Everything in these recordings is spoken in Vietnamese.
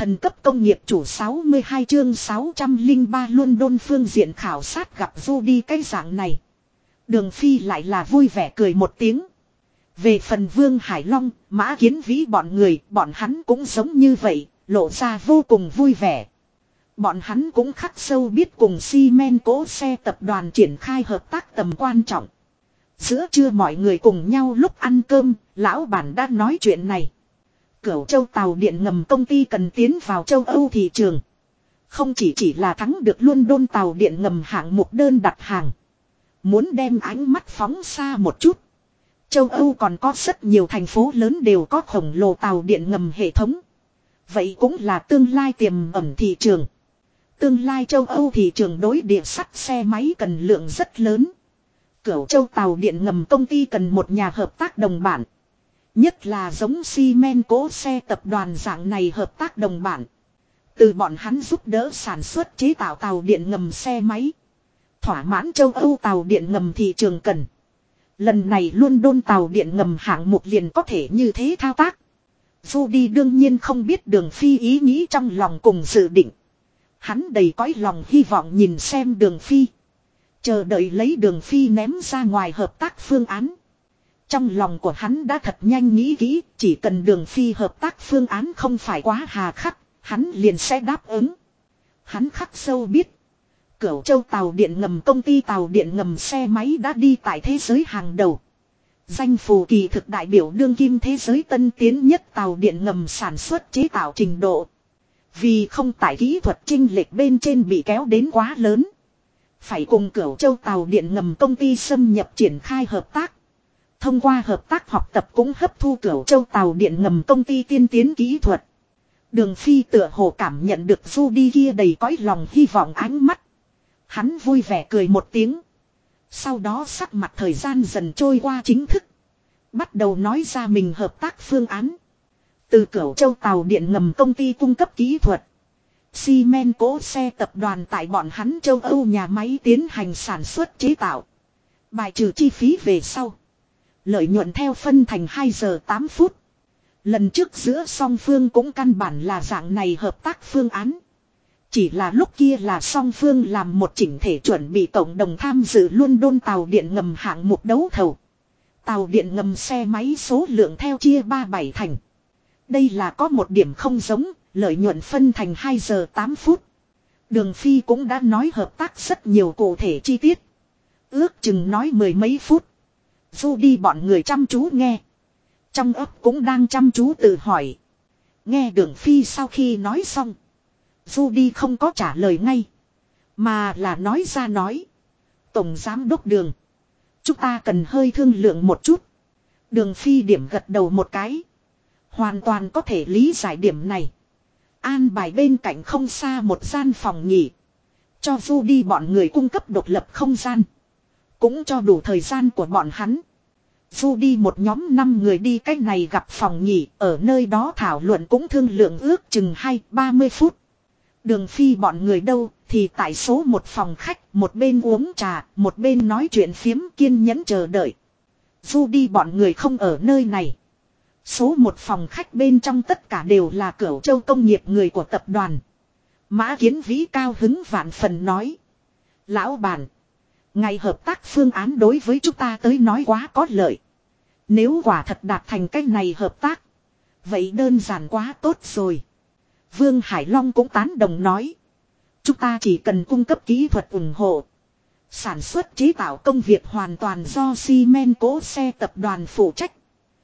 Thần cấp công nghiệp chủ 62 chương 603 London phương diện khảo sát gặp Judy cái dạng này. Đường Phi lại là vui vẻ cười một tiếng. Về phần Vương Hải Long, Mã Kiến Vĩ bọn người, bọn hắn cũng giống như vậy, lộ ra vô cùng vui vẻ. Bọn hắn cũng khắc sâu biết cùng Siemens cỗ xe tập đoàn triển khai hợp tác tầm quan trọng. Giữa trưa mọi người cùng nhau lúc ăn cơm, lão bản đã nói chuyện này. Cửu Châu tàu điện ngầm công ty cần tiến vào châu Âu thị trường. Không chỉ là thắng được London tàu điện ngầm hạng mục đơn đặt hàng. Muốn đem ánh mắt phóng xa một chút. Châu Âu còn có rất nhiều thành phố lớn đều có khổng lồ tàu điện ngầm hệ thống. Vậy cũng là tương lai tiềm ẩn thị trường. Tương lai châu Âu thị trường đối địa sắt xe máy cần lượng rất lớn. Cửu Châu tàu điện ngầm công ty cần một nhà hợp tác đồng bản. Nhất là giống Siemens cỗ xe tập đoàn dạng này hợp tác đồng bản. Từ bọn hắn giúp đỡ sản xuất chế tạo tàu điện ngầm xe máy. Thỏa mãn châu Âu tàu điện ngầm thị trường cần. Lần này London tàu điện ngầm hạng mục liền có thể như thế thao tác. Judy đương nhiên không biết Đường Phi ý nghĩ trong lòng cùng dự định. Hắn đầy cõi lòng hy vọng nhìn xem Đường Phi. Chờ đợi lấy Đường Phi ném ra ngoài hợp tác phương án. Trong lòng của hắn đã thật nhanh nghĩ kỹ, chỉ cần Đường Phi hợp tác phương án không phải quá hà khắc, hắn liền sẽ đáp ứng. Hắn khắc sâu biết. Cửu Châu tàu điện ngầm công ty tàu điện ngầm xe máy đã đi tại thế giới hàng đầu. Danh phù kỳ thực đại biểu đương kim thế giới tân tiến nhất tàu điện ngầm sản xuất chế tạo trình độ. Vì không tại kỹ thuật chênh lệch bên trên bị kéo đến quá lớn. Phải cùng Cửu Châu tàu điện ngầm công ty xâm nhập triển khai hợp tác. Thông qua hợp tác học tập cũng hấp thu Cửu Châu tàu điện ngầm công ty tiên tiến kỹ thuật. Đường Phi tựa hồ cảm nhận được Judy kia đầy cõi lòng hy vọng ánh mắt. Hắn vui vẻ cười một tiếng. Sau đó sắc mặt thời gian dần trôi qua chính thức. Bắt đầu nói ra mình hợp tác phương án. Từ Cửu Châu tàu điện ngầm công ty cung cấp kỹ thuật. Siemens cỗ xe tập đoàn tại bọn hắn châu Âu nhà máy tiến hành sản xuất chế tạo. Bài trừ chi phí về sau. Lợi nhuận theo phân thành 2 giờ 8 phút. Lần trước giữa song phương cũng căn bản là dạng này hợp tác phương án. Chỉ là lúc kia là song phương làm một chỉnh thể chuẩn bị cộng đồng tham dự London tàu điện ngầm hạng mục đấu thầu. Tàu điện ngầm xe máy số lượng theo chia 37 thành. Đây là có một điểm không giống, lợi nhuận phân thành 2 giờ 8 phút. Đường Phi cũng đã nói hợp tác rất nhiều cụ thể chi tiết. Ước chừng nói 10 mấy phút. Judy bọn người chăm chú nghe. Trong ấp cũng đang chăm chú tự hỏi. Nghe Đường Phi sau khi nói xong. Judy không có trả lời ngay. Mà là nói ra nói. Tổng giám đốc Đường. Chúng ta cần hơi thương lượng một chút. Đường Phi điểm gật đầu một cái. Hoàn toàn có thể lý giải điểm này. An bài bên cạnh không xa một gian phòng nghỉ. Cho Judy bọn người cung cấp độc lập không gian. Cũng cho đủ thời gian của bọn hắn. Judy một nhóm 5 người đi cách này gặp phòng nghỉ. Ở nơi đó thảo luận cũng thương lượng ước chừng 20-30 phút. Đường Phi bọn người đâu thì tại số một phòng khách, một bên uống trà, một bên nói chuyện phiếm kiên nhẫn chờ đợi. Judy bọn người không ở nơi này. Số một phòng khách bên trong tất cả đều là Cửu Châu công nghiệp người của tập đoàn. Mã Kiến Vĩ cao hứng vạn phần nói. Lão bản, ngày hợp tác phương án đối với chúng ta tới nói quá có lợi. Nếu quả thật đạt thành cách này hợp tác, vậy đơn giản quá tốt rồi. Vương Hải Long cũng tán đồng nói. Chúng ta chỉ cần cung cấp kỹ thuật ủng hộ. Sản xuất chế tạo công việc hoàn toàn do Siemens cỗ xe tập đoàn phụ trách.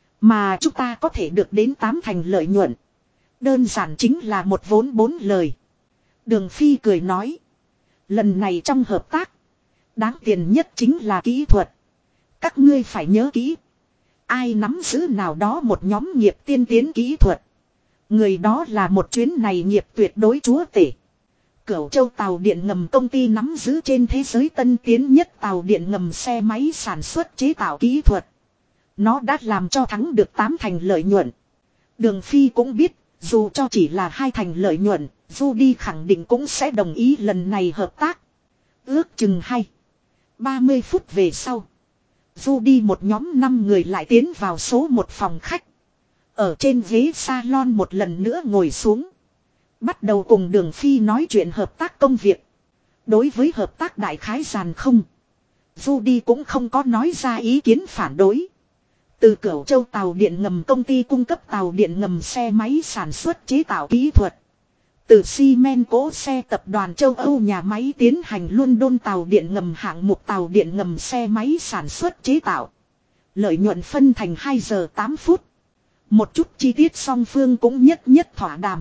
Mà chúng ta có thể được đến 8 thành lợi nhuận. Đơn giản chính là một vốn 4 lời. Đường Phi cười nói. Lần này trong hợp tác. Đáng tiền nhất chính là kỹ thuật. Các ngươi phải nhớ kỹ. Ai nắm giữ nào đó một nhóm nghiệp tiên tiến kỹ thuật. Người đó là một chuyến này nghiệp tuyệt đối chúa tể. Cửu Châu tàu điện ngầm công ty nắm giữ trên thế giới tân tiến nhất tàu điện ngầm xe máy sản xuất chế tạo kỹ thuật. Nó đã làm cho thắng được 8 thành lợi nhuận. Đường Phi cũng biết, dù cho chỉ là 2 thành lợi nhuận, Judy khẳng định cũng sẽ đồng ý lần này hợp tác. Ước chừng 30 phút về sau. Judy một nhóm 5 người lại tiến vào số một phòng khách. Ở trên ghế salon một lần nữa ngồi xuống. Bắt đầu cùng Đường Phi nói chuyện hợp tác công việc. Đối với hợp tác đại khái giàn không, Judy cũng không có nói ra ý kiến phản đối. Từ Cửu Châu tàu điện ngầm công ty cung cấp tàu điện ngầm xe máy sản xuất chế tạo kỹ thuật. Từ Siemens cỗ xe tập đoàn châu Âu nhà máy tiến hành London tàu điện ngầm hạng mục tàu điện ngầm xe máy sản xuất chế tạo. Lợi nhuận phân thành 2 giờ 8 phút. Một chút chi tiết song phương cũng nhất thỏa đàm.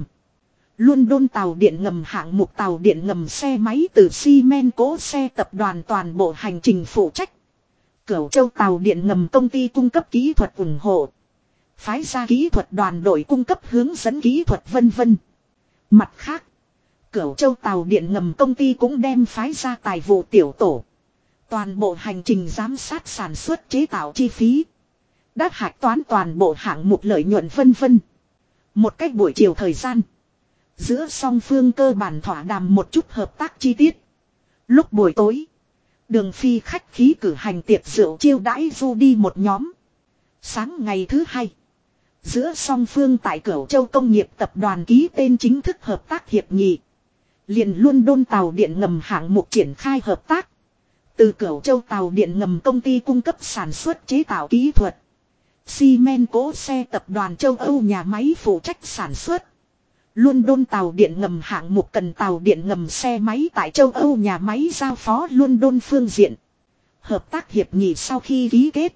London tàu điện ngầm hạng mục tàu điện ngầm xe máy từ Siemens cỗ xe tập đoàn toàn bộ hành trình phụ trách. Cửu Châu tàu điện ngầm công ty cung cấp kỹ thuật ủng hộ. Phái ra kỹ thuật đoàn đội cung cấp hướng dẫn kỹ thuật vân vân. Mặt khác, Cửu Châu tàu điện ngầm công ty cũng đem phái ra tài vụ tiểu tổ. Toàn bộ hành trình giám sát sản xuất chế tạo chi phí. Đã hạch toán toàn bộ hạng mục lợi nhuận vân vân. Một cách buổi chiều thời gian. Giữa song phương cơ bản thỏa đàm một chút hợp tác chi tiết. Lúc buổi tối, Đường Phi khách khí cử hành tiệc rượu chiêu đãi Judy một nhóm. Sáng ngày thứ hai, giữa song phương tại Cửu Châu công nghiệp tập đoàn ký tên chính thức hợp tác hiệp nghị. Liền London tàu điện ngầm hạng mục triển khai hợp tác. Từ Cửu Châu tàu điện ngầm công ty cung cấp sản xuất chế tạo kỹ thuật. Siemens cỗ xe tập đoàn châu Âu nhà máy phụ trách sản xuất. London tàu điện ngầm hạng mục cần tàu điện ngầm xe máy tại châu Âu nhà máy giao phó London phương diện. Hợp tác hiệp nghị sau khi ký kết.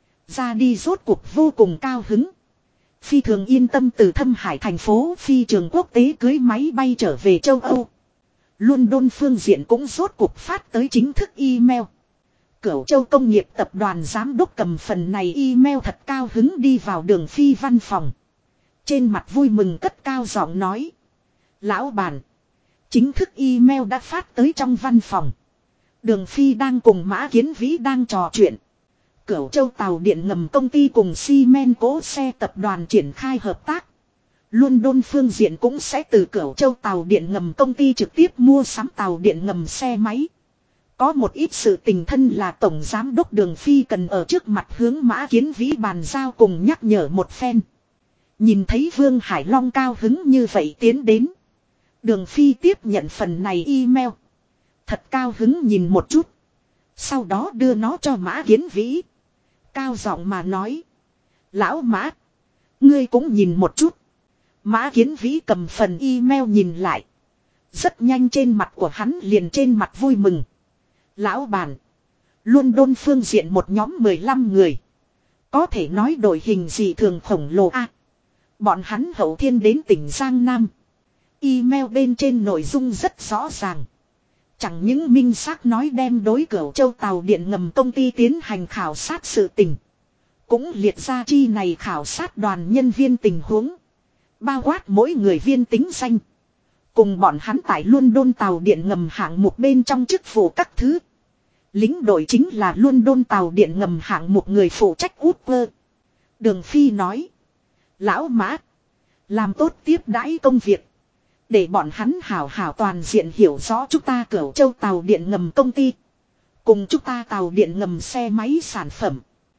Ra đi rốt cuộc vô cùng cao hứng. Phi thường yên tâm từ Thâm Hải thành phố phi trường quốc tế cưới máy bay trở về châu Âu. London phương diện cũng rốt cuộc phát tới chính thức email. Cửu Châu công nghiệp tập đoàn giám đốc cầm phần này email thật cao hứng đi vào Đường Phi văn phòng. Trên mặt vui mừng cất cao giọng nói. Lão bản. Chính thức email đã phát tới trong văn phòng. Đường Phi đang cùng Mã Kiến Vĩ đang trò chuyện. Cửu Châu tàu điện ngầm công ty cùng Siemens cỗ xe tập đoàn triển khai hợp tác. London phương diện cũng sẽ từ Cửu Châu tàu điện ngầm công ty trực tiếp mua sắm tàu điện ngầm xe máy. Có một ít sự tình thân là tổng giám đốc Đường Phi cần ở trước mặt hướng Mã Kiến Vĩ bàn giao cùng nhắc nhở một phen. Nhìn thấy Vương Hải Long cao hứng như vậy tiến đến. Đường Phi tiếp nhận phần này email. Thật cao hứng nhìn một chút. Sau đó đưa nó cho Mã Kiến Vĩ. Cao giọng mà nói. Lão Mã. Ngươi cũng nhìn một chút. Mã Kiến Vĩ cầm phần email nhìn lại. Rất nhanh trên mặt của hắn liền trên mặt vui mừng. Lão bản. London phương diện một nhóm 15 người. Có thể nói đội hình dị thường khổng lồ a. Bọn hắn hậu thiên đến tỉnh Giang Nam. Email bên trên nội dung rất rõ ràng. Chẳng những minh xác nói đem đối Cửu Châu tàu điện ngầm công ty tiến hành khảo sát sự tình. Cũng liệt ra chi này khảo sát đoàn nhân viên tình huống. Bao quát mỗi người viên tính danh. Cùng bọn hắn tại London tàu điện ngầm hạng mục bên trong chức vụ các thứ. Lính đội chính là London tàu điện ngầm hạng mục người phụ trách út cơ. Đường Phi nói. Lão Mã. Làm tốt tiếp đãi công việc. Để bọn hắn hảo hảo toàn diện hiểu rõ chúng ta Cửu Châu tàu điện ngầm công ty. Cùng chúng ta tàu điện ngầm xe máy sản phẩm.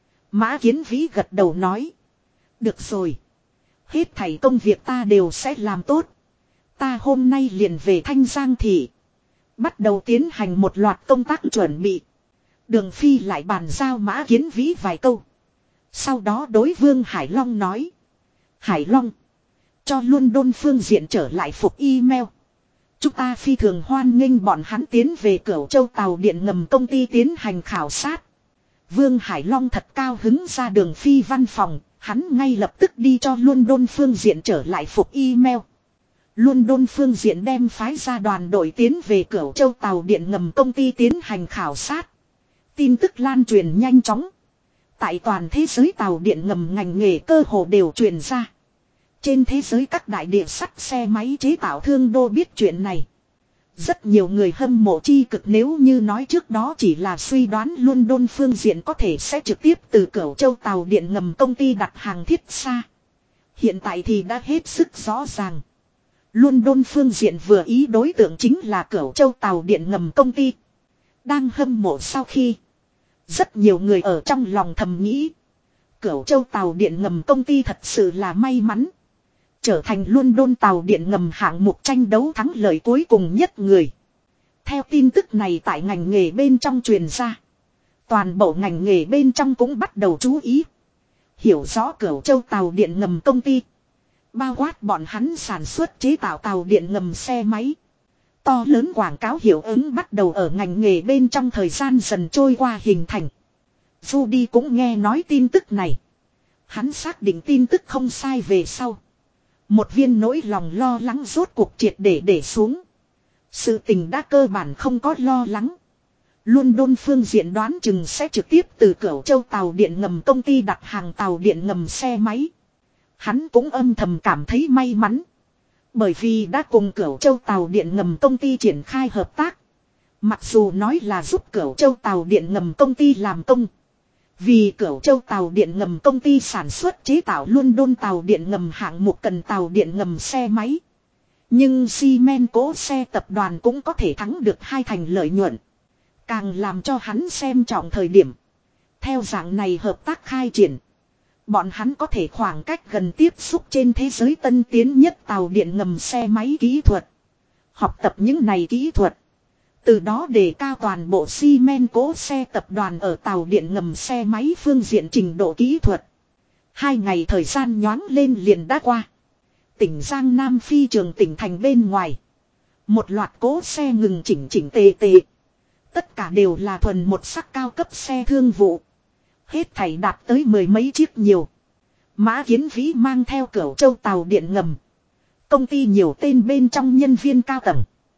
Mã Kiến Vĩ gật đầu nói. Được rồi. Hết thảy công việc ta đều sẽ làm tốt. Ta hôm nay liền về Thanh Giang thị. Bắt đầu tiến hành một loạt công tác chuẩn bị. Đường Phi lại bàn giao Mã Kiến Vĩ vài câu. Sau đó đối Vương Hải Long nói. Hải Long. Cho London phương diện trở lại phục email. Chúng ta phi thường hoan nghênh bọn hắn tiến về Cửu Châu tàu điện ngầm công ty tiến hành khảo sát. Vương Hải Long thật cao hứng ra Đường Phi văn phòng. Hắn ngay lập tức đi cho London phương diện trở lại phục email. London phương diện đem phái ra đoàn đội tiến về Cửu Châu tàu điện ngầm công ty tiến hành khảo sát. Tin tức lan truyền nhanh chóng. Tại toàn thế giới tàu điện ngầm ngành nghề cơ hồ đều truyền ra. Trên thế giới các đại địa sắt xe máy chế tạo thương đô biết chuyện này. Rất nhiều người hâm mộ chi cực nếu như nói trước đó chỉ là suy đoán London phương diện có thể sẽ trực tiếp từ Cửu Châu tàu điện ngầm công ty đặt hàng thiết xa. Hiện tại thì đã hết sức rõ ràng. London phương diện vừa ý đối tượng chính là Cửu Châu tàu điện ngầm công ty. Đang hâm mộ sau khi. Rất nhiều người ở trong lòng thầm nghĩ. Cửu Châu tàu điện ngầm công ty thật sự là may mắn. Trở thành London tàu điện ngầm hạng mục tranh đấu thắng lợi cuối cùng nhất người. Theo tin tức này tại ngành nghề bên trong truyền ra. Toàn bộ ngành nghề bên trong cũng bắt đầu chú ý. Hiểu rõ Cửu Châu tàu điện ngầm công ty. Bao quát bọn hắn sản xuất chế tạo tàu điện ngầm xe máy. To lớn quảng cáo hiệu ứng bắt đầu ở ngành nghề bên trong thời gian dần trôi qua hình thành. Judy cũng nghe nói tin tức này. Hắn xác định tin tức không sai về sau. Một viên nỗi lòng lo lắng rốt cuộc triệt để xuống. Sự tình đã cơ bản không có lo lắng. London phương diện đoán chừng sẽ trực tiếp từ Cửu Châu tàu điện ngầm công ty đặt hàng tàu điện ngầm xe máy. Hắn cũng âm thầm cảm thấy may mắn. Bởi vì đã cùng Cửu Châu tàu điện ngầm công ty triển khai hợp tác. Mặc dù nói là giúp Cửu Châu tàu điện ngầm công ty làm công. Vì Cửu Châu tàu điện ngầm công ty sản xuất chế tạo London tàu điện ngầm hạng mục cần tàu điện ngầm xe máy. Nhưng Siemens cố xe tập đoàn cũng có thể thắng được 2 thành lợi nhuận. Càng làm cho hắn xem trọng thời điểm. Theo dạng này hợp tác khai triển. Bọn hắn có thể khoảng cách gần tiếp xúc trên thế giới tân tiến nhất tàu điện ngầm xe máy kỹ thuật. Học tập những này kỹ thuật. Từ đó đề cao toàn bộ Siemens cố xe tập đoàn ở tàu điện ngầm xe máy phương diện trình độ kỹ thuật. 2 ngày thời gian nhoáng lên liền đã qua. Tỉnh Giang Nam phi trường tỉnh thành bên ngoài. Một loạt cố xe ngừng chỉnh tề. Tất cả đều là thuần một sắc cao cấp xe thương vụ. Hết thảy đạt tới 10 mấy chiếc nhiều. Mã Kiến Vĩ mang theo Cửu Châu tàu điện ngầm. Công ty nhiều tên bên trong nhân viên cao tầng.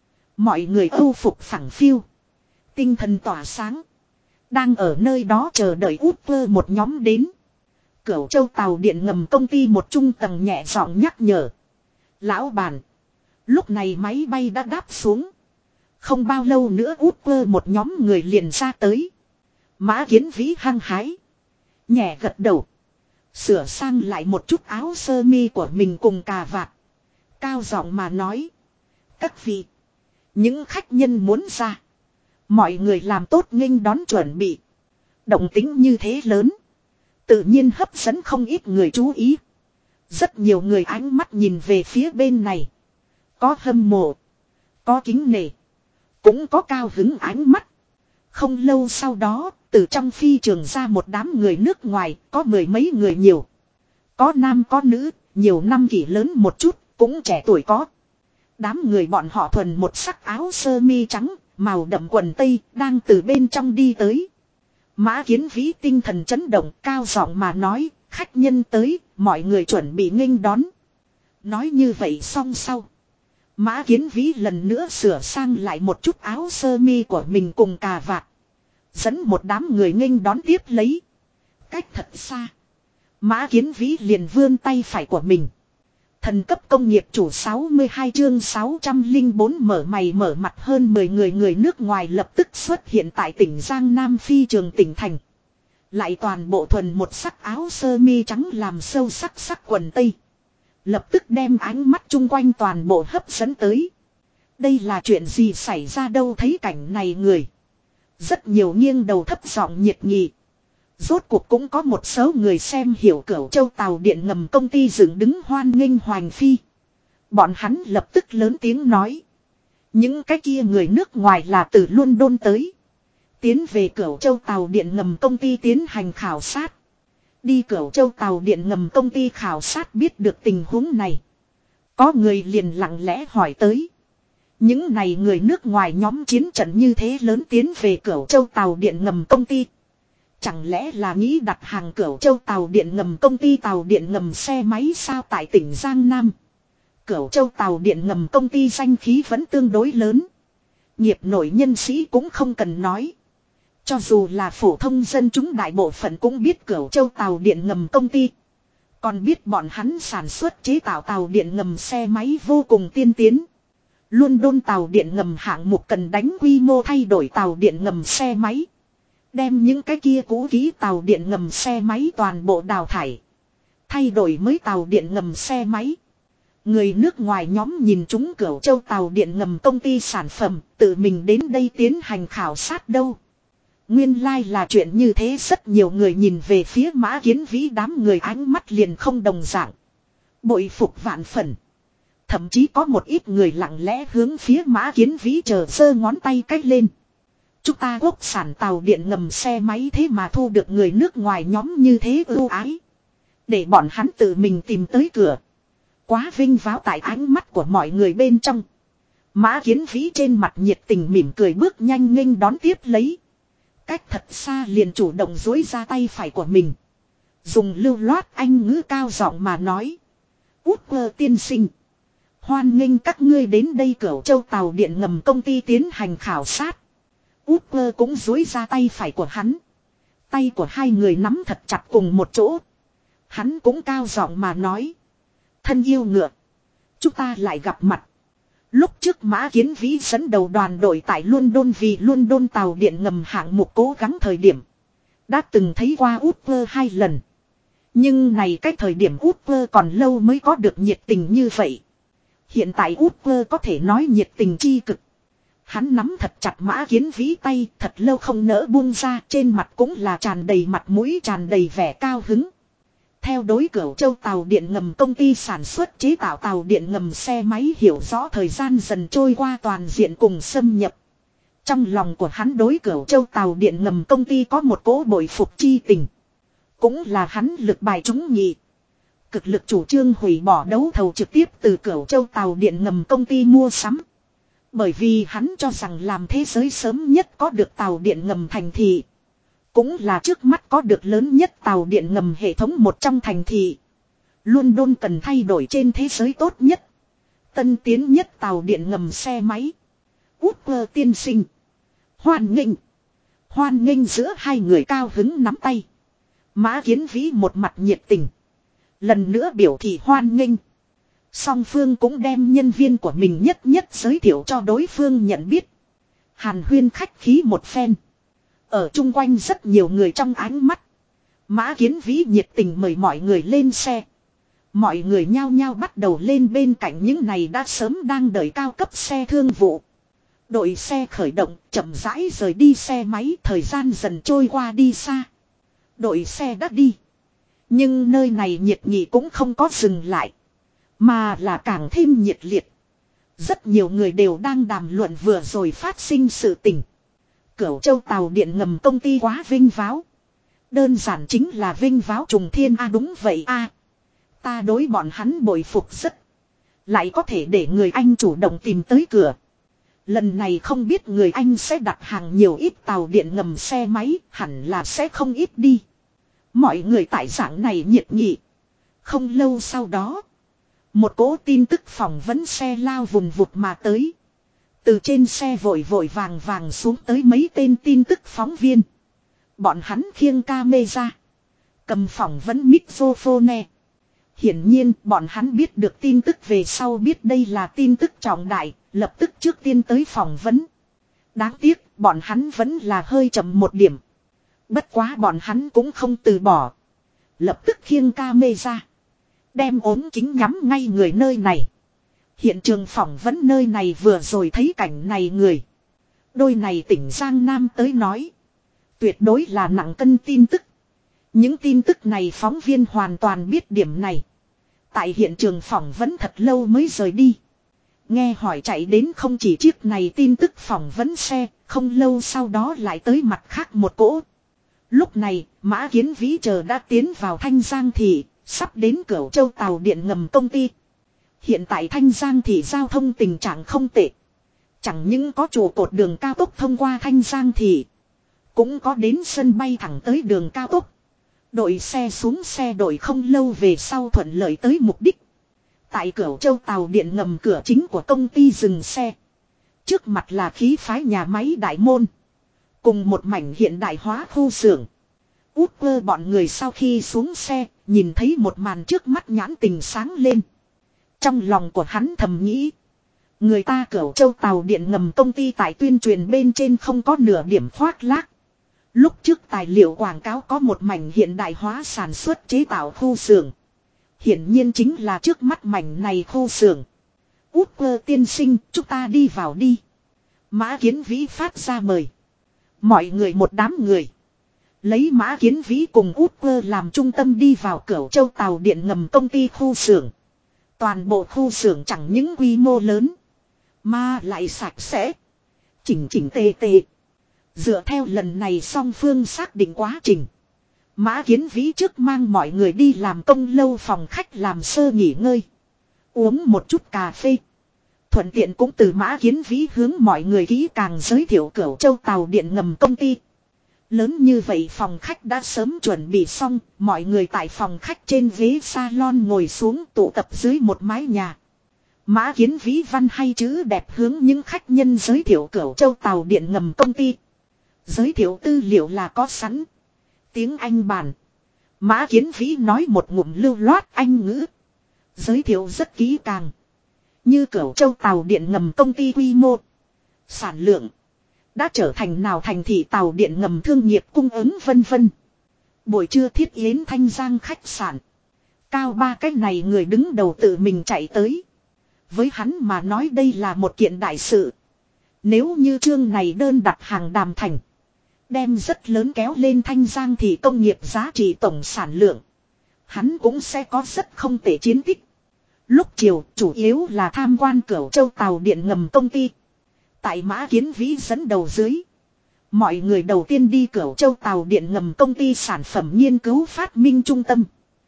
Mọi người âu phục phẳng phiu. Tinh thần tỏa sáng. Đang ở nơi đó chờ đợi Uber một nhóm đến. Cửu Châu tàu điện ngầm công ty một trung tầng nhẹ giọng nhắc nhở. Lão bản. Lúc này máy bay đã đáp xuống. Không bao lâu nữa Uber một nhóm người liền ra tới. Mã Kiến Vĩ hăng hái. Nhẹ gật đầu. Sửa sang lại một chút áo sơ mi của mình cùng cà vạt. Cao giọng mà nói. Các vị. Những khách nhân muốn ra. Mọi người làm tốt nghênh đón chuẩn bị. Động tính như thế lớn. Tự nhiên hấp dẫn không ít người chú ý. Rất nhiều người ánh mắt nhìn về phía bên này. Có hâm mộ. Có kính nể. Cũng có cao hứng ánh mắt. Không lâu sau đó, từ trong phi trường ra một đám người nước ngoài, có 10 mấy người nhiều. Có nam có nữ, nhiều năm kỷ lớn một chút, cũng trẻ tuổi có. Đám người bọn họ thuần một sắc áo sơ mi trắng, màu đậm quần tây, đang từ bên trong đi tới. Mã Kiến Vĩ tinh thần chấn động, cao giọng mà nói, khách nhân tới, mọi người chuẩn bị nghênh đón. Nói như vậy xong sau. Mã Kiến Vĩ lần nữa sửa sang lại một chút áo sơ mi của mình cùng cà vạt. Dẫn một đám người nghênh đón tiếp lấy. Cách thật xa. Mã Kiến Vĩ liền vươn tay phải của mình. Thần cấp công nghiệp chủ 62 chương 604 mở mày mở mặt hơn 10 người nước ngoài lập tức xuất hiện tại tỉnh Giang Nam phi trường tỉnh thành. Lại toàn bộ thuần một sắc áo sơ mi trắng làm sâu sắc quần tây. Lập tức đem ánh mắt chung quanh toàn bộ hấp dẫn tới. Đây là chuyện gì xảy ra đâu thấy cảnh này người. Rất nhiều nghiêng đầu thấp giọng nhiệt nghị. Rốt cuộc cũng có một số người xem hiểu Cửu Châu tàu điện ngầm công ty dựng đứng hoan nghênh Hoành Phi. Bọn hắn lập tức lớn tiếng nói. Những cái kia người nước ngoài là từ London tới. Tiến về Cửu Châu tàu điện ngầm công ty tiến hành khảo sát. Đi Cửu Châu tàu điện ngầm công ty khảo sát biết được tình huống này. Có người liền lặng lẽ hỏi tới. Những này người nước ngoài nhóm chiến trận như thế lớn tiến về Cửu Châu tàu điện ngầm công ty. Chẳng lẽ là nghĩ đặt hàng Cửu Châu tàu điện ngầm công ty tàu điện ngầm xe máy sao tại tỉnh Giang Nam. Cửu Châu tàu điện ngầm công ty danh khí vẫn tương đối lớn. Nghiệp nội nhân sĩ cũng không cần nói. Cho dù là phổ thông dân chúng đại bộ phận cũng biết Cửu Châu tàu điện ngầm công ty. Còn biết bọn hắn sản xuất chế tạo tàu điện ngầm xe máy vô cùng tiên tiến. London tàu điện ngầm hạng mục cần đánh quy mô thay đổi tàu điện ngầm xe máy. Đem những cái kia cũ kỹ tàu điện ngầm xe máy toàn bộ đào thải. Thay đổi mới tàu điện ngầm xe máy. Người nước ngoài nhóm nhìn chúng Cửu Châu tàu điện ngầm công ty sản phẩm, tự mình đến đây tiến hành khảo sát đâu. Nguyên lai là chuyện như thế, rất nhiều người nhìn về phía Mã Kiến Vĩ, đám người ánh mắt liền không đồng dạng. Bội phục vạn phần. Thậm chí có một ít người lặng lẽ hướng phía Mã Kiến Vĩ chờ giơ ngón tay cách lên. Chúng ta quốc sản tàu điện ngầm xe máy thế mà thu được người nước ngoài nhóm như thế ưu ái. Để bọn hắn tự mình tìm tới cửa. Quá vinh váo tại ánh mắt của mọi người bên trong. Mã Kiến Vĩ trên mặt nhiệt tình mỉm cười bước nhanh nghênh đón tiếp lấy. Cách thật xa liền chủ động duỗi ra tay phải của mình. Dùng lưu loát anh ngữ cao giọng mà nói. Út quơ tiên sinh. Hoan nghênh các ngươi đến đây Cửu Châu tàu điện ngầm công ty tiến hành khảo sát. Út quơ cũng duỗi ra tay phải của hắn. Tay của hai người nắm thật chặt cùng một chỗ. Hắn cũng cao giọng mà nói. Thân yêu ngựa. Chúng ta lại gặp mặt. Lúc trước Mã Kiến Vĩ dẫn đầu đoàn đội tại London vì London tàu điện ngầm hạng mục cố gắng thời điểm. Đã từng thấy qua Út quơ 2 lần. Nhưng này cái thời điểm Út quơ còn lâu mới có được nhiệt tình như vậy. Hiện tại Út quơ có thể nói nhiệt tình chi cực. Hắn nắm thật chặt Mã Kiến Vĩ tay thật lâu không nỡ buông ra, trên mặt cũng là tràn đầy mặt mũi tràn đầy vẻ cao hứng. Theo đối Cửu Châu tàu điện ngầm công ty sản xuất chế tạo tàu điện ngầm xe máy hiểu rõ thời gian dần trôi qua toàn diện cùng xâm nhập. Trong lòng của hắn đối Cửu Châu tàu điện ngầm công ty có một cỗ bội phục chi tình. Cũng là hắn lực bài trúng nhị. Cực lực chủ trương hủy bỏ đấu thầu trực tiếp từ Cửu Châu tàu điện ngầm công ty mua sắm. Bởi vì hắn cho rằng làm thế giới sớm nhất có được tàu điện ngầm thành thị. Cũng là trước mắt có được lớn nhất tàu điện ngầm hệ thống một trong thành thị. London cần thay đổi trên thế giới tốt nhất. Tân tiến nhất tàu điện ngầm xe máy. Út quơ tiên sinh. Hoan nghênh. Hoan nghênh giữa hai người cao hứng nắm tay. Mã Kiến Vĩ một mặt nhiệt tình. Lần nữa biểu thị hoan nghênh. Song phương cũng đem nhân viên của mình nhất nhất giới thiệu cho đối phương nhận biết. Hàn huyên khách khí một phen. Ở chung quanh rất nhiều người trong ánh mắt. Mã Kiến Vĩ nhiệt tình mời mọi người lên xe. Mọi người nhao nhao bắt đầu lên bên cạnh những này đã sớm đang đợi cao cấp xe thương vụ. Đội xe khởi động chậm rãi rời đi xe máy, thời gian dần trôi qua đi xa. Đội xe đã đi. Nhưng nơi này nhiệt nghị cũng không có dừng lại. Mà là càng thêm nhiệt liệt. Rất nhiều người đều đang đàm luận vừa rồi phát sinh sự tình. Cửu Châu tàu điện ngầm công ty quá vinh váo. Đơn giản chính là vinh váo trùng thiên đúng vậy ta đối bọn hắn bội phục rất. Lại có thể để người Anh chủ động tìm tới cửa. Lần này không biết người Anh sẽ đặt hàng nhiều ít tàu điện ngầm xe máy, hẳn là sẽ không ít đi. Mọi người tại dạng này nhiệt nghị. Không lâu sau đó, một cỗ tin tức phỏng vấn xe lao vùn vụt mà tới. Từ trên xe vội vội vàng vàng xuống tới mấy tên tin tức phóng viên. Bọn hắn khiêng camera, cầm phỏng vấn microphone. Hiển nhiên bọn hắn biết được tin tức về sau biết đây là tin tức trọng đại, lập tức trước tiên tới phỏng vấn. Đáng tiếc bọn hắn vẫn là hơi chậm một điểm. Bất quá bọn hắn cũng không từ bỏ. Lập tức khiêng camera, đem ốm kính nhắm ngay người nơi này. Hiện trường phỏng vấn nơi này vừa rồi thấy cảnh này người. Đôi này tỉnh Giang Nam tới nói. Tuyệt đối là nặng cân tin tức. Những tin tức này phóng viên hoàn toàn biết điểm này. Tại hiện trường phỏng vấn thật lâu mới rời đi. Nghe hỏi chạy đến không chỉ chiếc này tin tức phỏng vấn xe, không lâu sau đó lại tới mặt khác một cỗ. Lúc này, Mã Kiến Vĩ chờ đã tiến vào Thanh Giang thị, sắp đến Cửu Châu tàu điện ngầm công ty. Hiện tại Thanh Giang thị giao thông tình trạng không tệ. Chẳng những có trụ cột đường cao tốc thông qua Thanh Giang thị, cũng có đến sân bay thẳng tới đường cao tốc. Đội xe xuống xe đội không lâu về sau thuận lợi tới mục đích. Tại Cửu Châu tàu điện ngầm cửa chính của công ty dừng xe. Trước mặt là khí phái nhà máy đại môn. Cùng một mảnh hiện đại hóa khu xưởng. Út quơ bọn người sau khi xuống xe, nhìn thấy một màn trước mắt nhãn tình sáng lên. Trong lòng của hắn thầm nghĩ. Người ta Cửu Châu tàu điện ngầm công ty tại tuyên truyền bên trên không có nửa điểm khoác lác. Lúc trước tài liệu quảng cáo có một mảnh hiện đại hóa sản xuất chế tạo khu xưởng. Hiển nhiên chính là trước mắt mảnh này khu xưởng. Út quơ tiên sinh, chúng ta đi vào đi. Mã Kiến Vĩ phát ra mời. Mọi người một đám người. Lấy Mã Kiến Vĩ cùng Út quơ làm trung tâm đi vào Cửu Châu tàu điện ngầm công ty khu xưởng. Toàn bộ khu xưởng chẳng những quy mô lớn, mà lại sạch sẽ, chỉnh chỉnh tề tề. Dựa theo lần này song phương xác định quá trình, Mã Kiến Vĩ trước mang mọi người đi làm công lâu phòng khách làm sơ nghỉ ngơi, uống một chút cà phê. Thuận tiện cũng từ Mã Kiến Vĩ hướng mọi người kỹ càng giới thiệu Cửu Châu tàu điện ngầm công ty. Lớn như vậy phòng khách đã sớm chuẩn bị xong, mọi người tại phòng khách trên ghế salon ngồi xuống tụ tập dưới một mái nhà. Mã Kiến Vĩ văn hay chữ đẹp hướng những khách nhân giới thiệu Cửu Châu tàu điện ngầm công ty. Giới thiệu tư liệu là có sẵn. Tiếng Anh bản. Mã Kiến Vĩ nói một ngụm lưu loát Anh ngữ. Giới thiệu rất kỹ càng. Như Cửu Châu tàu điện ngầm công ty quy mô, sản lượng, đã trở thành nào thành thị tàu điện ngầm thương nghiệp cung ứng vân vân. Buổi trưa thiết yến Thanh Giang khách sạn. Cao ba cái này người đứng đầu tự mình chạy tới. Với hắn mà nói đây là một kiện đại sự. Nếu như chương này đơn đặt hàng đàm thành, đem rất lớn kéo lên Thanh Giang thì công nghiệp giá trị tổng sản lượng, hắn cũng sẽ có rất không tệ chiến tích. Lúc chiều chủ yếu là tham quan Cửu Châu tàu điện ngầm công ty. Tại Mã Kiến Vĩ dẫn đầu dưới, mọi người đầu tiên đi Cửu Châu tàu điện ngầm công ty sản phẩm nghiên cứu phát minh trung tâm.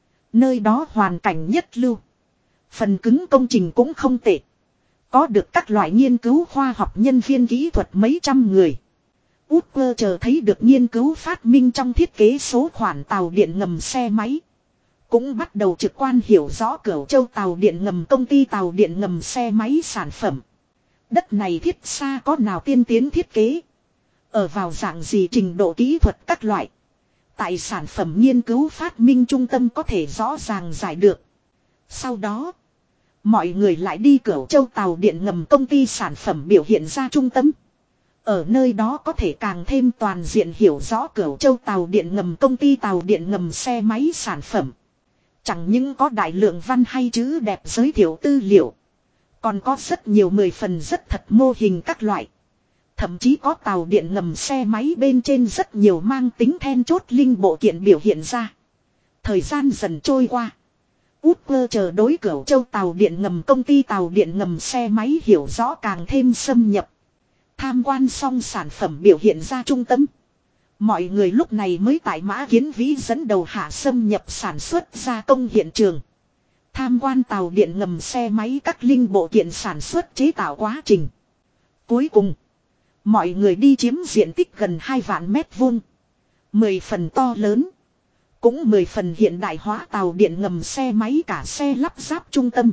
Nơi đó hoàn cảnh nhất lưu, phần cứng công trình cũng không tệ, có được các loại nghiên cứu khoa học nhân viên kỹ thuật mấy trăm người. Út cơ chờ thấy được nghiên cứu phát minh trong thiết kế số khoản tàu điện ngầm xe máy, cũng bắt đầu trực quan hiểu rõ Cửu Châu tàu điện ngầm công ty tàu điện ngầm xe máy sản phẩm. Đất này thiết xa có nào tiên tiến thiết kế, ở vào dạng gì trình độ kỹ thuật các loại. Tại sản phẩm nghiên cứu phát minh trung tâm có thể rõ ràng giải được. Sau đó, mọi người lại đi Cửu Châu tàu điện ngầm công ty sản phẩm biểu hiện ra trung tâm. Ở nơi đó có thể càng thêm toàn diện hiểu rõ Cửu Châu tàu điện ngầm công ty tàu điện ngầm xe máy sản phẩm. Chẳng những có đại lượng văn hay chữ đẹp giới thiệu tư liệu, còn có rất nhiều 10 phần rất thật mô hình các loại. Thậm chí có tàu điện ngầm xe máy bên trên rất nhiều mang tính then chốt linh bộ kiện biểu hiện ra. Thời gian dần trôi qua, Út cơ chờ đối Cửu Châu tàu điện ngầm công ty tàu điện ngầm xe máy hiểu rõ càng thêm xâm nhập. Tham quan xong sản phẩm biểu hiện ra trung tâm, mọi người lúc này mới tại Mã Kiến Vĩ dẫn đầu hạ xâm nhập sản xuất gia công hiện trường. Tham quan tàu điện ngầm xe máy các linh bộ kiện sản xuất chế tạo quá trình. Cuối cùng, mọi người đi chiếm diện tích gần 2 vạn mét vuông. 10 phần to lớn, cũng 10 phần hiện đại hóa tàu điện ngầm xe máy cả xe lắp ráp trung tâm.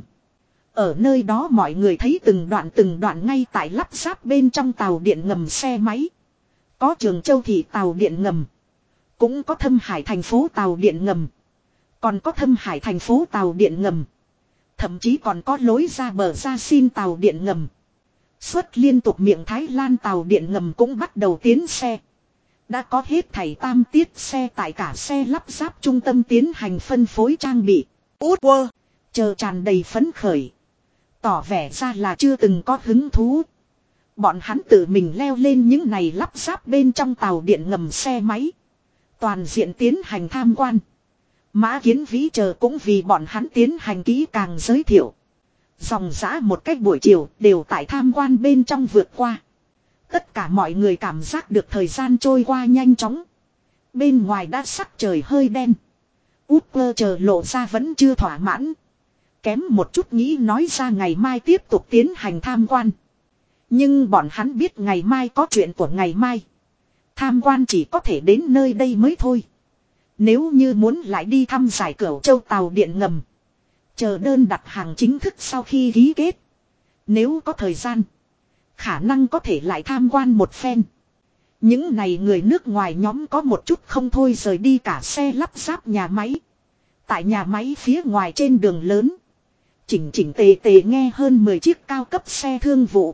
Ở nơi đó mọi người thấy từng đoạn ngay tại lắp ráp bên trong tàu điện ngầm xe máy. Có Trường Châu thị tàu điện ngầm, cũng có Thâm Hải thành phố tàu điện ngầm, còn có Thâm Hải thành phố tàu điện ngầm, thậm chí còn có lối ra bờ ra xin tàu điện ngầm. Suốt liên tục miệng Thái Lan tàu điện ngầm cũng bắt đầu tiến xe. Đã có hết thảy 8 tiết xe tại cả xe lắp ráp trung tâm tiến hành phân phối trang bị. Út quơ, chờ tràn đầy phấn khởi, tỏ vẻ ra là chưa từng có hứng thú. Bọn hắn tự mình leo lên những này lắp ráp bên trong tàu điện ngầm xe máy, toàn diện tiến hành tham quan. Mã Kiến Vĩ chờ cũng vì bọn hắn tiến hành kỹ càng giới thiệu. Dòng dã một cách buổi chiều đều tại tham quan bên trong vượt qua. Tất cả mọi người cảm giác được thời gian trôi qua nhanh chóng. Bên ngoài đã sắc trời hơi đen. Út cơ chờ lộ ra vẫn chưa thỏa mãn. Kém một chút nghĩ nói ra ngày mai tiếp tục tiến hành tham quan. Nhưng bọn hắn biết ngày mai có chuyện của ngày mai. Tham quan chỉ có thể đến nơi đây mới thôi. Nếu như muốn lại đi thăm giải Cửu Châu tàu điện ngầm, chờ đơn đặt hàng chính thức sau khi ký kết. Nếu có thời gian, khả năng có thể lại tham quan một phen. Những này người nước ngoài nhóm có một chút không thôi rời đi cả xe lắp ráp nhà máy. Tại nhà máy phía ngoài trên đường lớn, chỉnh chỉnh tề tề nghe hơn 10 chiếc cao cấp xe thương vụ.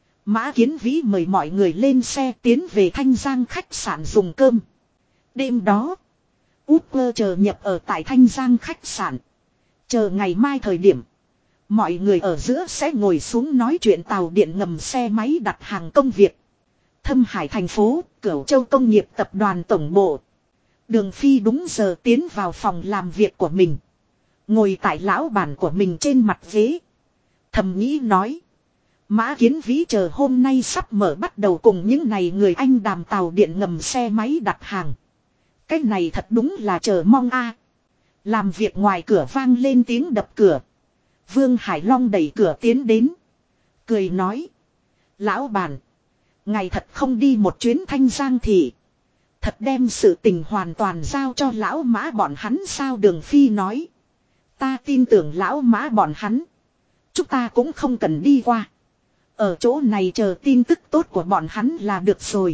Mã Kiến Vĩ mời mọi người lên xe tiến về Thanh Giang khách sạn dùng cơm. Đêm đó, Út cơ chờ nhập ở tại Thanh Giang khách sạn. Chờ ngày mai thời điểm, mọi người ở giữa sẽ ngồi xuống nói chuyện tàu điện ngầm xe máy đặt hàng công việc. Thâm Hải thành phố, Cửu Châu công nghiệp tập đoàn tổng bộ. Đường Phi đúng giờ tiến vào phòng làm việc của mình. Ngồi tại lão bản của mình trên mặt ghế. Thầm nghĩ nói. Mã Kiến Vĩ chờ hôm nay sắp mở bắt đầu cùng những này người Anh đàm tàu điện ngầm xe máy đặt hàng. Cái này thật đúng là chờ mong a. Làm việc ngoài cửa vang lên tiếng đập cửa. Vương Hải Long đẩy cửa tiến đến. Cười nói. Lão bản. Ngày thật không đi một chuyến Thanh Giang thị. Thật đem sự tình hoàn toàn giao cho lão Mã bọn hắn sao Đường Phi nói. Ta tin tưởng lão Mã bọn hắn. Chúng ta cũng không cần đi qua. Ở chỗ này chờ tin tức tốt của bọn hắn là được rồi.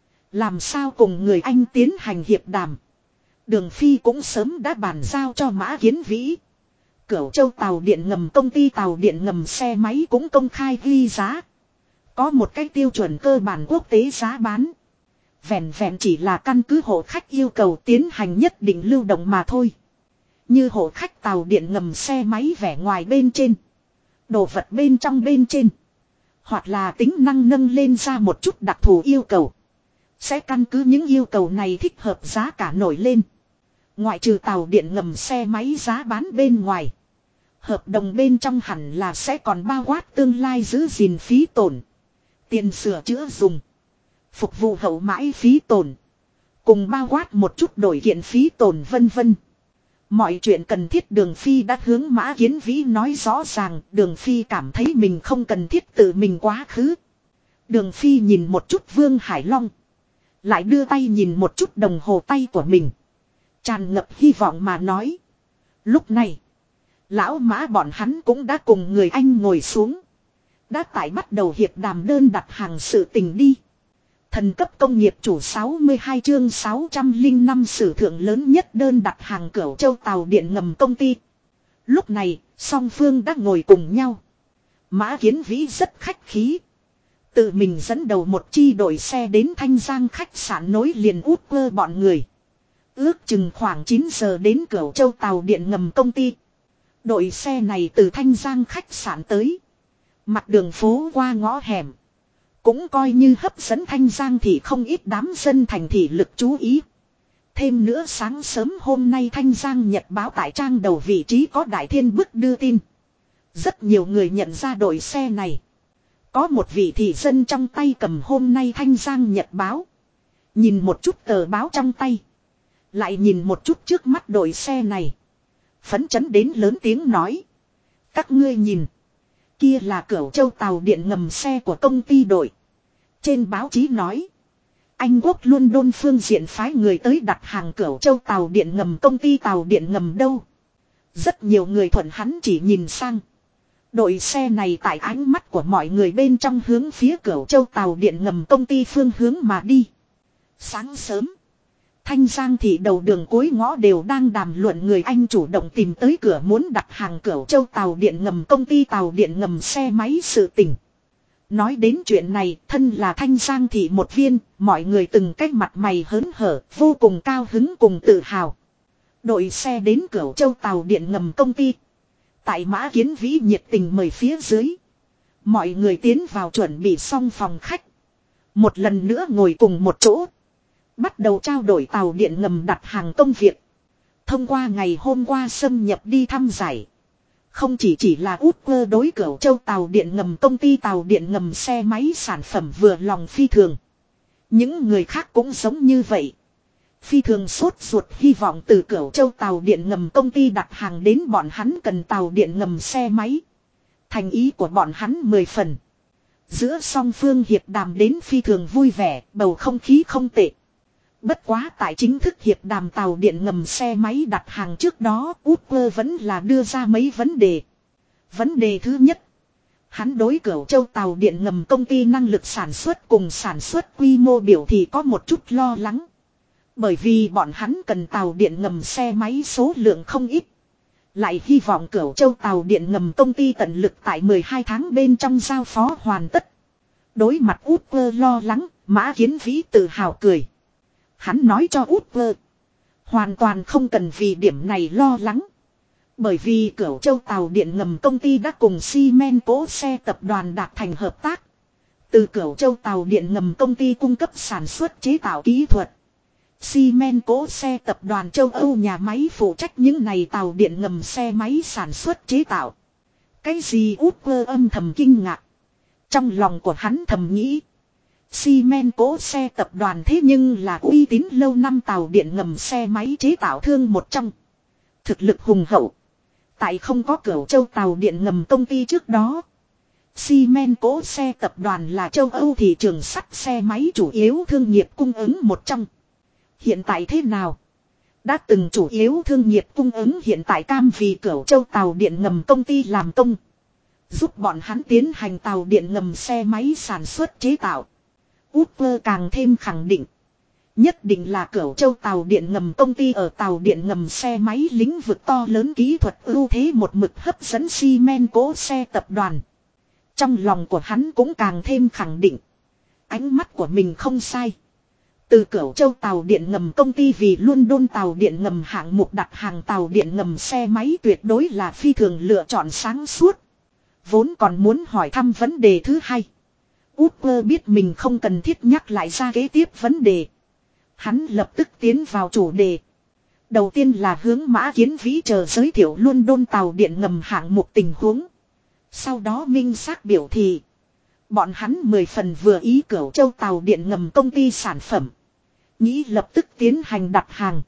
Làm sao cùng người Anh tiến hành hiệp đàm. Đường Phi cũng sớm đã bàn giao cho Mã Kiến Vĩ. Cửu Châu tàu điện ngầm công ty tàu điện ngầm xe máy cũng công khai ghi giá. Có một cái tiêu chuẩn cơ bản quốc tế giá bán. Vẹn vẹn chỉ là căn cứ hộ khách yêu cầu tiến hành nhất định lưu động mà thôi. Như hộ khách tàu điện ngầm xe máy vẻ ngoài bên trên. Đồ vật bên trên. Hoặc là tính năng nâng lên ra một chút đặc thù yêu cầu. Sẽ căn cứ những yêu cầu này thích hợp giá cả nổi lên. Ngoại trừ tàu điện ngầm xe máy giá bán bên ngoài. Hợp đồng bên trong hẳn là sẽ còn bao quát tương lai giữ gìn phí tổn. Tiền sửa chữa dùng. Phục vụ hậu mãi phí tổn. Cùng bao quát một chút đổi kiện phí tổn vân vân. Mọi chuyện cần thiết Đường Phi đã hướng Mã Kiến Vĩ nói rõ ràng. Đường Phi cảm thấy mình không cần thiết tự mình quá khứ. Đường Phi nhìn một chút Vương Hải Long. Lại đưa tay nhìn một chút đồng hồ tay của mình. Tràn ngập hy vọng mà nói. Lúc này. Lão Mã bọn hắn cũng đã cùng người Anh ngồi xuống. Đã tại bắt đầu hiệp đàm đơn đặt hàng sự tình đi. Thần cấp công nghiệp chủ 62 chương 605 sử thượng lớn nhất đơn đặt hàng Cửu Châu tàu điện ngầm công ty. Lúc này, song phương đã ngồi cùng nhau. Mã Kiến Vĩ rất khách khí. Tự mình dẫn đầu một chi đội xe đến Thanh Giang khách sạn nối liền út quơ bọn người. Ước chừng khoảng 9 giờ đến Cửu Châu tàu điện ngầm công ty. Đội xe này từ Thanh Giang khách sạn tới. Mặt đường phố qua ngõ hẻm. Cũng coi như hấp dẫn Thanh Giang thì không ít đám dân thành thị lực chú ý. Thêm nữa sáng sớm hôm nay Thanh Giang Nhật báo tại trang đầu vị trí có Đại Thiên bức đưa tin. Rất nhiều người nhận ra đội xe này. Có một vị thị dân trong tay cầm hôm nay Thanh Giang Nhật báo. Nhìn một chút tờ báo trong tay. Lại nhìn một chút trước mắt đội xe này. Phấn chấn đến lớn tiếng nói. Các ngươi nhìn. Kia là Cửu Châu tàu điện ngầm xe của công ty đội. Trên báo chí nói. Anh Quốc London phương diện phái người tới đặt hàng Cửu Châu tàu điện ngầm công ty tàu điện ngầm đâu. Rất nhiều người thuận hắn chỉ nhìn sang. Đội xe này tại ánh mắt của mọi người bên trong hướng phía Cửu Châu tàu điện ngầm công ty phương hướng mà đi. Sáng sớm. Thanh Giang thị đầu đường cuối ngõ đều đang đàm luận người Anh chủ động tìm tới cửa muốn đặt hàng Cửu Châu tàu điện ngầm công ty tàu điện ngầm xe máy sự tình. Nói đến chuyện này, thân là Thanh Giang thị một viên, mọi người từng cách mặt mày hớn hở, vô cùng cao hứng cùng tự hào. Đội xe đến Cửu Châu tàu điện ngầm công ty. Tại Mã Kiến Vĩ nhiệt tình mời phía dưới. Mọi người tiến vào chuẩn bị xong phòng khách. Một lần nữa ngồi cùng một chỗ. Bắt đầu trao đổi tàu điện ngầm đặt hàng công việc. Thông qua ngày hôm qua xâm nhập đi thăm giải. Không chỉ là út quơ đối Cửu Châu tàu điện ngầm công ty tàu điện ngầm xe máy sản phẩm vừa lòng phi thường. Những người khác cũng giống như vậy. Phi thường sốt ruột hy vọng từ Cửu Châu tàu điện ngầm công ty đặt hàng đến bọn hắn cần tàu điện ngầm xe máy. Thành ý của bọn hắn 10 phần. Giữa song phương hiệp đàm đến phi thường vui vẻ, bầu không khí không tệ. Bất quá tại chính thức hiệp đàm tàu điện ngầm xe máy đặt hàng trước đó, Uber vẫn là đưa ra mấy vấn đề. Vấn đề thứ nhất, hắn đối Cửu Châu tàu điện ngầm công ty năng lực sản xuất cùng sản xuất quy mô biểu thì có một chút lo lắng. Bởi vì bọn hắn cần tàu điện ngầm xe máy số lượng không ít. Lại hy vọng Cửu Châu tàu điện ngầm công ty tận lực tại 12 tháng bên trong giao phó hoàn tất. Đối mặt Uber lo lắng, Mã Kiến Vĩ tự hào cười. Hắn nói cho Uber. Hoàn toàn không cần vì điểm này lo lắng. Bởi vì Cửu Châu tàu điện ngầm công ty đã cùng Siemens cỗ xe tập đoàn đạt thành hợp tác. Từ Cửu Châu tàu điện ngầm công ty cung cấp sản xuất chế tạo kỹ thuật. Siemens xe tập đoàn châu Âu nhà máy phụ trách những này tàu điện ngầm xe máy sản xuất chế tạo. Cái gì Uber âm thầm kinh ngạc. Trong lòng của hắn thầm nghĩ. Siemens xe tập đoàn thế nhưng là uy tín lâu năm tàu điện ngầm xe máy chế tạo thương một trong. Thực lực hùng hậu. Tại không có Cửu Châu tàu điện ngầm công ty trước đó. Siemens xe tập đoàn là châu Âu thị trường sắt xe máy chủ yếu thương nghiệp cung ứng một trong. Hiện tại thế nào? Đã từng chủ yếu thương nghiệp cung ứng hiện tại cam vì Cửu Châu tàu điện ngầm công ty làm công. Giúp bọn hắn tiến hành tàu điện ngầm xe máy sản xuất chế tạo. Uber càng thêm khẳng định. Nhất định là Cửu Châu tàu điện ngầm công ty ở tàu điện ngầm xe máy lĩnh vực to lớn kỹ thuật ưu thế một mực hấp dẫn Siemens xe tập đoàn. Trong lòng của hắn cũng càng thêm khẳng định. Ánh mắt của mình không sai. Từ Cửu Châu tàu điện ngầm công ty vì London tàu điện ngầm hạng mục đặt hàng tàu điện ngầm xe máy tuyệt đối là phi thường lựa chọn sáng suốt. Vốn còn muốn hỏi thăm vấn đề thứ hai. Uber biết mình không cần thiết nhắc lại ra kế tiếp vấn đề. Hắn lập tức tiến vào chủ đề. Đầu tiên là hướng Mã Kiến Vĩ chờ giới thiệu London tàu điện ngầm hạng mục tình huống. Sau đó minh xác biểu thị. Bọn hắn 10 phần vừa ý Cửu Châu tàu điện ngầm công ty sản phẩm. Nghĩ lập tức tiến hành đặt hàng.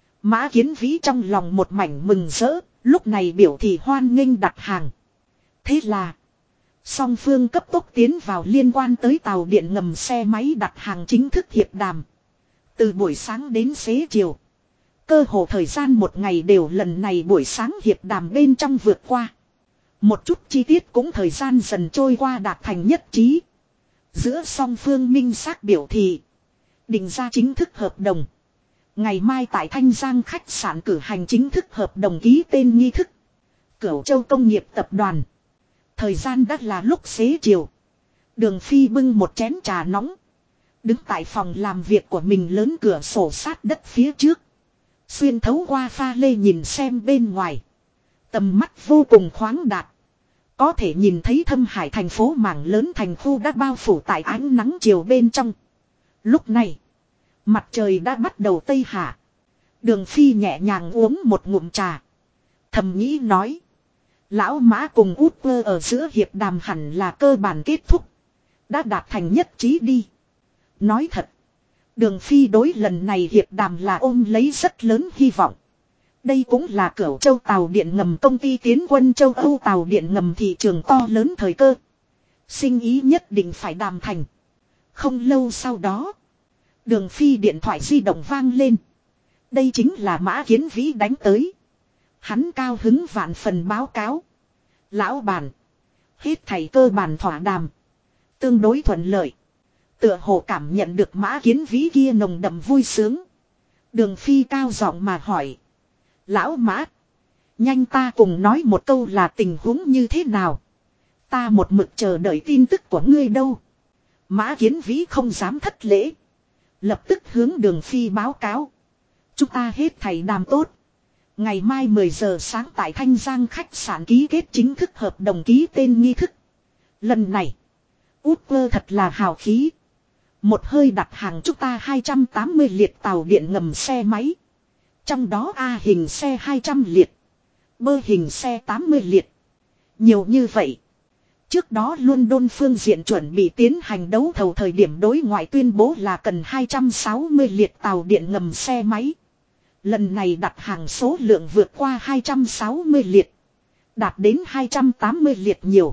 Mã Kiến Vĩ trong lòng một mảnh mừng rỡ, lúc này biểu thị hoan nghênh đặt hàng. Thế là song phương cấp tốc tiến vào liên quan tới tàu điện ngầm xe máy đặt hàng chính thức hiệp đàm. Từ buổi sáng đến xế chiều. Cơ hồ thời gian một ngày đều lần này buổi sáng hiệp đàm bên trong vượt qua. Một chút chi tiết cũng thời gian dần trôi qua đạt thành nhất trí. Giữa song phương minh xác biểu thị. Định ra chính thức hợp đồng. Ngày mai tại Thanh Giang khách sạn cử hành chính thức hợp đồng ký tên nghi thức. Cửu Châu Công nghiệp Tập đoàn. Thời gian đã là lúc xế chiều. Đường Phi bưng một chén trà nóng. Đứng tại phòng làm việc của mình lớn cửa sổ sát đất phía trước. Xuyên thấu qua pha lê nhìn xem bên ngoài. Tầm mắt vô cùng khoáng đạt. Có thể nhìn thấy Thâm Hải thành phố mảng lớn thành khu đã bao phủ tại ánh nắng chiều bên trong. Lúc này, mặt trời đã bắt đầu tây hạ. Đường Phi nhẹ nhàng uống một ngụm trà. Thầm nghĩ nói. Lão Mã cùng Uber ở giữa hiệp đàm hẳn là cơ bản kết thúc. Đã đạt thành nhất trí đi. Nói thật. Đường Phi đối lần này hiệp đàm là ôm lấy rất lớn hy vọng. Đây cũng là Cửu Châu tàu điện ngầm công ty tiến quân châu Âu tàu điện ngầm thị trường to lớn thời cơ. Sinh ý nhất định phải đàm thành. Không lâu sau đó. Đường Phi điện thoại di động vang lên. Đây chính là Mã Kiến Vĩ đánh tới. Hắn cao hứng vạn phần báo cáo. Lão bản. Hết thảy cơ bản thỏa đàm. Tương đối thuận lợi. Tựa hồ cảm nhận được Mã Kiến Vĩ kia nồng đậm vui sướng. Đường Phi cao giọng mà hỏi. Lão Mã. Nhanh ta cùng nói một câu là tình huống như thế nào. Ta một mực chờ đợi tin tức của ngươi đâu. Mã Kiến Vĩ không dám thất lễ. Lập tức hướng Đường Phi báo cáo. Chúng ta hết thảy đàm tốt. Ngày mai 10 giờ sáng tại Thanh Giang khách sạn ký kết chính thức hợp đồng ký tên nghi thức. Lần này. Uber thật là hào khí. Một hơi đặt hàng chúng ta 280 liệt tàu điện ngầm xe máy. Trong đó A hình xe 200 liệt. B hình xe 80 liệt. Nhiều như vậy. Trước đó London phương diện chuẩn bị tiến hành đấu thầu thời điểm đối ngoại tuyên bố là cần 260 liệt tàu điện ngầm xe máy. Lần này đặt hàng số lượng vượt qua 260 liệt. Đạt đến 280 liệt nhiều.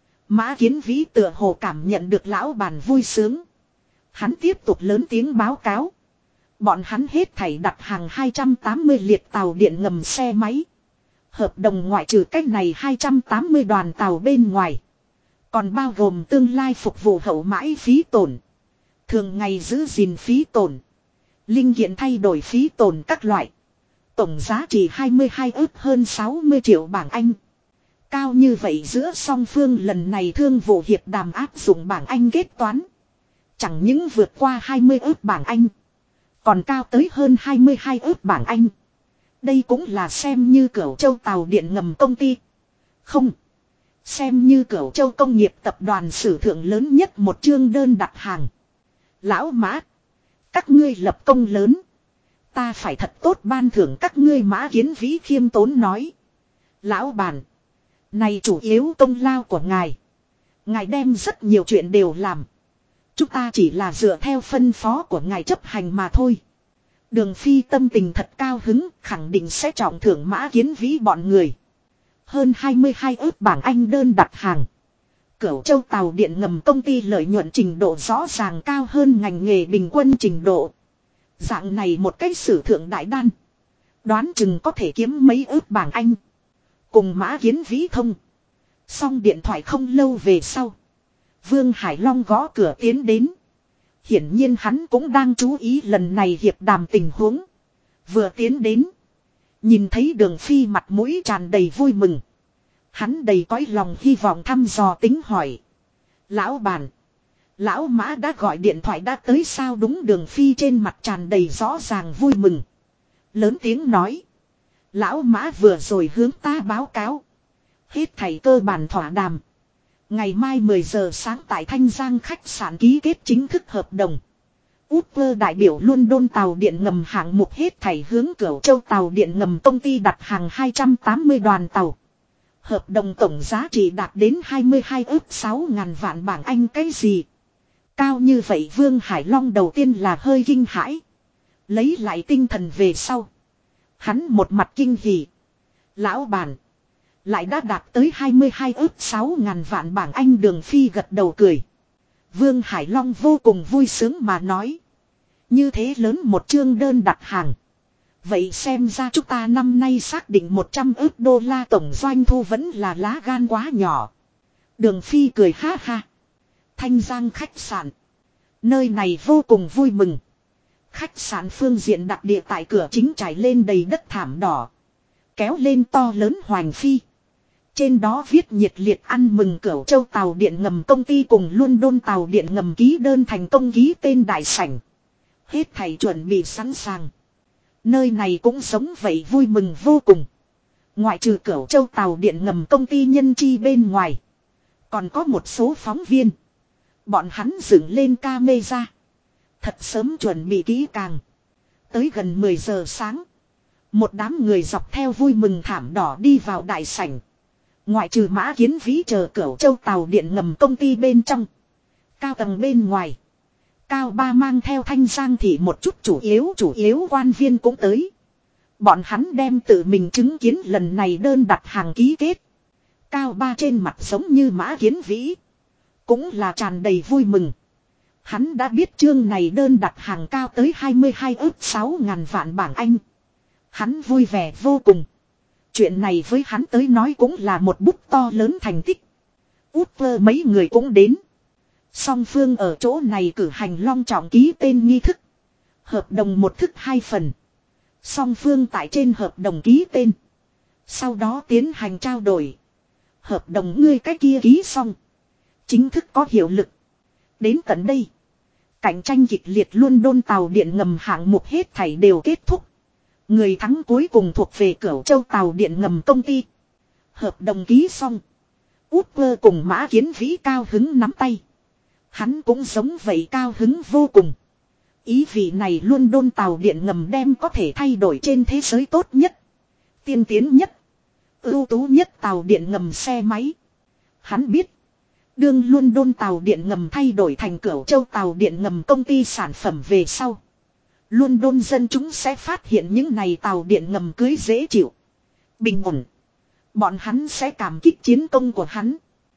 Mã Kiến Vĩ tựa hồ cảm nhận được lão bản vui sướng. Hắn tiếp tục lớn tiếng báo cáo. Bọn hắn hết thảy đặt hàng 280 liệt tàu điện ngầm xe máy. Hợp đồng ngoại trừ cách này 280 đoàn tàu bên ngoài. Còn bao gồm tương lai phục vụ hậu mãi phí tổn. Thường ngày giữ gìn phí tổn. Linh kiện thay đổi phí tổn các loại. Tổng giá trị 22 ức hơn 60 triệu bảng Anh. Cao như vậy giữa song phương lần này thương vụ hiệp đàm áp dụng bảng Anh kết toán. Chẳng những vượt qua 20 ức bảng Anh. Còn cao tới hơn 22 ức bảng Anh. Đây cũng là xem như Cửu Châu tàu điện ngầm công ty. Không. Xem như Cửu Châu công nghiệp tập đoàn sử thượng lớn nhất một chương đơn đặt hàng. Lão Mã. Các ngươi lập công lớn. Ta phải thật tốt ban thưởng các ngươi, Mã Kiến Vĩ khiêm tốn nói. Lão bản. Này chủ yếu công lao của ngài. Ngài đem rất nhiều chuyện đều làm. Chúng ta chỉ là dựa theo phân phó của ngài chấp hành mà thôi. Đường Phi tâm tình thật cao hứng, khẳng định sẽ trọng thưởng Mã Kiến Vĩ bọn người. Hơn 22 ước bảng Anh đơn đặt hàng. Cửu Châu tàu điện ngầm công ty lợi nhuận trình độ rõ ràng cao hơn ngành nghề bình quân trình độ. Dạng này một cách sử thượng đại đan. Đoán chừng có thể kiếm mấy ước bảng Anh. Cùng Mã Kiến Vĩ thông. Xong điện thoại không lâu về sau. Vương Hải Long gõ cửa tiến đến. Hiển nhiên hắn cũng đang chú ý lần này hiệp đàm tình huống. Vừa tiến đến. Nhìn thấy Đường Phi mặt mũi tràn đầy vui mừng. Hắn đầy cõi lòng hy vọng thăm dò tính hỏi. Lão bản. Lão Mã đã gọi điện thoại đã tới sao? Đúng, Đường Phi trên mặt tràn đầy rõ ràng vui mừng. Lớn tiếng nói. Lão Mã vừa rồi hướng ta báo cáo. Hết thảy cơ bản thỏa đàm. Ngày mai 10 giờ sáng tại Thanh Giang khách sạn ký kết chính thức hợp đồng. Uber đại biểu London tàu điện ngầm hạng mục hết thảy hướng Cửu Châu tàu điện ngầm công ty đặt hàng 280 đoàn tàu. Hợp đồng tổng giá trị đạt đến 22 ước 6 ngàn vạn bảng Anh. Cái gì? Cao như vậy? Vương Hải Long đầu tiên là hơi kinh hãi. Lấy lại tinh thần về sau. Hắn một mặt kinh hỉ. Lão bản. Lại đã đạt tới 22 ước 6 ngàn vạn bảng Anh. Đường Phi gật đầu cười. Vương Hải Long vô cùng vui sướng mà nói. Như thế lớn một chương đơn đặt hàng. Vậy xem ra chúng ta năm nay xác định 100 ước đô la tổng doanh thu vẫn là lá gan quá nhỏ. Đường Phi cười ha ha. Thanh Giang khách sạn. Nơi này vô cùng vui mừng. Khách sạn phương diện đặc địa tại cửa chính trải lên đầy đất thảm đỏ. Kéo lên to lớn hoành phi. Trên đó viết nhiệt liệt ăn mừng Cửu Châu tàu điện ngầm công ty cùng London tàu điện ngầm ký đơn thành công ký tên đại sảnh. Hết thảy chuẩn bị sẵn sàng. Nơi này cũng giống vậy vui mừng vô cùng. Ngoại trừ Cửu Châu tàu điện ngầm công ty nhân chi bên ngoài. Còn có một số phóng viên. Bọn hắn dựng lên camera. Thật sớm chuẩn bị kỹ càng. Tới gần 10 giờ sáng. Một đám người dọc theo vui mừng thảm đỏ đi vào đại sảnh. Ngoại trừ Mã Kiến Vĩ chờ Cửu Châu tàu điện ngầm công ty bên trong. Cao tầng bên ngoài. Cao Ba mang theo Thanh Giang thị một chút chủ yếu quan viên cũng tới. Bọn hắn đem tự mình chứng kiến lần này đơn đặt hàng ký kết. Cao Ba trên mặt giống như Mã Kiến Vĩ. Cũng là tràn đầy vui mừng. Hắn đã biết chương này đơn đặt hàng cao tới 22 ước 6 ngàn vạn bảng Anh. Hắn vui vẻ vô cùng. Chuyện này với hắn tới nói cũng là một bút to lớn thành tích. Uber mấy người cũng đến. Song phương ở chỗ này cử hành long trọng ký tên nghi thức. Hợp đồng một thức hai phần. Song phương tại trên hợp đồng ký tên. Sau đó tiến hành trao đổi. Hợp đồng ngươi cái kia ký xong. Chính thức có hiệu lực. Đến tận đây. Cạnh tranh kịch liệt London tàu điện ngầm hạng mục hết thảy đều kết thúc. Người thắng cuối cùng thuộc về Cửu Châu tàu điện ngầm công ty. Hợp đồng ký xong. Uber cùng Mã Kiến Vĩ cao hứng nắm tay. Hắn cũng giống vậy cao hứng vô cùng. Ý vị này London tàu điện ngầm đem có thể thay đổi trên thế giới tốt nhất. Tiên tiến nhất. Ưu tú nhất tàu điện ngầm xe máy. Hắn biết. Đương London tàu điện ngầm thay đổi thành Cửu Châu tàu điện ngầm công ty sản phẩm về sau. London dân chúng sẽ phát hiện những này tàu điện ngầm cưới dễ chịu. Bình ổn. Bọn hắn sẽ cảm kích chiến công của hắn.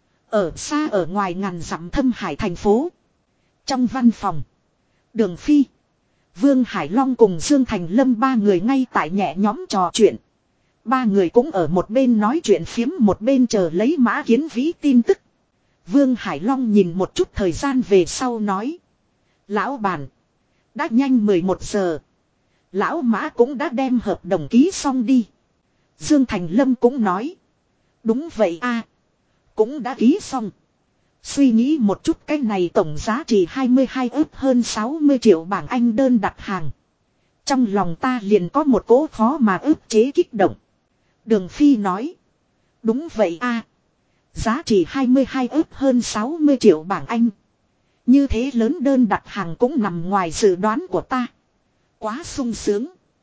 Ở xa ở ngoài ngàn dặm thâm hải thành phố. Trong văn phòng. Đường Phi. Vương Hải Long cùng Dương Thành Lâm ba người ngay tại nhẹ nhóm trò chuyện. Ba người cũng ở một bên nói chuyện phiếm một bên chờ lấy Mã Kiến Vĩ tin tức. Vương Hải Long nhìn một chút thời gian về sau nói. Lão bản. Đã nhanh 11 giờ. Lão Mã cũng đã đem hợp đồng ký xong đi. Dương Thành Lâm cũng nói. Đúng vậy a, cũng đã ký xong. Suy nghĩ một chút cái này tổng giá trị 22 ước hơn 60 triệu bảng Anh đơn đặt hàng. Trong lòng ta liền có một cỗ khó mà ức chế kích động. Đường Phi nói. Đúng vậy a, giá trị 22 ước hơn 60 triệu bảng Anh. Như thế lớn đơn đặt hàng cũng nằm ngoài dự đoán của ta. Quá sung sướng.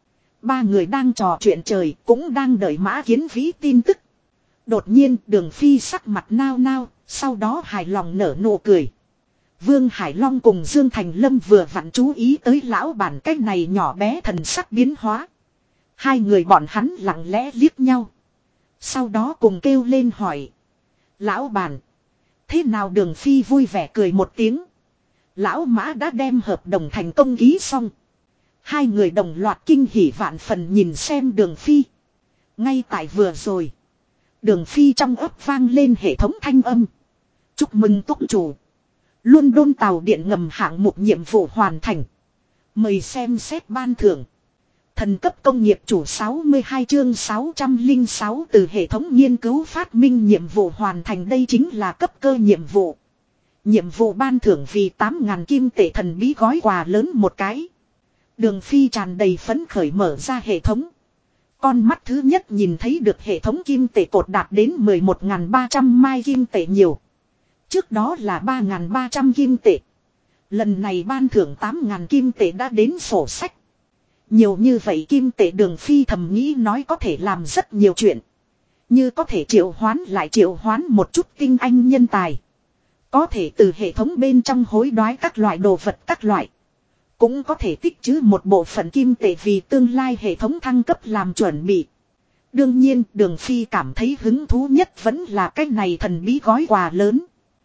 Ba người đang trò chuyện trời, cũng đang đợi Mã Kiến Vĩ tin tức. Đột nhiên Đường Phi sắc mặt nao nao, sau đó hài lòng nở nụ cười. Vương Hải Long cùng Dương Thành Lâm vừa vặn chú ý tới lão bản cách này nhỏ bé thần sắc biến hóa. Hai người bọn hắn lặng lẽ liếc nhau. Sau đó cùng kêu lên hỏi. Lão bản. Thế nào Đường Phi vui vẻ cười một tiếng. Lão Mã đã đem hợp đồng thành công ký xong. Hai người đồng loạt kinh hỉ vạn phần nhìn xem Đường Phi. Ngay tại vừa rồi. Đường Phi trong ấp vang lên hệ thống thanh âm. Chúc mừng túc chủ. London tàu điện ngầm hạng mục nhiệm vụ hoàn thành. Mời xem xét ban thưởng. Thần cấp công nghiệp chủ 62 chương 606 từ hệ thống nghiên cứu phát minh nhiệm vụ hoàn thành, đây chính là cấp cơ nhiệm vụ. Nhiệm vụ ban thưởng vì 8.000 kim tệ thần bí gói quà lớn một cái. Đường Phi tràn đầy phấn khởi mở ra hệ thống. Con mắt thứ nhất nhìn thấy được hệ thống kim tệ cột đạt đến 11.300 mai kim tệ nhiều. Trước đó là 3.300 kim tệ. Lần này ban thưởng 8.000 kim tệ đã đến sổ sách. Nhiều như vậy kim tệ Đường Phi thầm nghĩ nói có thể làm rất nhiều chuyện. Như có thể triệu hoán lại triệu hoán một chút tinh anh nhân tài. Có thể từ hệ thống bên trong hối đoái các loại đồ vật các loại. Cũng có thể tích trữ một bộ phận kim tệ vì tương lai hệ thống thăng cấp làm chuẩn bị. Đương nhiên Đường Phi cảm thấy hứng thú nhất vẫn là cái này thần bí gói quà lớn.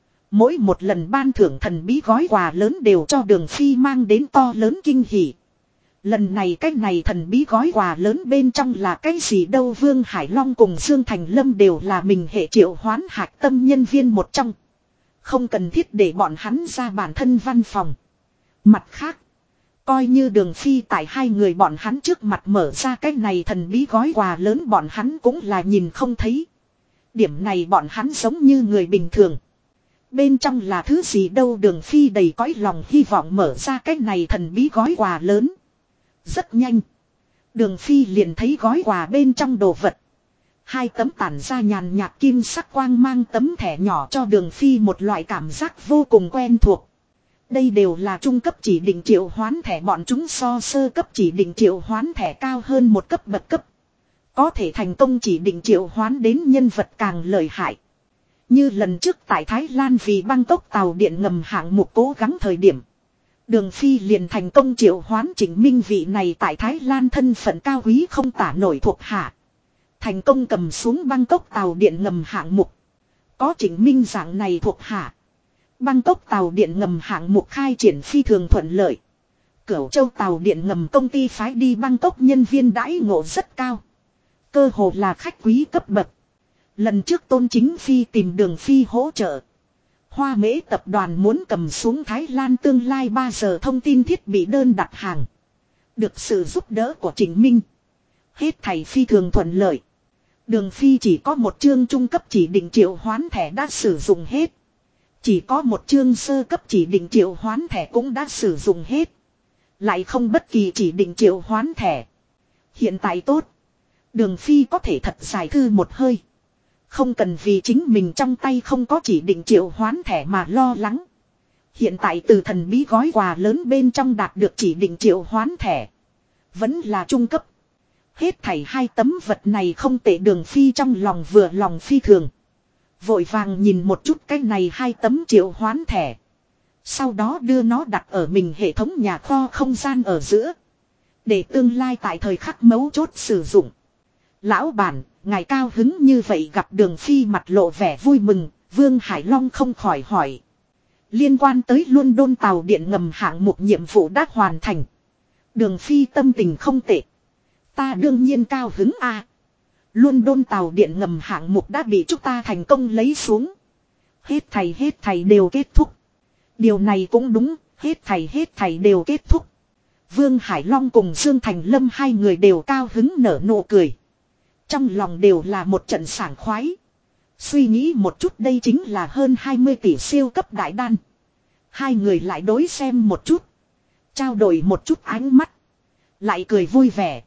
Mỗi một lần ban thưởng thần bí gói quà lớn đều cho Đường Phi mang đến to lớn kinh hỉ. Lần này cái này thần bí gói quà lớn bên trong là cái gì đâu. Vương Hải Long cùng Dương Thành Lâm đều là mình hệ triệu hoán hạch tâm nhân viên một trong. Không cần thiết để bọn hắn ra bản thân văn phòng. Mặt khác, coi như Đường Phi tại hai người bọn hắn trước mặt mở ra cái này thần bí gói quà lớn bọn hắn cũng là nhìn không thấy. Điểm này bọn hắn giống như người bình thường. Bên trong là thứ gì đâu. Đường Phi đầy cõi lòng hy vọng mở ra cái này thần bí gói quà lớn. Rất nhanh. Đường Phi liền thấy gói quà bên trong đồ vật. Hai tấm tản ra nhàn nhạt kim sắc quang mang tấm thẻ nhỏ cho Đường Phi một loại cảm giác vô cùng quen thuộc. Đây đều là trung cấp chỉ định triệu hoán thẻ, bọn chúng so sơ cấp chỉ định triệu hoán thẻ cao hơn một cấp bậc cấp. Có thể thành công chỉ định triệu hoán đến nhân vật càng lợi hại. Như lần trước tại Thái Lan vì Bangkok tàu điện ngầm hạng mục cố gắng thời điểm. Đường Phi liền thành công triệu hoán Trịnh Minh vị này tại Thái Lan thân phận cao quý không tả nổi thuộc hạ. Thành công cầm xuống Bangkok tàu điện ngầm hạng mục. Có Trịnh Minh dạng này thuộc hạ. Bangkok tàu điện ngầm hạng mục khai triển phi thường thuận lợi. Cửu Châu tàu điện ngầm công ty phái đi Bangkok nhân viên đãi ngộ rất cao. Cơ hồ là khách quý cấp bậc. Lần trước Tôn Chính Phi tìm Đường Phi hỗ trợ. Hoa Mễ tập đoàn muốn cầm xuống Thái Lan tương lai 3 giờ thông tin thiết bị đơn đặt hàng. Được sự giúp đỡ của Trịnh Minh. Hết thảy phi thường thuận lợi. Đường Phi chỉ có một chương trung cấp chỉ định triệu hoán thẻ đã sử dụng hết. Chỉ có một chương sơ cấp chỉ định triệu hoán thẻ cũng đã sử dụng hết. Lại không bất kỳ chỉ định triệu hoán thẻ. Hiện tại tốt. Đường Phi có thể thật giải thư một hơi. Không cần vì chính mình trong tay không có chỉ định triệu hoán thẻ mà lo lắng. Hiện tại từ thần bí gói quà lớn bên trong đạt được chỉ định triệu hoán thẻ. Vẫn là trung cấp. Hết thảy hai tấm vật này không tệ. Đường Phi trong lòng vừa lòng phi thường. Vội vàng nhìn một chút cái này hai tấm triệu hoán thẻ. Sau đó đưa nó đặt ở mình hệ thống nhà kho không gian ở giữa. Để tương lai tại thời khắc mấu chốt sử dụng. Lão bản, ngài cao hứng như vậy gặp Đường Phi mặt lộ vẻ vui mừng, Vương Hải Long không khỏi hỏi. Liên quan tới London tàu điện ngầm hạng mục nhiệm vụ đã hoàn thành. Đường Phi tâm tình không tệ. Ta đương nhiên cao hứng a. London tàu điện ngầm hạng mục đã bị chúng ta thành công lấy xuống. Hết thầy đều kết thúc. Điều này cũng đúng, hết thầy đều kết thúc. Vương Hải Long cùng Dương Thành Lâm hai người đều cao hứng nở nụ cười. Trong lòng đều là một trận sảng khoái. Suy nghĩ một chút đây chính là hơn 20 tỷ siêu cấp đại đan. Hai người lại đối xem một chút. Trao đổi một chút ánh mắt. Lại cười vui vẻ.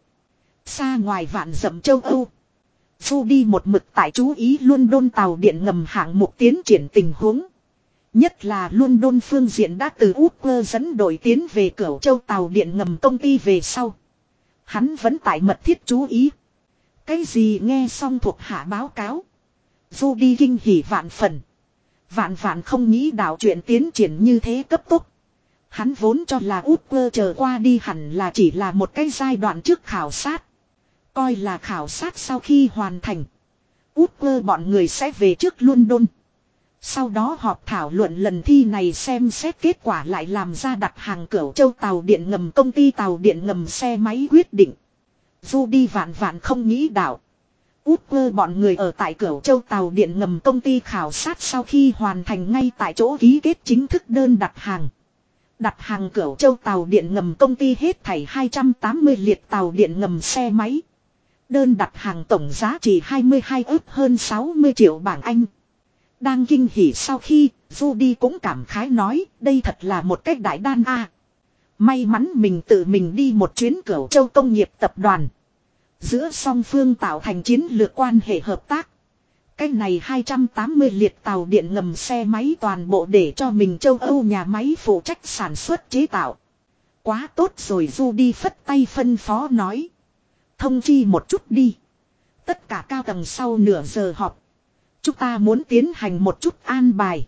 Xa ngoài vạn dặm châu Âu. Du đi một mực tại chú ý London tàu điện ngầm hạng mục tiến triển tình huống. Nhất là London phương diện đã từ Úc dẫn đội tiến về Cửu Châu tàu điện ngầm công ty về sau. Hắn vẫn tại mật thiết chú ý. Cái gì nghe xong thuộc hạ báo cáo. Judy kinh hỉ vạn phần. Vạn vạn không nghĩ đạo chuyện tiến triển như thế cấp tốc. Hắn vốn cho là Upper chờ qua đi hẳn là chỉ là một cái giai đoạn trước khảo sát. Coi là khảo sát sau khi hoàn thành. Upper bọn người sẽ về trước London. Sau đó họp thảo luận lần thi này xem xét kết quả lại làm ra đặt hàng Cửu Châu tàu điện ngầm công ty tàu điện ngầm xe máy quyết định. Judy vạn vạn không nghĩ đạo. Upper bọn người ở tại Cửu Châu tàu điện ngầm công ty khảo sát sau khi hoàn thành ngay tại chỗ ký kết chính thức đơn đặt hàng. Đặt hàng Cửu Châu tàu điện ngầm công ty hết thảy 280 liệt tàu điện ngầm xe máy. Đơn đặt hàng tổng giá trị 22 ức hơn 60 triệu bảng Anh. Đang kinh hỉ sau khi, Judy cũng cảm khái nói, đây thật là một cách đại đan a. May mắn mình tự mình đi một chuyến Cửu Châu công nghiệp tập đoàn. Giữa song phương tạo thành chiến lược quan hệ hợp tác. Cái này 280 liệt tàu điện ngầm xe máy toàn bộ để cho mình châu Âu nhà máy phụ trách sản xuất chế tạo. Quá tốt rồi, Judy phất tay phân phó nói. Thông chi một chút đi. Tất cả cao tầng sau nửa giờ họp. Chúng ta muốn tiến hành một chút an bài.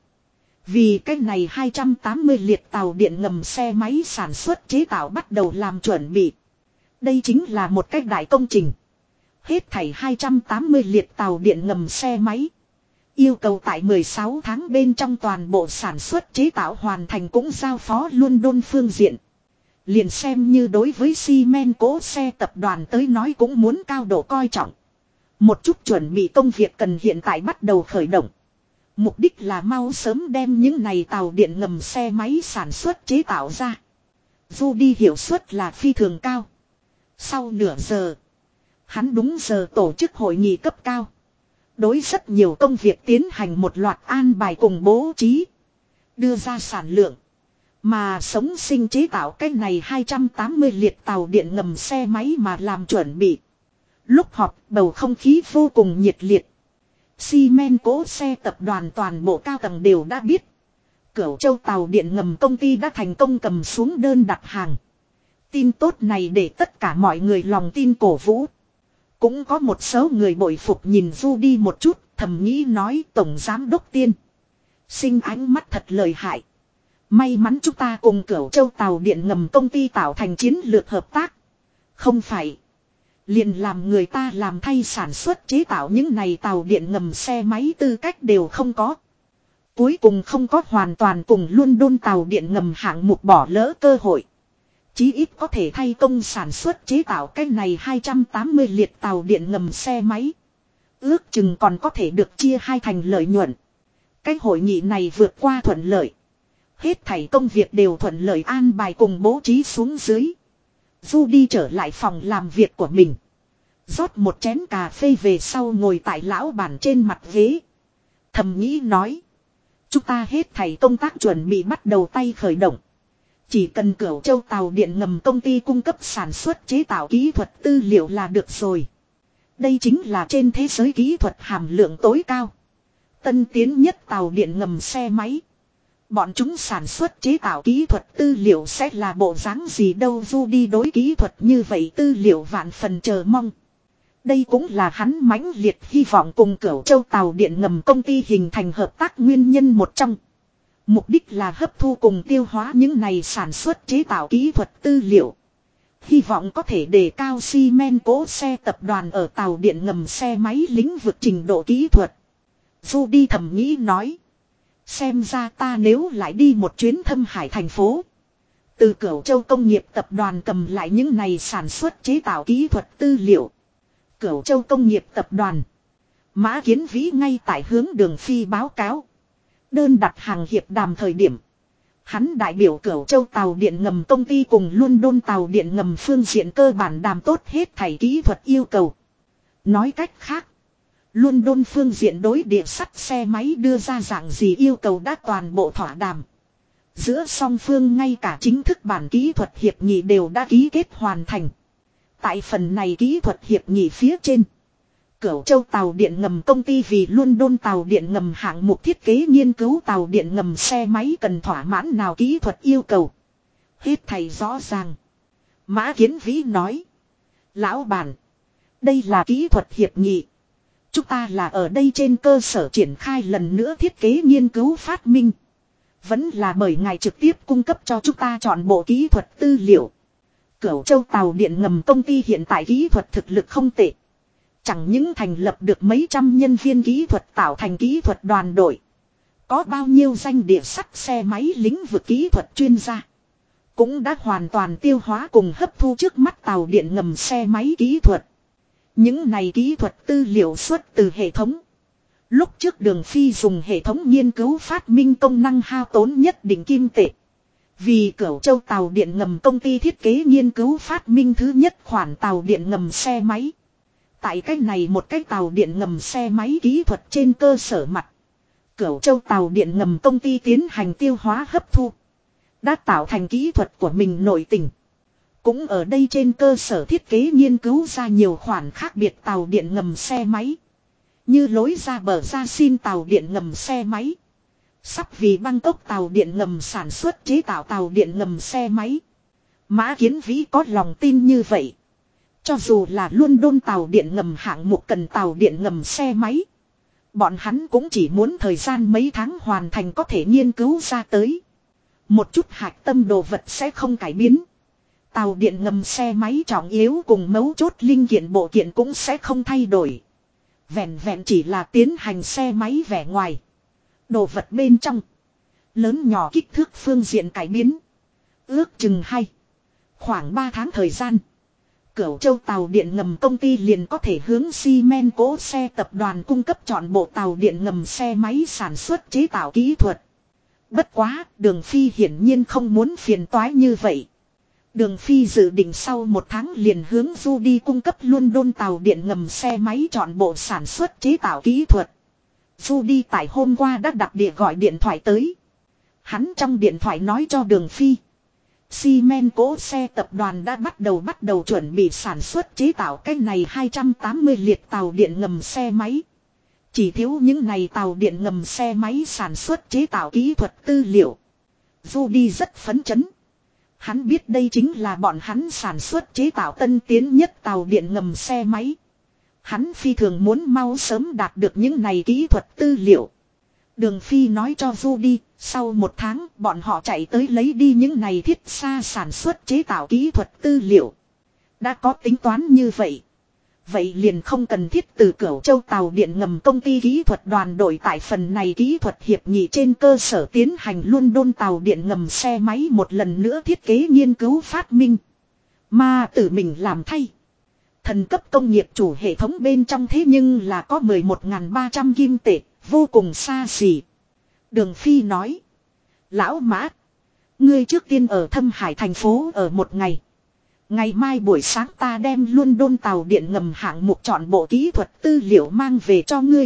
Vì cái này 280 liệt tàu điện ngầm xe máy sản xuất chế tạo bắt đầu làm chuẩn bị. Đây chính là một cái đại công trình. Hết thảy 280 liệt tàu điện ngầm xe máy. Yêu cầu tại 16 tháng bên trong toàn bộ sản xuất chế tạo hoàn thành cũng giao phó London phương diện. Liền xem như đối với Siemens cố xe tập đoàn tới nói cũng muốn cao độ coi trọng. Một chút chuẩn bị công việc cần hiện tại bắt đầu khởi động. Mục đích là mau sớm đem những này tàu điện ngầm xe máy sản xuất chế tạo ra. Judy hiệu suất là phi thường cao. Sau nửa giờ, hắn đúng giờ tổ chức hội nghị cấp cao. Đối rất nhiều công việc tiến hành một loạt an bài cùng bố trí. Đưa ra sản lượng. Mà sống sinh chế tạo cái này 280 liệt tàu điện ngầm xe máy mà làm chuẩn bị. Lúc họp bầu không khí vô cùng nhiệt liệt. Siemens cố xe tập đoàn toàn bộ cao tầng đều đã biết. Cửu Châu tàu điện ngầm công ty đã thành công cầm xuống đơn đặt hàng. Tin tốt này để tất cả mọi người lòng tin cổ vũ. Cũng có một số người bội phục nhìn Judy một chút, thầm nghĩ nói tổng giám đốc tiên. Sinh ánh mắt thật lợi hại. May mắn chúng ta cùng Cửu Châu tàu điện ngầm công ty tạo thành chiến lược hợp tác. Không phải. Liền làm người ta làm thay sản xuất chế tạo những này tàu điện ngầm xe máy tư cách đều không có. Cuối cùng không có hoàn toàn cùng London tàu điện ngầm hạng mục bỏ lỡ cơ hội. Chí ít có thể thay công sản xuất chế tạo cái này 280 liệt tàu điện ngầm xe máy. Ước chừng còn có thể được chia hai thành lợi nhuận. Cái hội nghị này vượt qua thuận lợi. Hết thảy công việc đều thuận lợi an bài cùng bố trí xuống dưới. Judy trở lại phòng làm việc của mình. Rót một chén cà phê về sau ngồi tại lão bàn trên mặt ghế. Thầm nghĩ nói. Chúng ta hết thảy công tác chuẩn bị bắt đầu tay khởi động. Chỉ cần Cửu Châu tàu điện ngầm công ty cung cấp sản xuất chế tạo kỹ thuật tư liệu là được rồi. Đây chính là trên thế giới kỹ thuật hàm lượng tối cao. Tân tiến nhất tàu điện ngầm xe máy. Bọn chúng sản xuất chế tạo kỹ thuật tư liệu sẽ là bộ dáng gì đâu, Judy đối kỹ thuật như vậy tư liệu vạn phần chờ mong. Đây cũng là hắn mãnh liệt hy vọng cùng Cửu Châu tàu điện ngầm công ty hình thành hợp tác nguyên nhân một trong. Mục đích là hấp thu cùng tiêu hóa những này sản xuất chế tạo kỹ thuật tư liệu. Hy vọng có thể đề cao Siemens cố xe tập đoàn ở tàu điện ngầm xe máy lĩnh vực trình độ kỹ thuật. Judy thầm nghĩ nói. Xem ra ta nếu lại đi một chuyến Thâm Hải thành phố. Từ Cửu Châu công nghiệp tập đoàn cầm lại những này sản xuất chế tạo kỹ thuật tư liệu. Cửu Châu công nghiệp tập đoàn. Mã Kiến Vĩ ngay tại hướng Đường Phi báo cáo. Đơn đặt hàng hiệp đàm thời điểm. Hắn đại biểu Cửu Châu tàu điện ngầm công ty cùng London tàu điện ngầm phương diện cơ bản đàm tốt hết thảy kỹ thuật yêu cầu. Nói cách khác. London phương diện đối địa sắt xe máy đưa ra dạng gì yêu cầu đã toàn bộ thỏa đàm. Giữa song phương ngay cả chính thức bản kỹ thuật hiệp nghị đều đã ký kết hoàn thành. Tại phần này kỹ thuật hiệp nghị phía trên. Cửu Châu tàu điện ngầm công ty vì London tàu điện ngầm hạng mục thiết kế nghiên cứu tàu điện ngầm xe máy cần thỏa mãn nào kỹ thuật yêu cầu. Hết thầy rõ ràng. Mã Kiến Vĩ nói. Lão bản. Đây là kỹ thuật hiệp nghị. Chúng ta là ở đây trên cơ sở triển khai lần nữa thiết kế nghiên cứu phát minh. Vẫn là bởi ngài trực tiếp cung cấp cho chúng ta chọn bộ kỹ thuật tư liệu. Cửu Châu tàu điện ngầm công ty hiện tại kỹ thuật thực lực không tệ. Chẳng những thành lập được mấy trăm nhân viên kỹ thuật tạo thành kỹ thuật đoàn đội. Có bao nhiêu danh địa sắt xe máy lĩnh vực kỹ thuật chuyên gia. Cũng đã hoàn toàn tiêu hóa cùng hấp thu trước mắt tàu điện ngầm xe máy kỹ thuật. Những này kỹ thuật tư liệu xuất từ hệ thống. Lúc trước Đường Phi dùng hệ thống nghiên cứu phát minh công năng hao tốn nhất định kim tệ. Vì Cửu Châu tàu điện ngầm công ty thiết kế nghiên cứu phát minh thứ nhất khoản tàu điện ngầm xe máy. Tại cách này một cái tàu điện ngầm xe máy kỹ thuật trên cơ sở mặt. Cửu Châu tàu điện ngầm công ty tiến hành tiêu hóa hấp thu. Đã tạo thành kỹ thuật của mình nội tình. Cũng ở đây trên cơ sở thiết kế nghiên cứu ra nhiều khoản khác biệt tàu điện ngầm xe máy. Như lối ra bờ ra xin tàu điện ngầm xe máy. Sắp vì Bangkok tàu điện ngầm sản xuất chế tạo tàu điện ngầm xe máy. Mã Kiến Vĩ có lòng tin như vậy. Cho dù là London tàu điện ngầm hạng mục cần tàu điện ngầm xe máy. Bọn hắn cũng chỉ muốn thời gian mấy tháng hoàn thành có thể nghiên cứu ra tới. Một chút hạch tâm đồ vật sẽ không cải biến. Tàu điện ngầm xe máy trọng yếu cùng mấu chốt linh kiện bộ kiện cũng sẽ không thay đổi. Vẹn vẹn chỉ là tiến hành xe máy vẻ ngoài. Đồ vật bên trong. Lớn nhỏ kích thước phương diện cải biến. Ước chừng khoảng 3 tháng thời gian. Cửu Châu tàu điện ngầm công ty liền có thể hướng Siemens Cỗ xe tập đoàn cung cấp chọn bộ tàu điện ngầm xe máy sản xuất chế tạo kỹ thuật. Bất quá, Đường Phi hiển nhiên không muốn phiền toái như vậy. Đường Phi dự định sau 1 tháng liền hướng Judy cung cấp London tàu điện ngầm xe máy chọn bộ sản xuất chế tạo kỹ thuật. Judy tại hôm qua đã đặt địa gọi điện thoại tới. Hắn trong điện thoại nói cho Đường Phi. Siemens Cỗ xe tập đoàn đã bắt đầu chuẩn bị sản xuất chế tạo cái này 280 liệt tàu điện ngầm xe máy. Chỉ thiếu những này tàu điện ngầm xe máy sản xuất chế tạo kỹ thuật tư liệu. Judy rất phấn chấn. Hắn biết đây chính là bọn hắn sản xuất chế tạo tân tiến nhất tàu điện ngầm xe máy. Hắn phi thường muốn mau sớm đạt được những này kỹ thuật tư liệu. Đường Phi nói cho Judy, sau 1 tháng bọn họ chạy tới lấy đi những này thiết xa sản xuất chế tạo kỹ thuật tư liệu. Đã có tính toán như vậy. Vậy liền không cần thiết từ Cửu Châu tàu điện ngầm công ty kỹ thuật đoàn đội tại phần này kỹ thuật hiệp nghị trên cơ sở tiến hành London tàu điện ngầm xe máy một lần nữa thiết kế nghiên cứu phát minh. Mà tự mình làm thay. Thần cấp công nghiệp chủ hệ thống bên trong thế nhưng là có 11.300 kim tệ, vô cùng xa xỉ. Đường Phi nói. Lão Mã, ngươi trước tiên ở Thâm Hải thành phố ở 1 ngày. Ngày mai buổi sáng ta đem London tàu điện ngầm hạng mục chọn bộ kỹ thuật tư liệu mang về cho ngươi.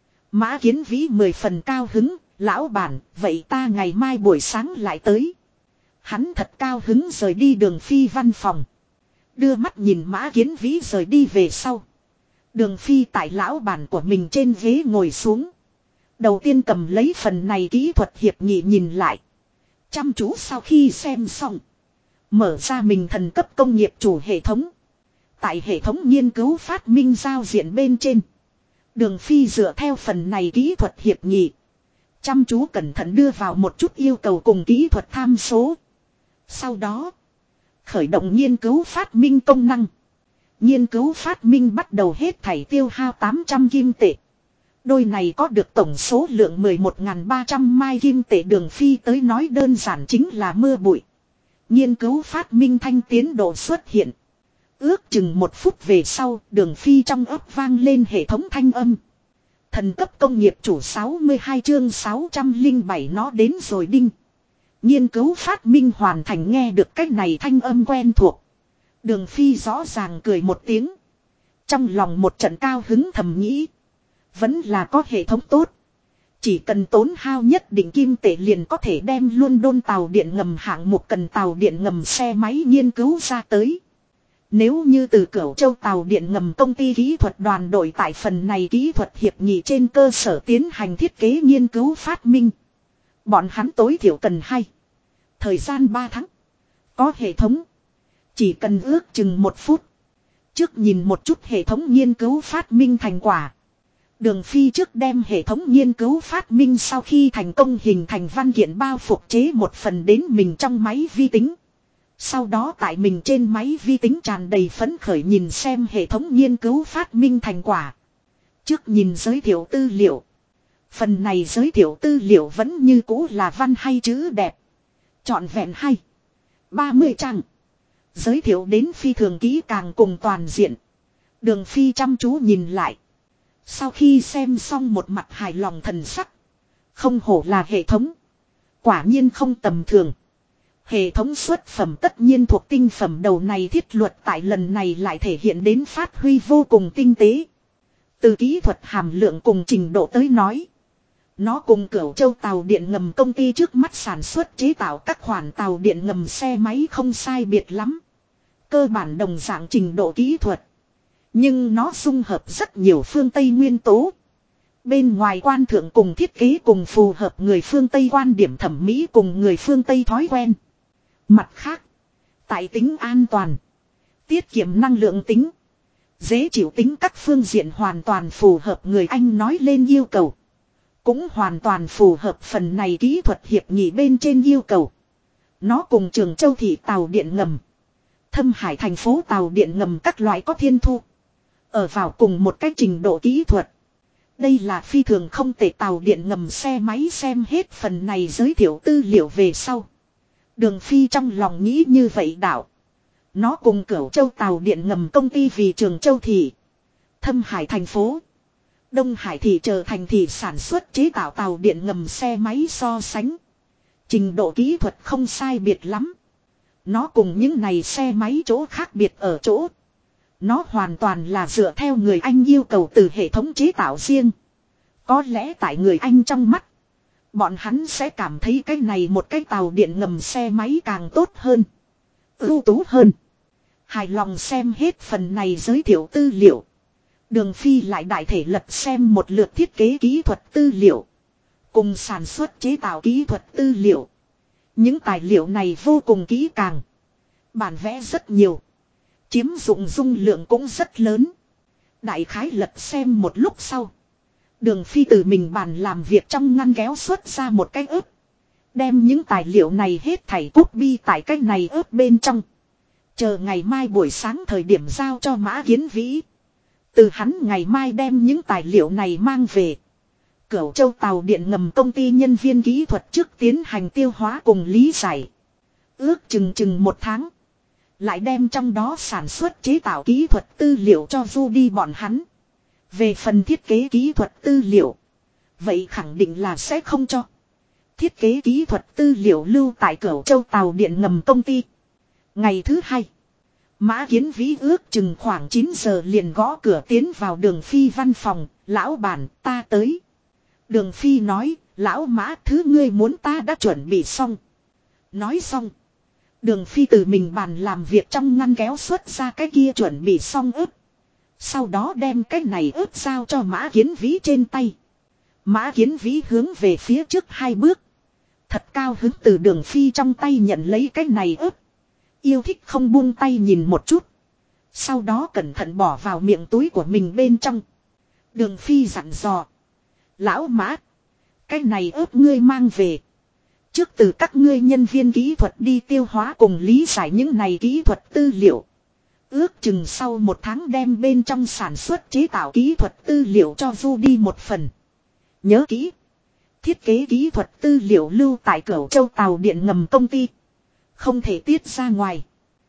Mã Kiến Vĩ 10 phần cao hứng, lão bản, vậy ta ngày mai buổi sáng lại tới. Hắn thật cao hứng rời đi Đường Phi văn phòng. Đưa mắt nhìn Mã Kiến Vĩ rời đi về sau. Đường Phi tại lão bản của mình trên ghế ngồi xuống. Đầu tiên cầm lấy phần này kỹ thuật hiệp nghị nhìn lại. Chăm chú sau khi xem xong. Mở ra mình thần cấp công nghiệp chủ hệ thống. Tại hệ thống nghiên cứu phát minh giao diện bên trên. Đường Phi dựa theo phần này kỹ thuật hiệp nghị. Chăm chú cẩn thận đưa vào một chút yêu cầu cùng kỹ thuật tham số. Sau đó. Khởi động nghiên cứu phát minh công năng. Nghiên cứu phát minh bắt đầu hết thảy tiêu hao 800 kim tệ. Đôi này có được tổng số lượng 11.300 mai kim tệ Đường Phi tới nói đơn giản chính là mưa bụi. Nghiên cứu phát minh thanh tiến độ xuất hiện. Ước chừng 1 phút về sau, Đường Phi trong ấp vang lên hệ thống thanh âm. Thần cấp công nghiệp chủ 62 chương 607 nó đến rồi đinh. Nghiên cứu phát minh hoàn thành nghe được cách này thanh âm quen thuộc. Đường Phi rõ ràng cười một tiếng. Trong lòng một trận cao hứng thầm nghĩ. Vẫn là có hệ thống tốt. Chỉ cần tốn hao nhất định kim tệ liền có thể đem London tàu điện ngầm hạng mục cần tàu điện ngầm xe máy nghiên cứu ra tới. Nếu như từ Cửu Châu tàu điện ngầm công ty kỹ thuật đoàn đội tại phần này kỹ thuật hiệp nghị trên cơ sở tiến hành thiết kế nghiên cứu phát minh. Bọn hắn tối thiểu cần thời gian 3 tháng. Có hệ thống. Chỉ cần ước chừng 1 phút. Trước nhìn một chút hệ thống nghiên cứu phát minh thành quả. Đường Phi trước đem hệ thống nghiên cứu phát minh sau khi thành công hình thành văn kiện bao phục chế một phần đến mình trong máy vi tính. Sau đó tại mình trên máy vi tính tràn đầy phấn khởi nhìn xem hệ thống nghiên cứu phát minh thành quả. Trước nhìn giới thiệu tư liệu. Phần này giới thiệu tư liệu vẫn như cũ là văn hay chữ đẹp. Trọn vẹn hay. 30 trang. Giới thiệu đến phi thường kỹ càng cùng toàn diện. Đường Phi chăm chú nhìn lại. Sau khi xem xong một mặt hài lòng thần sắc. Không hổ là hệ thống. Quả nhiên không tầm thường. Hệ thống xuất phẩm tất nhiên thuộc tinh phẩm đầu này thiết luật tại lần này lại thể hiện đến phát huy vô cùng tinh tế. Từ kỹ thuật hàm lượng cùng trình độ tới nói. Nó cùng Cửu Châu tàu điện ngầm công ty trước mắt sản xuất chế tạo các khoản tàu điện ngầm xe máy không sai biệt lắm. Cơ bản đồng dạng trình độ kỹ thuật. Nhưng nó dung hợp rất nhiều phương Tây nguyên tố. Bên ngoài quan thượng cùng thiết kế cùng phù hợp người phương Tây quan điểm thẩm mỹ cùng người phương Tây thói quen. Mặt khác, tại tính an toàn, tiết kiệm năng lượng tính, dễ chịu tính các phương diện hoàn toàn phù hợp người Anh nói lên yêu cầu. Cũng hoàn toàn phù hợp phần này kỹ thuật hiệp nghị bên trên yêu cầu. Nó cùng Trường Châu thị tàu điện ngầm, Thâm Hải thành phố tàu điện ngầm các loại có thiên thu. Ở vào cùng một cái trình độ kỹ thuật. Đây là phi thường không tệ tàu điện ngầm xe máy xem hết phần này giới thiệu tư liệu về sau. Đường Phi trong lòng nghĩ như vậy đạo. Nó cùng Cửu Châu tàu điện ngầm công ty vì Trường Châu thị, Thâm Hải thành phố, Đông Hải thị trở thành thị sản xuất chế tạo tàu điện ngầm xe máy so sánh. Trình độ kỹ thuật không sai biệt lắm. Nó cùng những này xe máy chỗ khác biệt ở chỗ. Nó hoàn toàn là dựa theo người Anh yêu cầu từ hệ thống chế tạo riêng. Có lẽ tại người Anh trong mắt, bọn hắn sẽ cảm thấy cái này một cái tàu điện ngầm xe máy càng tốt hơn, ưu tú hơn. Hài lòng xem hết phần này giới thiệu tư liệu. Đường Phi lại đại thể lật xem một lượt thiết kế kỹ thuật tư liệu. Cùng sản xuất chế tạo kỹ thuật tư liệu. Những tài liệu này vô cùng kỹ càng. Bản vẽ rất nhiều. Chiếm dụng dung lượng cũng rất lớn. Đại khái lật xem một lúc sau. Đường Phi từ mình bàn làm việc trong ngăn kéo xuất ra một cái ướp. Đem những tài liệu này hết thảy copy tại cái này ướp bên trong. Chờ ngày mai buổi sáng thời điểm giao cho Mã Kiến Vĩ. Từ hắn ngày mai đem những tài liệu này mang về. Cửu Châu tàu điện ngầm công ty nhân viên kỹ thuật trước tiến hành tiêu hóa cùng lý giải. Ước chừng một tháng. Lại đem trong đó sản xuất chế tạo kỹ thuật tư liệu cho du đi bọn hắn. Về phần thiết kế kỹ thuật tư liệu. Vậy khẳng định là sẽ không cho. Thiết kế kỹ thuật tư liệu lưu tại Cửu Châu tàu điện ngầm công ty. Ngày thứ hai. Mã Kiến Vĩ ước chừng khoảng 9 giờ liền gõ cửa tiến vào Đường Phi văn phòng. Lão bản ta tới. Đường Phi nói. Lão Mã thứ ngươi muốn ta đã chuẩn bị xong. Nói xong. Đường Phi từ mình bàn làm việc trong ngăn kéo xuất ra cái kia chuẩn bị xong ướp. Sau đó đem cái này ướp giao cho Mã Kiến Vĩ trên tay. Mã Kiến Vĩ hướng về phía trước 2 bước. Thật cao hứng từ Đường Phi trong tay nhận lấy cái này ướp. Yêu thích không buông tay nhìn một chút. Sau đó cẩn thận bỏ vào miệng túi của mình bên trong. Đường Phi dặn dò. Lão Mã. Cái này ướp ngươi mang về. Trước từ các ngươi nhân viên kỹ thuật đi tiêu hóa cùng lý giải những này kỹ thuật tư liệu. Ước chừng sau 1 tháng đem bên trong sản xuất chế tạo kỹ thuật tư liệu cho du đi một phần. Nhớ kỹ. Thiết kế kỹ thuật tư liệu lưu tại Cửu Châu tàu điện ngầm công ty. Không thể tiết ra ngoài.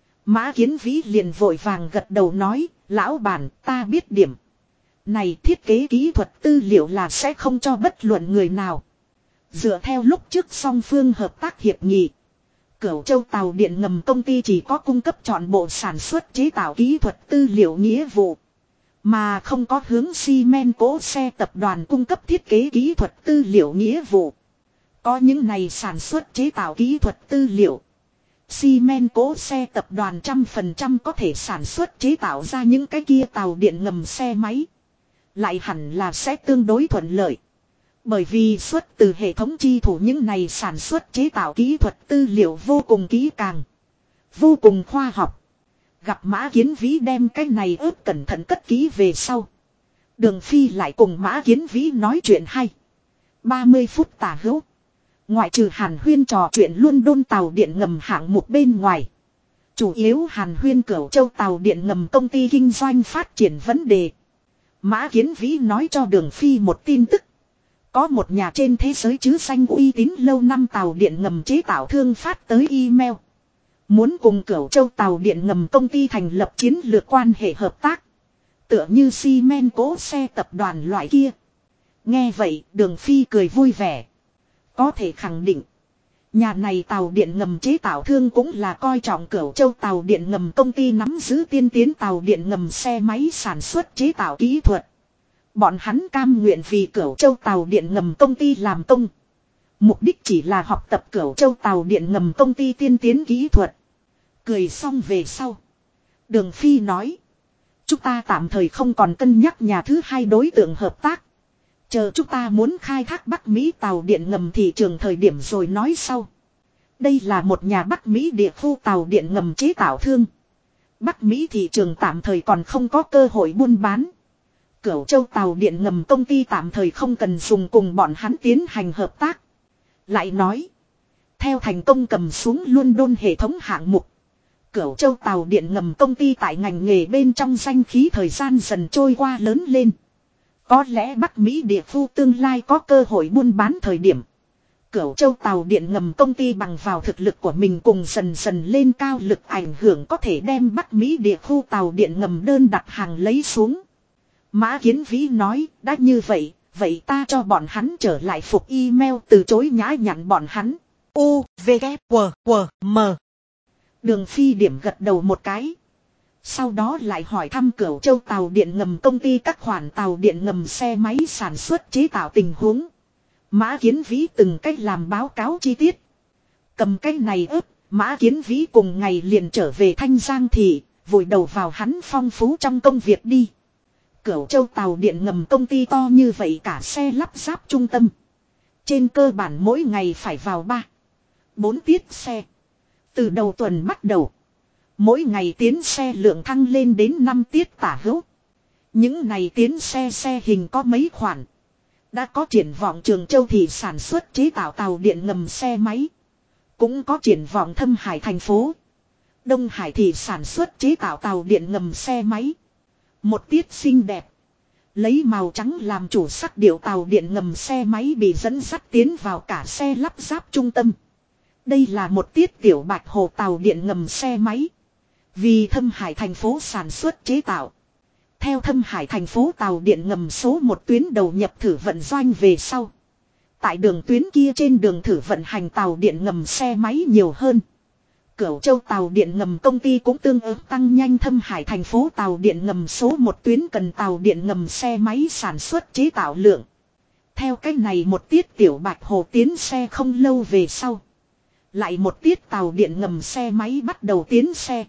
Mã Kiến Vĩ liền vội vàng gật đầu nói. Lão bản ta biết điểm. Này thiết kế kỹ thuật tư liệu là sẽ không cho bất luận người nào. Dựa theo lúc trước song phương hợp tác hiệp nghị. Cửu Châu tàu điện ngầm công ty chỉ có cung cấp trọn bộ sản xuất chế tạo kỹ thuật tư liệu nghĩa vụ. Mà không có hướng xi men cỗ xe tập đoàn cung cấp thiết kế kỹ thuật tư liệu nghĩa vụ. Có những này sản xuất chế tạo kỹ thuật tư liệu. Xi men cỗ xe tập đoàn 100% có thể sản xuất chế tạo ra những cái kia tàu điện ngầm xe máy. Lại hẳn là sẽ tương đối thuận lợi. Bởi vì xuất từ hệ thống chi thủ những này sản xuất chế tạo kỹ thuật tư liệu vô cùng kỹ càng. Vô cùng khoa học. Gặp Mã Kiến Vĩ đem cái này ướp cẩn thận cất kỹ về sau. Đường Phi lại cùng Mã Kiến Vĩ nói chuyện hay. 30 phút tả hữu. Ngoại trừ hàn huyên trò chuyện luôn đôn tàu điện ngầm hạng mục bên ngoài. Chủ yếu hàn huyên Cửu Châu tàu điện ngầm công ty kinh doanh phát triển vấn đề. Mã Kiến Vĩ nói cho Đường Phi một tin tức. Có một nhà trên thế giới chứ danh uy tín lâu năm tàu điện ngầm chế tạo thương phát tới email. Muốn cùng Cửu Châu tàu điện ngầm công ty thành lập chiến lược quan hệ hợp tác. Tựa như xi men cỗ xe tập đoàn loại kia. Nghe vậy Đường Phi cười vui vẻ. Có thể khẳng định. Nhà này tàu điện ngầm chế tạo thương cũng là coi trọng Cửu Châu tàu điện ngầm công ty nắm giữ tiên tiến tàu điện ngầm xe máy sản xuất chế tạo kỹ thuật. Bọn hắn cam nguyện vì Cửu Châu tàu điện ngầm công ty làm công. Mục đích chỉ là học tập Cửu Châu tàu điện ngầm công ty tiên tiến kỹ thuật. Cười xong về sau. Đường Phi nói. Chúng ta tạm thời không còn cân nhắc nhà thứ hai đối tượng hợp tác. Chờ chúng ta muốn khai thác Bắc Mỹ tàu điện ngầm thị trường thời điểm rồi nói sau. Đây là một nhà Bắc Mỹ địa khu tàu điện ngầm chế tạo thương. Bắc Mỹ thị trường tạm thời còn không có cơ hội buôn bán. Cửu Châu tàu điện ngầm công ty tạm thời không cần dùng cùng bọn hắn tiến hành hợp tác. Lại nói. Theo thành công cầm xuống London hệ thống hạng mục. Cửu Châu tàu điện ngầm công ty tại ngành nghề bên trong danh khí thời gian dần trôi qua lớn lên. Có lẽ Bắc Mỹ địa khu tương lai có cơ hội buôn bán thời điểm. Cửu Châu tàu điện ngầm công ty bằng vào thực lực của mình cùng dần dần lên cao lực ảnh hưởng có thể đem Bắc Mỹ địa khu tàu điện ngầm đơn đặt hàng lấy xuống. Mã Kiến Vĩ nói, đã như vậy, vậy ta cho bọn hắn trở lại phục email từ chối nhã nhặn bọn hắn. U, V, K, W, W, M. Đường Phi điểm gật đầu một cái. Sau đó lại hỏi thăm Cửu Châu tàu điện ngầm công ty các khoản tàu điện ngầm xe máy sản xuất chế tạo tình huống. Mã Kiến Vĩ từng cách làm báo cáo chi tiết. Cầm cái này ướp, Mã Kiến Vĩ cùng ngày liền trở về Thanh Giang thị, vùi đầu vào hắn phong phú trong công việc đi. Cửu Châu tàu điện ngầm công ty to như vậy cả xe lắp ráp trung tâm. Trên cơ bản mỗi ngày phải vào 3-4 tiết xe. Từ đầu tuần bắt đầu. Mỗi ngày tiến xe lượng thăng lên đến 5 tiết tả hữu. Những này tiến xe hình có mấy khoản. Đã có triển vọng Trường Châu thị sản xuất chế tạo tàu điện ngầm xe máy. Cũng có triển vọng Thâm Hải thành phố. Đông Hải thị sản xuất chế tạo tàu điện ngầm xe máy. Một tiết xinh đẹp. Lấy màu trắng làm chủ sắc điệu tàu điện ngầm xe máy bị dẫn dắt tiến vào cả xe lắp ráp trung tâm. Đây là một tiết tiểu bạch hồ tàu điện ngầm xe máy. Vì Thâm Hải thành phố sản xuất chế tạo. Theo Thâm Hải thành phố tàu điện ngầm số 1 tuyến đầu nhập thử vận doanh về sau. Tại đường tuyến kia trên đường thử vận hành tàu điện ngầm xe máy nhiều hơn. Cửu Châu tàu điện ngầm công ty cũng tương ứng tăng nhanh Thâm Hải thành phố tàu điện ngầm số 1 tuyến cần tàu điện ngầm xe máy sản xuất chế tạo lượng. Theo cách này một tiết tiểu bạch hồ tiến xe không lâu về sau. Lại một tiết tàu điện ngầm xe máy bắt đầu tiến xe.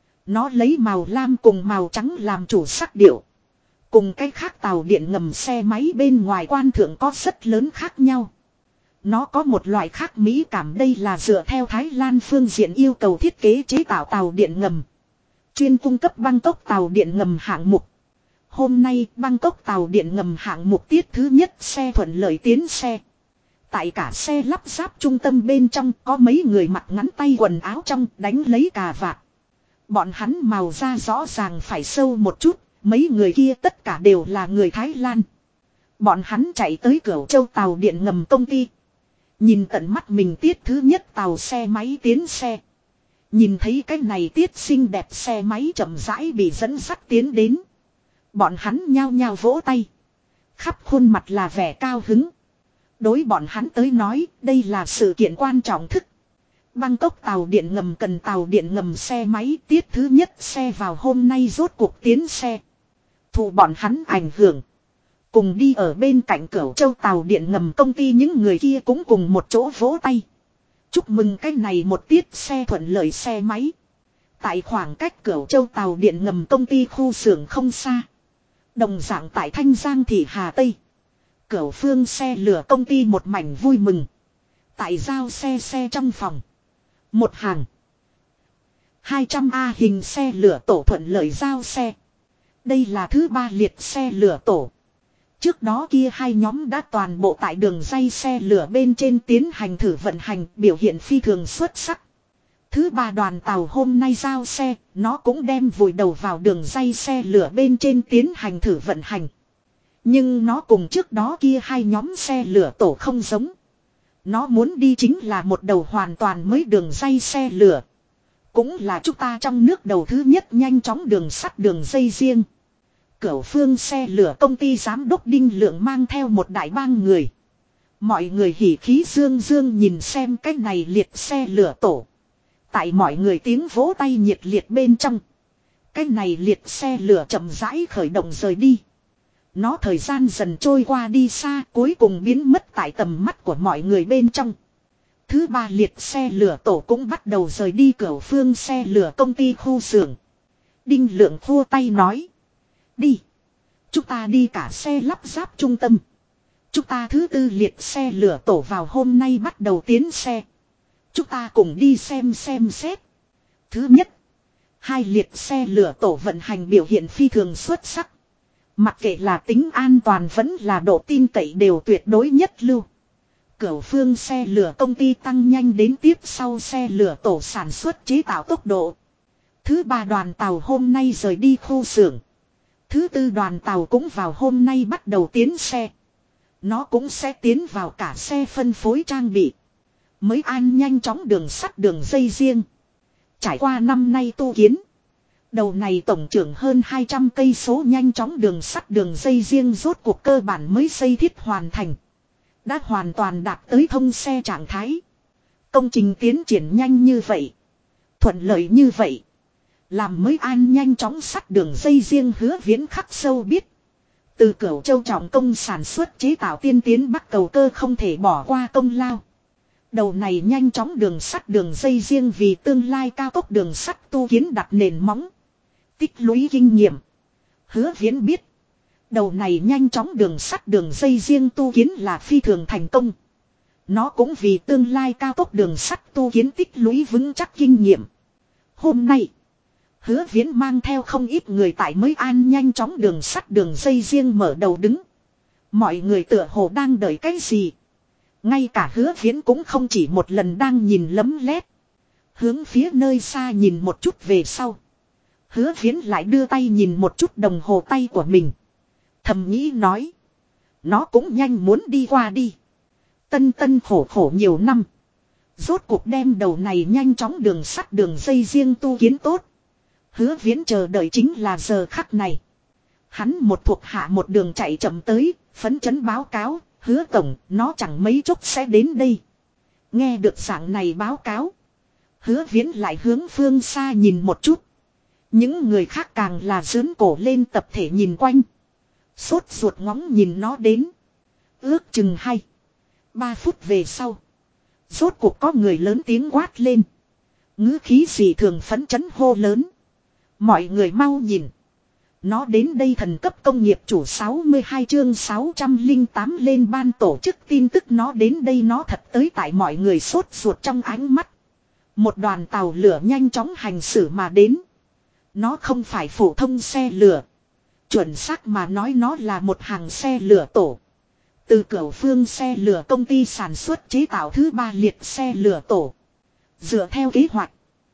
Nó lấy màu lam cùng màu trắng làm chủ sắc điệu. Cùng cách khác tàu điện ngầm xe máy bên ngoài quan thượng có rất lớn khác nhau. Nó có một loại khác mỹ cảm, đây là dựa theo Thái Lan phương diện yêu cầu thiết kế chế tạo tàu điện ngầm. Chuyên cung cấp Bangkok tàu điện ngầm hạng mục. Hôm nay Bangkok tàu điện ngầm hạng mục tiết thứ nhất xe thuận lợi tiến xe. Tại cả xe lắp ráp trung tâm bên trong có mấy người mặc ngắn tay quần áo trong đánh lấy cà vạt. Bọn hắn màu da rõ ràng phải sâu một chút, mấy người kia tất cả đều là người Thái Lan. Bọn hắn chạy tới Cửu Châu tàu điện ngầm công ty. Nhìn tận mắt mình tiết thứ nhất tàu xe máy tiến xe. Nhìn thấy cái này tiết xinh đẹp xe máy chậm rãi bị dẫn dắt tiến đến. Bọn hắn nhao nhao vỗ tay. Khắp khuôn mặt là vẻ cao hứng. Đối bọn hắn tới nói, đây là sự kiện quan trọng thức. Bangkok tàu điện ngầm cần tàu điện ngầm xe máy tiết thứ nhất xe vào hôm nay rốt cuộc tiến xe. Thụ bọn hắn ảnh hưởng. Cùng đi ở bên cạnh Cửu Châu tàu điện ngầm công ty những người kia cũng cùng một chỗ vỗ tay. Chúc mừng cái này một tiết xe thuận lợi xe máy. Tại khoảng cách Cửu Châu tàu điện ngầm công ty khu xưởng không xa. Đồng dạng tại Thanh Giang thị Hà Tây. Cửu Phương xe lửa công ty một mảnh vui mừng. Tại giao xe trong phòng. Một hàng. 200A hình xe lửa tổ thuận lợi giao xe. Đây là thứ 3 liệt xe lửa tổ. Trước đó kia hai nhóm đã toàn bộ tại đường ray xe lửa bên trên tiến hành thử vận hành, biểu hiện phi thường xuất sắc. Thứ 3 đoàn tàu hôm nay giao xe, nó cũng đem vùi đầu vào đường ray xe lửa bên trên tiến hành thử vận hành. Nhưng nó cùng trước đó kia hai nhóm xe lửa tổ không giống. Nó muốn đi chính là một đầu hoàn toàn mới đường ray xe lửa. Cũng là chúng ta trong nước đầu thứ nhất nhanh chóng đường sắt đường dây riêng. Cửu Phương xe lửa công ty giám đốc Đinh Lượng mang theo một đại bang người. Mọi người hỉ khí dương dương nhìn xem cái này liệt xe lửa tổ. Tại mọi người tiếng vỗ tay nhiệt liệt bên trong. Cái này liệt xe lửa chậm rãi khởi động rời đi. Nó thời gian dần trôi qua đi xa, cuối cùng biến mất tại tầm mắt của mọi người bên trong. Thứ 3 liệt xe lửa tổ cũng bắt đầu rời đi Cửu Phương xe lửa công ty khu xưởng. Đinh Lượng khua tay nói. Đi. Chúng ta đi cả xe lắp ráp trung tâm. Chúng ta thứ 4 liệt xe lửa tổ vào hôm nay bắt đầu tiến xe. Chúng ta cùng đi xem xét. Thứ nhất. 2 liệt xe lửa tổ vận hành biểu hiện phi thường xuất sắc. Mặc kệ là tính an toàn vẫn là độ tin cậy đều tuyệt đối nhất lưu. Cửu Phương xe lửa công ty tăng nhanh đến tiếp sau xe lửa tổ sản xuất chế tạo tốc độ. Thứ 3 đoàn tàu hôm nay rời đi khu xưởng. Thứ 4 đoàn tàu cũng vào hôm nay bắt đầu tiến xe. Nó cũng sẽ tiến vào cả xe phân phối trang bị. Mới an nhanh chóng đường sắt đường dây riêng. Trải qua năm nay tu kiến. Đầu này tổng trưởng hơn 200 cây số nhanh chóng đường sắt đường dây riêng rốt cuộc cơ bản mới xây thiết hoàn thành. Đã hoàn toàn đạt tới thông xe trạng thái. Công trình tiến triển nhanh như vậy. Thuận lợi như vậy. Làm mới an nhanh chóng sắt đường dây riêng Hứa Viễn khắc sâu biết. Từ Cửu Châu trọng công sản xuất chế tạo tiên tiến Bắc Cầu Cơ không thể bỏ qua công lao. Đầu này nhanh chóng đường sắt đường dây riêng vì tương lai cao tốc đường sắt tu kiến đặt nền móng. Tích lũy kinh nghiệm. Hứa Viễn biết. Đầu này nhanh chóng đường sắt đường dây riêng tu kiến là phi thường thành công. Nó cũng vì tương lai cao tốc đường sắt tu kiến tích lũy vững chắc kinh nghiệm. Hôm nay. Hứa Viễn mang theo không ít người tại mới an nhanh chóng đường sắt đường dây riêng mở đầu đứng. Mọi người tựa hồ đang đợi cái gì. Ngay cả Hứa Viễn cũng không chỉ một lần đang nhìn lấm lét. Hướng phía nơi xa nhìn một chút về sau. Hứa Viễn lại đưa tay nhìn một chút đồng hồ tay của mình. Thầm nghĩ nói. Nó cũng nhanh muốn đi qua đi. Tân khổ khổ nhiều năm. Rốt cuộc đem đầu này nhanh chóng đường sắt đường dây riêng tu kiến tốt. Hứa Viễn chờ đợi chính là giờ khắc này. Hắn một thuộc hạ một đường chạy chậm tới, phấn chấn báo cáo, Hứa tổng, nó chẳng mấy chốc sẽ đến đây. Nghe được dạng này báo cáo. Hứa Viễn lại hướng phương xa nhìn một chút. Những người khác càng là giớn cổ lên tập thể nhìn quanh. Sốt ruột ngóng nhìn nó đến. Ước chừng 2-3 phút về sau. Rốt cuộc có người lớn tiếng quát lên. Ngữ khí gì thường phấn chấn hô lớn. Mọi người mau nhìn. Nó đến đây thần cấp công nghiệp chủ 62 chương 608 lên ban tổ chức tin tức nó đến đây nó thật tới tại mọi người sốt ruột trong ánh mắt. Một đoàn tàu lửa nhanh chóng hành xử mà đến. Nó không phải phổ thông xe lửa. Chuẩn xác mà nói nó là một hàng xe lửa tổ. Từ Cửu Phương xe lửa công ty sản xuất chế tạo thứ 3 liệt xe lửa tổ. Dựa theo kế hoạch.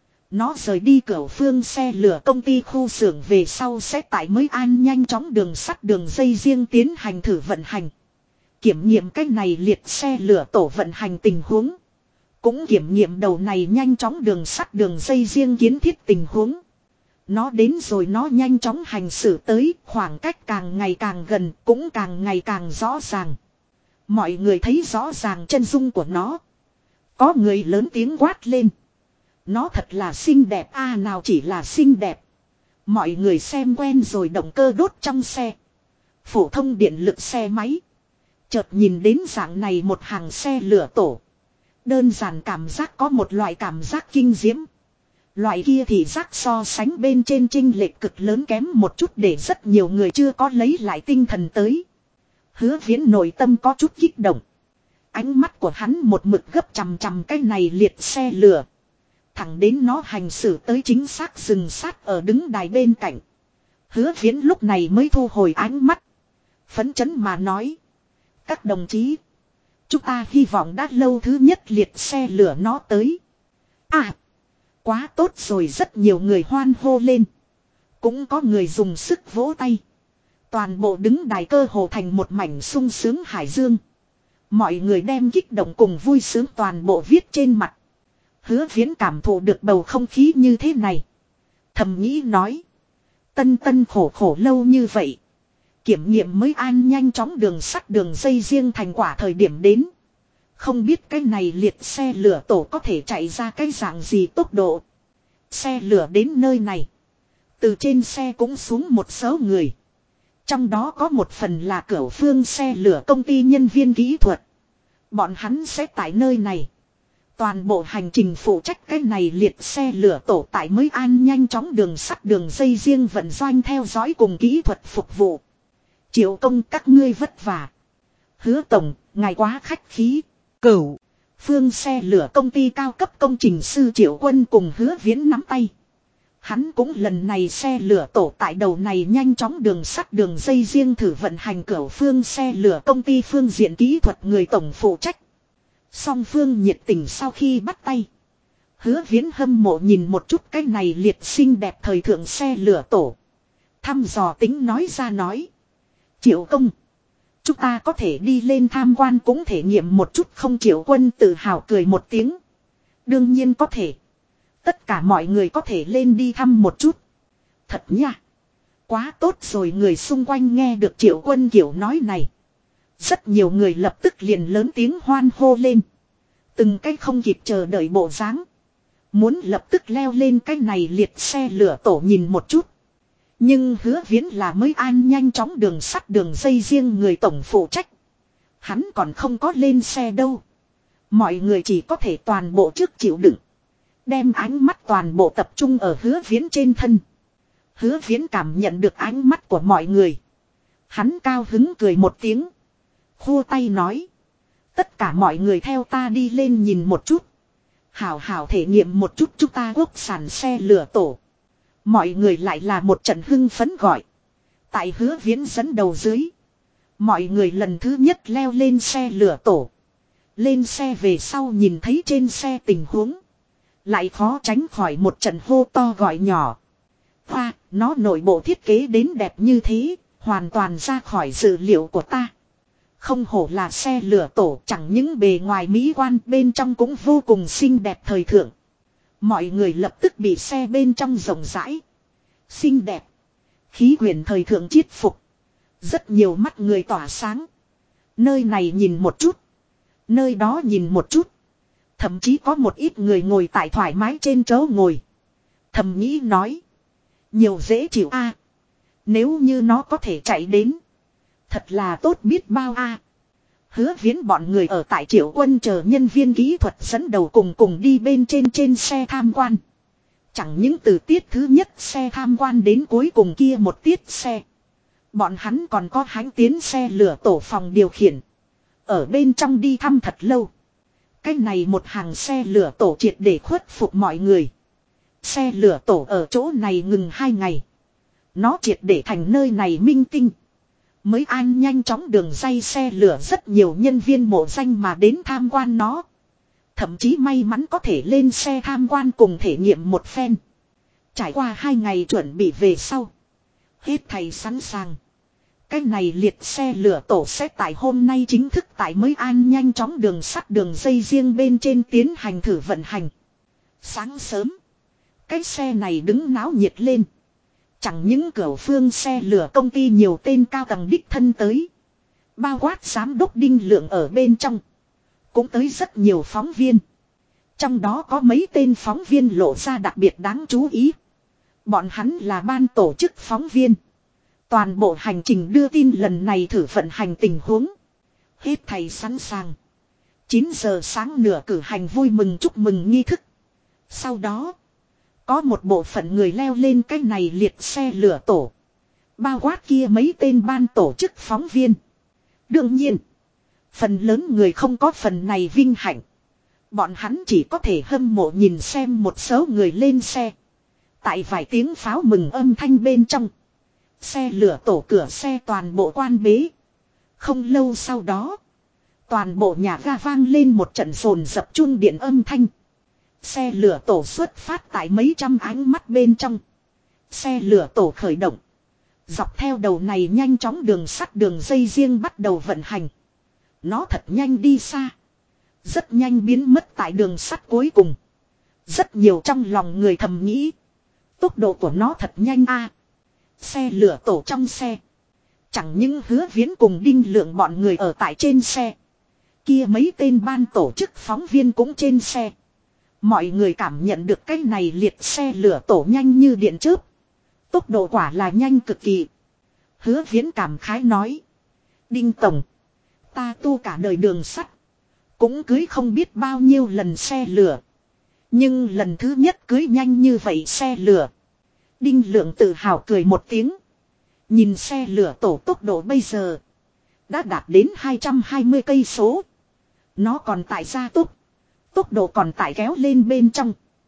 Nó rời đi Cửu Phương xe lửa công ty khu xưởng về sau sẽ tại mới an nhanh chóng đường sắt đường dây riêng tiến hành thử vận hành. Kiểm nghiệm cách này liệt xe lửa tổ vận hành tình huống. Cũng kiểm nghiệm đầu này nhanh chóng đường sắt đường dây riêng kiến thiết tình huống. Nó đến rồi nó nhanh chóng hành xử tới, khoảng cách càng ngày càng gần, cũng càng ngày càng rõ ràng. Mọi người thấy rõ ràng chân dung của nó. Có người lớn tiếng quát lên. Nó thật là xinh đẹp nào chỉ là xinh đẹp. Mọi người xem quen rồi động cơ đốt trong xe. Phổ thông điện lực xe máy. Chợt nhìn đến dạng này một hàng xe lửa tổ. Đơn giản cảm giác có một loại cảm giác kinh diễm. Loại kia thì giác so sánh bên trên chênh lệch cực lớn kém một chút để rất nhiều người chưa có lấy lại tinh thần tới. Hứa Viễn nội tâm có chút kích động. Ánh mắt của hắn một mực gấp chằm chằm cái này liệt xe lửa. Thẳng đến nó hành xử tới chính xác dừng sát ở đứng đài bên cạnh. Hứa Viễn lúc này mới thu hồi ánh mắt. Phấn chấn mà nói. Các đồng chí. Chúng ta hy vọng đã lâu thứ nhất liệt xe lửa nó tới. À. Quá tốt rồi, rất nhiều người hoan hô lên. Cũng có người dùng sức vỗ tay. Toàn bộ đứng đài cơ hồ thành một mảnh sung sướng hải dương. Mọi người đem kích động cùng vui sướng toàn bộ viết trên mặt. Hứa Viễn cảm thụ được bầu không khí như thế này. Thầm nghĩ nói. Tân tân khổ khổ lâu như vậy. Kiểm nghiệm mới an nhanh chóng đường sắt đường dây riêng thành quả thời điểm đến. Không biết cái này liệt xe lửa tổ có thể chạy ra cái dạng gì tốc độ. Xe lửa đến nơi này. Từ trên xe cũng xuống một số người. Trong đó có một phần là Cửu Phương xe lửa công ty nhân viên kỹ thuật. Bọn hắn sẽ tại nơi này. Toàn bộ hành trình phụ trách cái này liệt xe lửa tổ tại mới an nhanh chóng đường sắt đường dây riêng vận doanh theo dõi cùng kỹ thuật phục vụ. Triệu công các ngươi vất vả. Hứa tổng, ngài quá khách khí. Cửu Phương xe lửa công ty cao cấp công trình sư Triệu Quân cùng Hứa Viễn nắm tay. Hắn cũng lần này xe lửa tổ tại đầu này nhanh chóng đường sắt đường dây riêng thử vận hành Cửu Phương xe lửa công ty phương diện kỹ thuật người tổng phụ trách. Song phương nhiệt tình sau khi bắt tay. Hứa Viễn hâm mộ nhìn một chút cái này liệt xinh đẹp thời thượng xe lửa tổ. Thăm dò tính nói ra nói. Triệu công. Chúng ta có thể đi lên tham quan cũng thể nghiệm một chút không? Triệu Quân tự hào cười một tiếng. Đương nhiên có thể. Tất cả mọi người có thể lên đi thăm một chút. Thật nha. Quá tốt rồi, người xung quanh nghe được Triệu Quân kiểu nói này. Rất nhiều người lập tức liền lớn tiếng hoan hô lên. Từng cái không kịp chờ đợi bộ dáng. Muốn lập tức leo lên cái này liệt xe lửa tổ nhìn một chút. Nhưng Hứa Viễn là mới an nhanh chóng đường sắt đường dây riêng người tổng phụ trách. Hắn còn không có lên xe đâu. Mọi người chỉ có thể toàn bộ trước chịu đựng. Đem ánh mắt toàn bộ tập trung ở Hứa Viễn trên thân. Hứa Viễn cảm nhận được ánh mắt của mọi người. Hắn cao hứng cười một tiếng. Khua tay nói. Tất cả mọi người theo ta đi lên nhìn một chút. Hảo hảo thể nghiệm một chút chúng ta quốc sản xe lửa tổ. Mọi người lại là một trận hưng phấn gọi. Tại Hứa Viễn dẫn đầu dưới. Mọi người lần thứ nhất leo lên xe lửa tổ. Lên xe về sau nhìn thấy trên xe tình huống. Lại khó tránh khỏi một trận hô to gọi nhỏ. Hoa, nó nội bộ thiết kế đến đẹp như thế, hoàn toàn ra khỏi dự liệu của ta. Không hổ là xe lửa tổ, chẳng những bề ngoài mỹ quan, bên trong cũng vô cùng xinh đẹp thời thượng. Mọi người lập tức bị xe bên trong rộng rãi, xinh đẹp, khí quyển thời thượng chiết phục. Rất nhiều mắt người tỏa sáng. Nơi này nhìn một chút, nơi đó nhìn một chút. Thậm chí có một ít người ngồi tại thoải mái trên chỗ ngồi. Thầm nghĩ nói. Nhiều dễ chịu a. Nếu như nó có thể chạy đến. Thật là tốt biết bao a. Hứa Viễn bọn người ở tại Triệu Quân chờ nhân viên kỹ thuật dẫn đầu cùng đi bên trên xe tham quan. Chẳng những từ tiết thứ nhất xe tham quan đến cuối cùng kia một tiết xe. Bọn hắn còn có hãnh tiến xe lửa tổ phòng điều khiển. Ở bên trong đi thăm thật lâu. Cái này một hàng xe lửa tổ triệt để khuất phục mọi người. Xe lửa tổ ở chỗ này ngừng 2 ngày. Nó triệt để thành nơi này minh tinh. Mới an nhanh chóng đường dây xe lửa rất nhiều nhân viên mộ danh mà đến tham quan nó. Thậm chí may mắn có thể lên xe tham quan cùng thể nghiệm một phen. Trải qua 2 ngày chuẩn bị về sau. Hết thầy sẵn sàng. Cái này liệt xe lửa tổ sẽ tại hôm nay chính thức tại mới an nhanh chóng đường sắt đường dây riêng bên trên tiến hành thử vận hành. Sáng sớm. Cái xe này đứng náo nhiệt lên. Chẳng những Cửu Phương xe lửa công ty nhiều tên cao tầng đích thân tới. Bao quát giám đốc Đinh Lượng ở bên trong. Cũng tới rất nhiều phóng viên. Trong đó có mấy tên phóng viên lộ ra đặc biệt đáng chú ý. Bọn hắn là ban tổ chức phóng viên. Toàn bộ hành trình đưa tin lần này thử vận hành tình huống. Hết thầy sẵn sàng. 9 giờ sáng nửa cử hành vui mừng chúc mừng nghi thức. Sau đó. Có một bộ phận người leo lên cái này liệt xe lửa tổ. Bao quát kia mấy tên ban tổ chức phóng viên. Đương nhiên. Phần lớn người không có phần này vinh hạnh. Bọn hắn chỉ có thể hâm mộ nhìn xem một số người lên xe. Tại vài tiếng pháo mừng âm thanh bên trong. Xe lửa tổ cửa xe toàn bộ quan bế. Không lâu sau đó. Toàn bộ nhà ga vang lên một trận rồn dập chuông điện âm thanh. Xe lửa tổ xuất phát tại mấy trăm ánh mắt bên trong. Xe lửa tổ khởi động. Dọc theo đầu này nhanh chóng đường sắt đường dây riêng bắt đầu vận hành. Nó thật nhanh đi xa. Rất nhanh biến mất tại đường sắt cuối cùng. Rất nhiều trong lòng người thầm nghĩ. Tốc độ của nó thật nhanh a. Xe lửa tổ trong xe. Chẳng những Hứa Viễn cùng Đinh Lượng bọn người ở tại trên xe. Kia mấy tên ban tổ chức phóng viên cũng trên xe. Mọi người cảm nhận được cái này liệt xe lửa tổ nhanh như điện chớp. Tốc độ quả là nhanh cực kỳ. Hứa Viễn cảm khái nói. Đinh Tổng. Ta tu cả đời đường sắt. Cũng cưới không biết bao nhiêu lần xe lửa. Nhưng lần thứ nhất cưới nhanh như vậy xe lửa. Đinh Lượng tự hào cười một tiếng. Nhìn xe lửa tổ tốc độ bây giờ. Đã đạt đến 220 cây số. Nó còn tại gia tốc. Tốc độ còn tại kéo lên bên trong.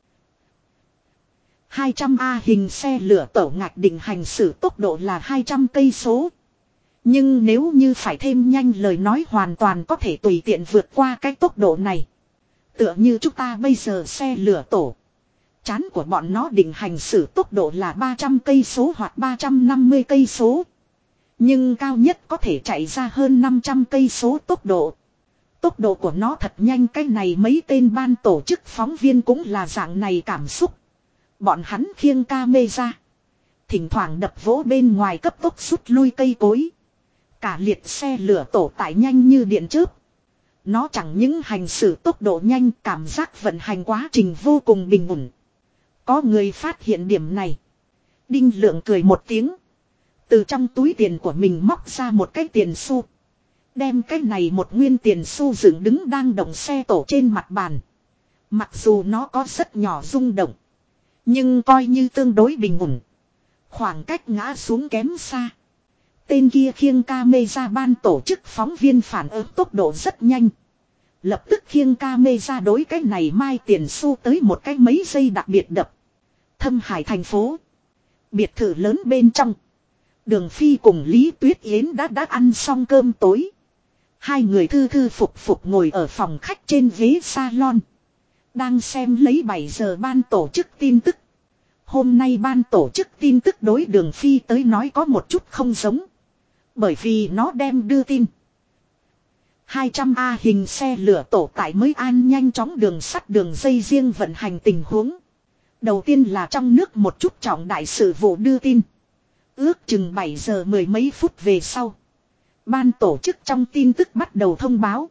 200A hình xe lửa tổ ngạch định hành xử tốc độ là 200 cây số. Nhưng nếu như phải thêm nhanh lời nói hoàn toàn có thể tùy tiện vượt qua cái tốc độ này. Tựa như chúng ta bây giờ xe lửa tổ. Chán của bọn nó định hành xử tốc độ là 300 cây số hoặc 350 cây số. Nhưng cao nhất có thể chạy ra hơn 500 cây số tốc độ. Tốc độ của nó thật nhanh, cái này mấy tên ban tổ chức phóng viên cũng là dạng này cảm xúc. Bọn hắn khiêng camera. Thỉnh thoảng đập vỗ bên ngoài cấp tốc rút lui cây cối. Cả liệt xe lửa tổ tải nhanh như điện chớp. Nó chẳng những hành xử tốc độ nhanh, cảm giác vận hành quá trình vô cùng bình ổn. Có người phát hiện điểm này. Đinh Lượng cười một tiếng. Từ trong túi tiền của mình móc ra một cái tiền xu. Đem cái này một nguyên tiền xu dựng đứng đang động xe tổ trên mặt bàn. Mặc dù nó có rất nhỏ rung động. Nhưng coi như tương đối bình ổn. Khoảng cách ngã xuống kém xa. Tên kia khiêng camera ban tổ chức phóng viên phản ứng tốc độ rất nhanh. Lập tức khiêng camera đối cái này mai tiền xu tới một cái mấy giây đặc biệt đập. Thâm Hải thành phố. Biệt thự lớn bên trong. Đường Phi cùng Lý Tuyết Yến đã ăn xong cơm tối. Hai người thư thư phục phục ngồi ở phòng khách trên ghế salon. Đang xem lấy 7 giờ ban tổ chức tin tức. Hôm nay ban tổ chức tin tức đối Đường Phi tới nói có một chút không giống. Bởi vì nó đem đưa tin. 200A hình xe lửa tổ tại mới an nhanh chóng đường sắt đường dây riêng vận hành tình huống. Đầu tiên là trong nước một chút trọng đại sự vụ đưa tin. Ước chừng 7 giờ mười mấy phút về sau. Ban tổ chức trong tin tức bắt đầu thông báo.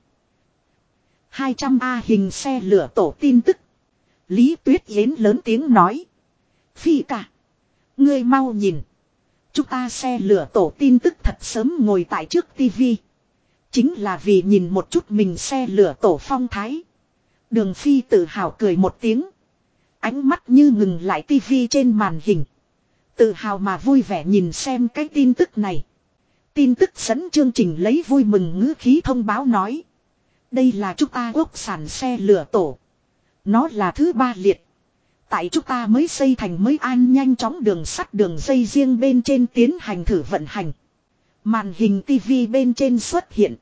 200A hình xe lửa tổ tin tức. Lý Tuyết Yến lớn tiếng nói. Phi cả. Ngươi mau nhìn. Chúng ta xe lửa tổ tin tức thật sớm ngồi tại trước tivi. Chính là vì nhìn một chút mình xe lửa tổ phong thái. Đường Phi tự hào cười một tiếng. Ánh mắt như ngừng lại tivi trên màn hình. Tự hào mà vui vẻ nhìn xem cái tin tức này. Tin tức dẫn chương trình lấy vui mừng ngữ khí thông báo nói. Đây là chúng ta quốc sản xe lửa tổ. Nó là thứ 3 liệt. Tại chúng ta mới xây thành mới an nhanh chóng đường sắt đường dây riêng bên trên tiến hành thử vận hành. Màn hình tivi bên trên xuất hiện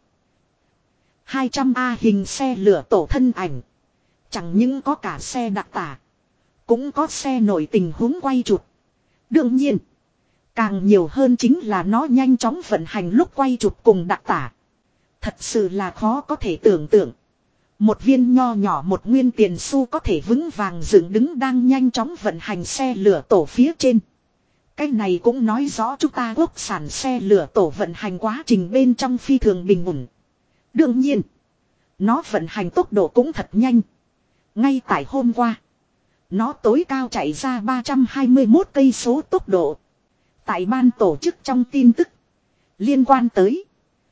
200A hình xe lửa tổ thân ảnh. Chẳng những có cả xe đặc tả. Cũng có xe nổi tình huống quay chụp. Đương nhiên. Càng nhiều hơn chính là nó nhanh chóng vận hành lúc quay chụp cùng đặc tả. Thật sự là khó có thể tưởng tượng. Một viên nho nhỏ một nguyên tiền xu có thể vững vàng dựng đứng đang nhanh chóng vận hành xe lửa tổ phía trên. Cái này cũng nói rõ chúng ta quốc sản xe lửa tổ vận hành quá trình bên trong phi thường bình ổn. Đương nhiên, nó vận hành tốc độ cũng thật nhanh. Ngay tại hôm qua, nó tối cao chạy ra 321 cây số tốc độ. Tại ban tổ chức trong tin tức liên quan tới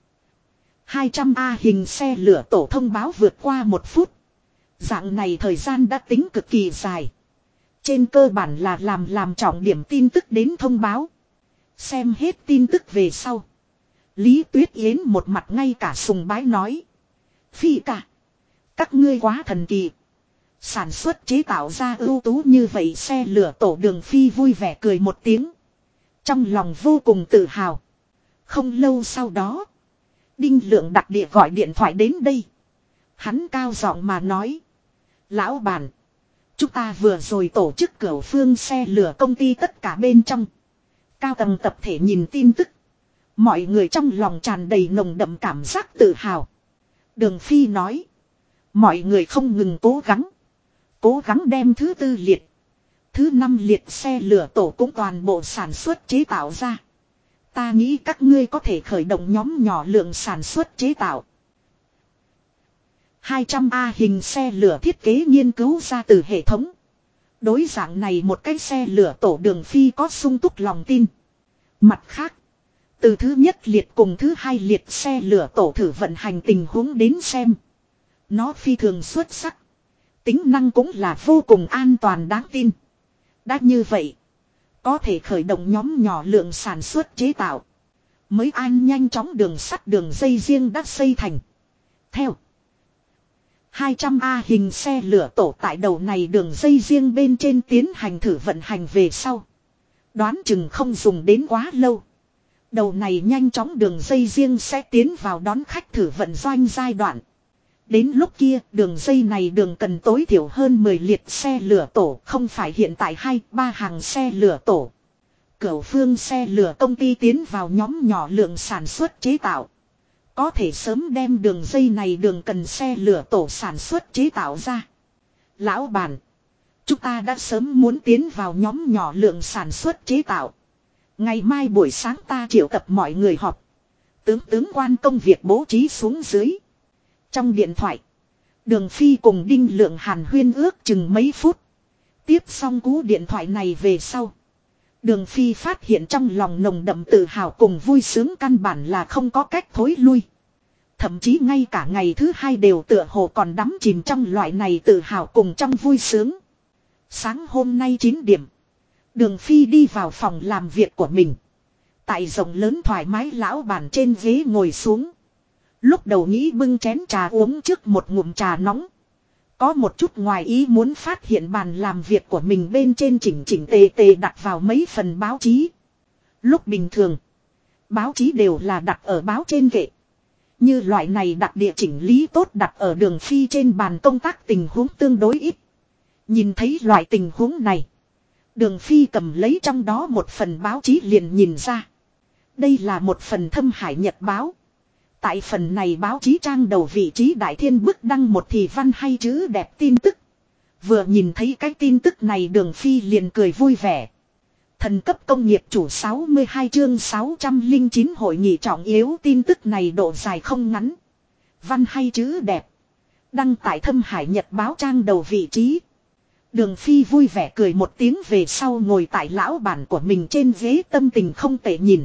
200A hình xe lửa tổ thông báo vượt qua 1 phút. Dạng này thời gian đã tính cực kỳ dài. Trên cơ bản là làm trọng điểm tin tức đến thông báo. Xem hết tin tức về sau. Lý Tuyết Yến một mặt ngay cả sùng bái nói. Phi cả. các ngươi quá thần kỳ. Sản xuất chế tạo ra ưu tú như vậy xe lửa tổ Đường Phi vui vẻ cười một tiếng. Trong lòng vô cùng tự hào. Không lâu sau đó. Đinh Lượng đặc địa gọi điện thoại đến đây. Hắn cao giọng mà nói. Lão bản. Chúng ta vừa rồi tổ chức Cửu Phương xe lửa công ty tất cả bên trong. Cao tầng tập thể nhìn tin tức. Mọi người trong lòng tràn đầy nồng đậm cảm giác tự hào. Đường Phi nói. Mọi người không ngừng cố gắng. Cố gắng đem thứ 4 liệt. Thứ 5 liệt xe lửa tổ cũng toàn bộ sản xuất chế tạo ra. Ta nghĩ các ngươi có thể khởi động nhóm nhỏ lượng sản xuất chế tạo. 200A hình xe lửa thiết kế nghiên cứu ra từ hệ thống. Đối dạng này một cái xe lửa tổ Đường Phi có sung túc lòng tin. Mặt khác. Từ thứ nhất liệt cùng thứ 2 liệt xe lửa tổ thử vận hành tình huống đến xem. Nó phi thường xuất sắc. Tính năng cũng là vô cùng an toàn đáng tin. Đã như vậy. Có thể khởi động nhóm nhỏ lượng sản xuất chế tạo. Mới an nhanh chóng đường sắt đường dây riêng đã xây thành. Theo 200A hình xe lửa tổ tại đầu này đường dây riêng bên trên tiến hành thử vận hành về sau. Đoán chừng không dùng đến quá lâu. Đầu này nhanh chóng đường dây riêng sẽ tiến vào đón khách thử vận doanh giai đoạn. Đến lúc kia đường dây này đường cần tối thiểu hơn 10 liệt xe lửa tổ, không phải hiện tại 2-3 hàng xe lửa tổ. Cửu Phương xe lửa công ty tiến vào nhóm nhỏ lượng sản xuất chế tạo. Có thể sớm đem đường dây này đường cần xe lửa tổ sản xuất chế tạo ra. Lão bản, chúng ta đã sớm muốn tiến vào nhóm nhỏ lượng sản xuất chế tạo. Ngày mai buổi sáng ta triệu tập mọi người họp. Tướng quan công việc bố trí xuống dưới. Trong điện thoại, Đường Phi cùng Đinh Lượng hàn huyên ước chừng mấy phút. Tiếp xong cú điện thoại này về sau. Đường Phi phát hiện trong lòng nồng đậm tự hào cùng vui sướng căn bản là không có cách thối lui. Thậm chí ngay cả ngày thứ 2 đều tựa hồ còn đắm chìm trong loại này tự hào cùng trong vui sướng. Sáng hôm nay 9 điểm. Đường Phi đi vào phòng làm việc của mình. Tại rộng lớn thoải mái lão bàn trên ghế ngồi xuống. Lúc đầu nghĩ bưng chén trà uống trước một ngụm trà nóng. Có một chút ngoài ý muốn phát hiện bàn làm việc của mình bên trên chỉnh chỉnh tề tề đặt vào mấy phần báo chí. Lúc bình thường, báo chí đều là đặt ở báo trên kệ. Như loại này đặt địa chỉnh lý tốt đặt ở Đường Phi trên bàn công tác tình huống tương đối ít. Nhìn thấy loại tình huống này. Đường Phi cầm lấy trong đó một phần báo chí liền nhìn ra. Đây là một phần Thâm Hải Nhật báo. Tại phần này báo chí trang đầu vị trí Đại Thiên bức đăng một thì văn hay chữ đẹp tin tức. Vừa nhìn thấy cái tin tức này Đường Phi liền cười vui vẻ. Thần cấp công nghiệp chủ 62 chương 609 hội nghị trọng yếu tin tức này độ dài không ngắn. Văn hay chữ đẹp. Đăng tại Thâm Hải Nhật báo trang đầu vị trí. Đường Phi vui vẻ cười một tiếng về sau ngồi tại lão bản của mình trên ghế tâm tình không tệ nhìn.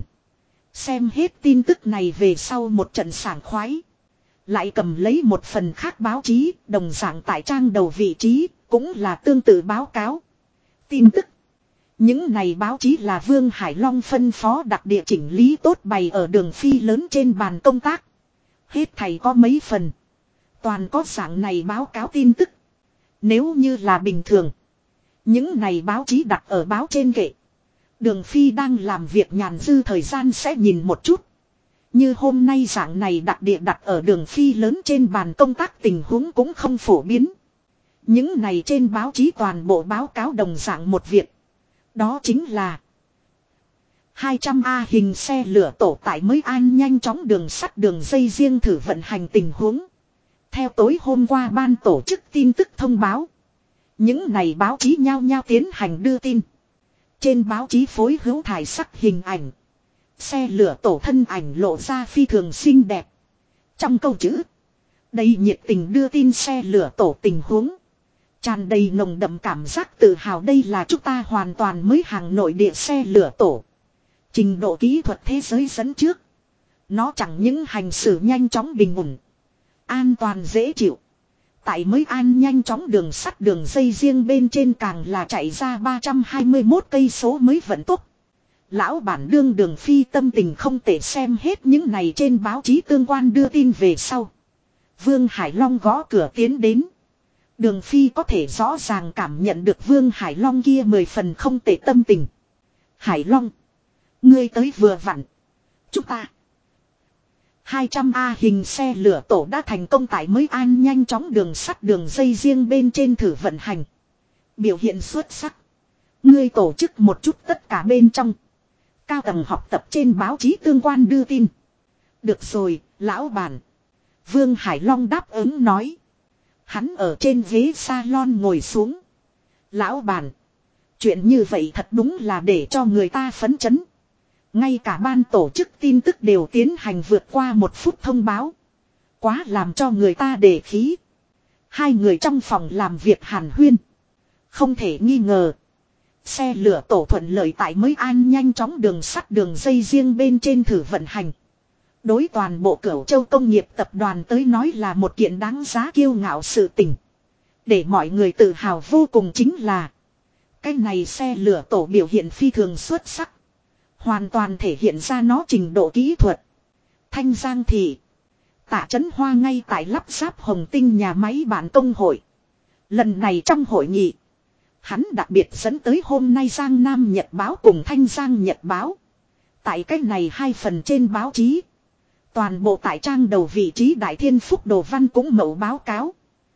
Xem hết tin tức này về sau một trận sảng khoái. Lại cầm lấy một phần khác báo chí, đồng dạng tại trang đầu vị trí, cũng là tương tự báo cáo. Tin tức. Những này báo chí là Vương Hải Long phân phó đặc địa chỉnh lý tốt bày ở Đường Phi lớn trên bàn công tác. Hết thầy có mấy phần. Toàn có dạng này báo cáo tin tức. Nếu như là bình thường. Những này báo chí đặt ở báo trên kệ. Đường Phi đang làm việc nhàn dư thời gian sẽ nhìn một chút. Như hôm nay dạng này đặc địa đặt ở Đường Phi lớn trên bàn công tác tình huống cũng không phổ biến. Những này trên báo chí toàn bộ báo cáo đồng dạng một việc. Đó chính là 200A hình xe lửa tổ tại mới an nhanh chóng đường sắt đường dây riêng thử vận hành tình huống. Theo tối hôm qua ban tổ chức tin tức thông báo. Những này báo chí nhao nhao tiến hành đưa tin. Trên báo chí phối hữu thải sắc hình ảnh. Xe lửa tổ thân ảnh lộ ra phi thường xinh đẹp. Trong câu chữ. Đầy nhiệt tình đưa tin xe lửa tổ tình huống. Tràn đầy nồng đậm cảm giác tự hào đây là chúng ta hoàn toàn mới hàng nội địa xe lửa tổ. Trình độ kỹ thuật thế giới dẫn trước. Nó chẳng những hành xử nhanh chóng bình ổn. An toàn dễ chịu. Tại mới an nhanh chóng đường sắt đường dây riêng bên trên càng là chạy ra 321 cây số mới vận tốc. Lão bản đương Đường Phi tâm tình không tệ xem hết những này trên báo chí tương quan đưa tin về sau. Vương Hải Long gõ cửa tiến đến. Đường Phi có thể rõ ràng cảm nhận được Vương Hải Long kia 10 phần không tệ tâm tình. Hải Long. Ngươi tới vừa vặn. Chúng ta. 200A hình xe lửa tổ đã thành công tại mới an nhanh chóng đường sắt đường dây riêng bên trên thử vận hành. Biểu hiện xuất sắc. Ngươi tổ chức một chút tất cả bên trong. Cao tầng học tập trên báo chí tương quan đưa tin. Được rồi, lão bản. Vương Hải Long đáp ứng nói. Hắn ở trên ghế salon ngồi xuống. Lão bản. Chuyện như vậy thật đúng là để cho người ta phấn chấn. Ngay cả ban tổ chức tin tức đều tiến hành vượt qua 1 phút thông báo. Quá làm cho người ta để khí. Hai người trong phòng làm việc hàn huyên. Không thể nghi ngờ. Xe lửa tổ thuận lợi tại mới an nhanh chóng đường sắt đường dây riêng bên trên thử vận hành. Đối toàn bộ Cửu Châu công nghiệp tập đoàn tới nói là một kiện đáng giá kiêu ngạo sự tình. Để mọi người tự hào vô cùng chính là. Cái này xe lửa tổ biểu hiện phi thường xuất sắc. Hoàn toàn thể hiện ra nó trình độ kỹ thuật. Thanh Giang thị. Tạ Chấn Hoa ngay tại lắp ráp Hồng Tinh nhà máy bản công hội. Lần này trong hội nghị. Hắn đặc biệt dẫn tới hôm nay Giang Nam Nhật Báo cùng Thanh Giang Nhật Báo. Tại cách này 2 phần trên báo chí. Toàn bộ tại trang đầu vị trí Đại Thiên Phúc Đồ Văn cũng mẫu báo cáo.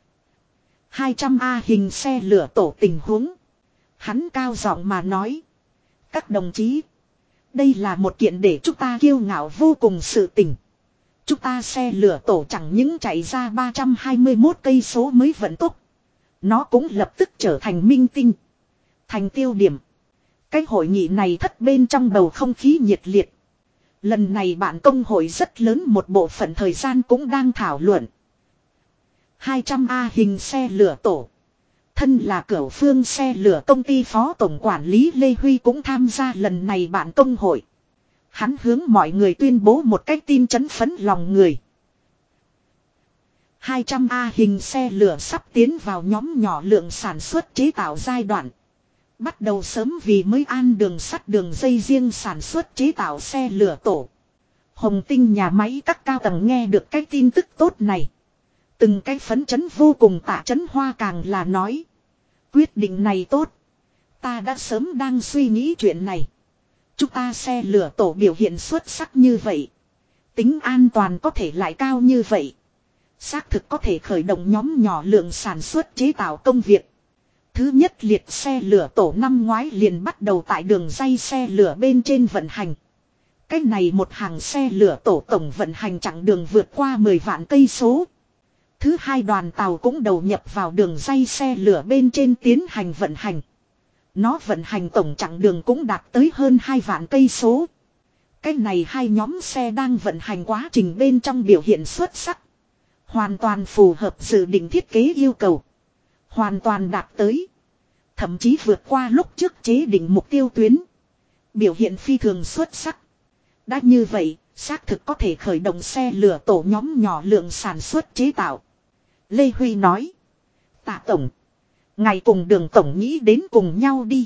200A hình xe lửa tổ tình huống. Hắn cao giọng mà nói. Các đồng chí. Đây là một kiện để chúng ta kiêu ngạo vô cùng sự tình. Chúng ta xe lửa tổ chẳng những chạy ra 321 cây số mới vận tốc. Nó cũng lập tức trở thành minh tinh. Thành tiêu điểm. Cái hội nghị này thất bên trong bầu không khí nhiệt liệt. Lần này bạn công hội rất lớn một bộ phận thời gian cũng đang thảo luận. 200A hình xe lửa tổ. Thân là Cửu Phương xe lửa công ty phó tổng quản lý Lê Huy cũng tham gia lần này bạn công hội. Hắn hướng mọi người tuyên bố một cách tin chấn phấn lòng người. 200A hình xe lửa sắp tiến vào nhóm nhỏ lượng sản xuất chế tạo giai đoạn. Bắt đầu sớm vì mới an đường sắt đường dây riêng sản xuất chế tạo xe lửa tổ. Hồng Tinh nhà máy các cao tầng nghe được cái tin tức tốt này. Từng cái phấn chấn vô cùng. Tạ Chấn Hoa càng là nói. Quyết định này tốt. Ta đã sớm đang suy nghĩ chuyện này. Chúng ta xe lửa tổ biểu hiện xuất sắc như vậy. Tính an toàn có thể lại cao như vậy. Xác thực có thể khởi động nhóm nhỏ lượng sản xuất chế tạo công việc. Thứ nhất liệt xe lửa tổ năm ngoái liền bắt đầu tại đường dây xe lửa bên trên vận hành. Cái này một hàng xe lửa tổ tổng vận hành chặng đường vượt qua 10 vạn cây số. Thứ hai đoàn tàu cũng đầu nhập vào đường dây xe lửa bên trên tiến hành vận hành. Nó vận hành tổng chặng đường cũng đạt tới hơn 2 vạn cây số. Cái này hai nhóm xe đang vận hành quá trình bên trong biểu hiện xuất sắc. Hoàn toàn phù hợp dự định thiết kế yêu cầu. Hoàn toàn đạt tới. Thậm chí vượt qua lúc trước chế định mục tiêu tuyến. Biểu hiện phi thường xuất sắc. Đã như vậy, xác thực có thể khởi động xe lửa tổ nhóm nhỏ lượng sản xuất chế tạo. Lê Huy nói. Tạ Tổng. Ngài cùng Đường Tổng nghĩ đến cùng nhau đi.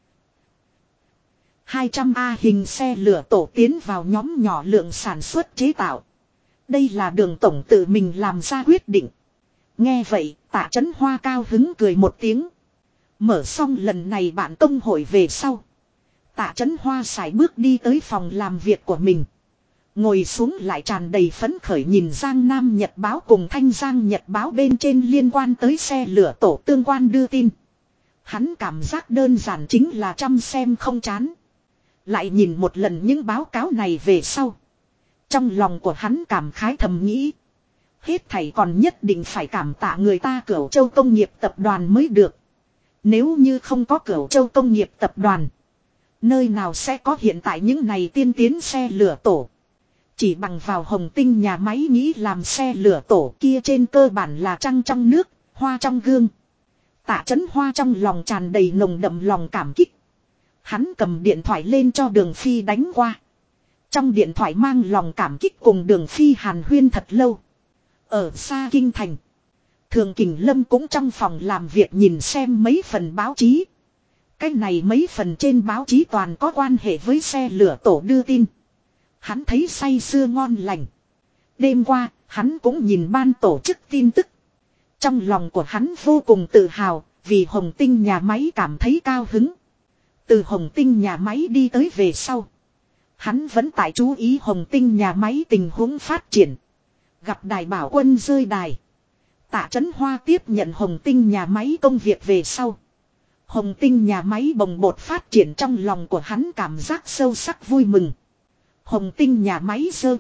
200A hình xe lửa tổ tiến vào nhóm nhỏ lượng sản xuất chế tạo. Đây là Đường Tổng tự mình làm ra quyết định. Nghe vậy, Tạ Chấn Hoa cao hứng cười một tiếng. Mở xong lần này bạn công hội về sau. Tạ Chấn Hoa sải bước đi tới phòng làm việc của mình. Ngồi xuống lại tràn đầy phấn khởi nhìn Giang Nam Nhật Báo cùng Thanh Giang Nhật Báo bên trên liên quan tới xe lửa tổ tương quan đưa tin. Hắn cảm giác đơn giản chính là chăm xem không chán. Lại nhìn một lần những báo cáo này về sau. Trong lòng của hắn cảm khái thầm nghĩ. Hết thảy còn nhất định phải cảm tạ người ta Cửu Châu công nghiệp tập đoàn mới được. Nếu như không có Cửu Châu công nghiệp tập đoàn. Nơi nào sẽ có hiện tại những này tiên tiến xe lửa tổ. Chỉ bằng vào Hồng Tinh nhà máy nghĩ làm xe lửa tổ kia trên cơ bản là trăng trong nước, hoa trong gương. Tạ Chấn Hoa trong lòng tràn đầy nồng đậm lòng cảm kích. Hắn cầm điện thoại lên cho Đường Phi đánh qua. Trong điện thoại mang lòng cảm kích cùng Đường Phi hàn huyên thật lâu. Ở xa kinh thành. Thường Kình Lâm cũng trong phòng làm việc nhìn xem mấy phần báo chí. Cái này mấy phần trên báo chí toàn có quan hệ với xe lửa tổ đưa tin. Hắn thấy say sưa ngon lành. Đêm qua, Hắn cũng nhìn ban tổ chức tin tức. Trong lòng của hắn vô cùng tự hào, vì Hồng Tinh nhà máy cảm thấy cao hứng. Từ Hồng Tinh nhà máy đi tới về sau. Hắn vẫn tại chú ý Hồng Tinh nhà máy tình huống phát triển. Gặp Đài Bảo Quân rơi đài. Tạ Trấn Hoa tiếp nhận Hồng Tinh nhà máy công việc về sau. Hồng Tinh nhà máy bồng bột phát triển, trong lòng của hắn cảm giác sâu sắc vui mừng. Hồng Tinh nhà máy dơ.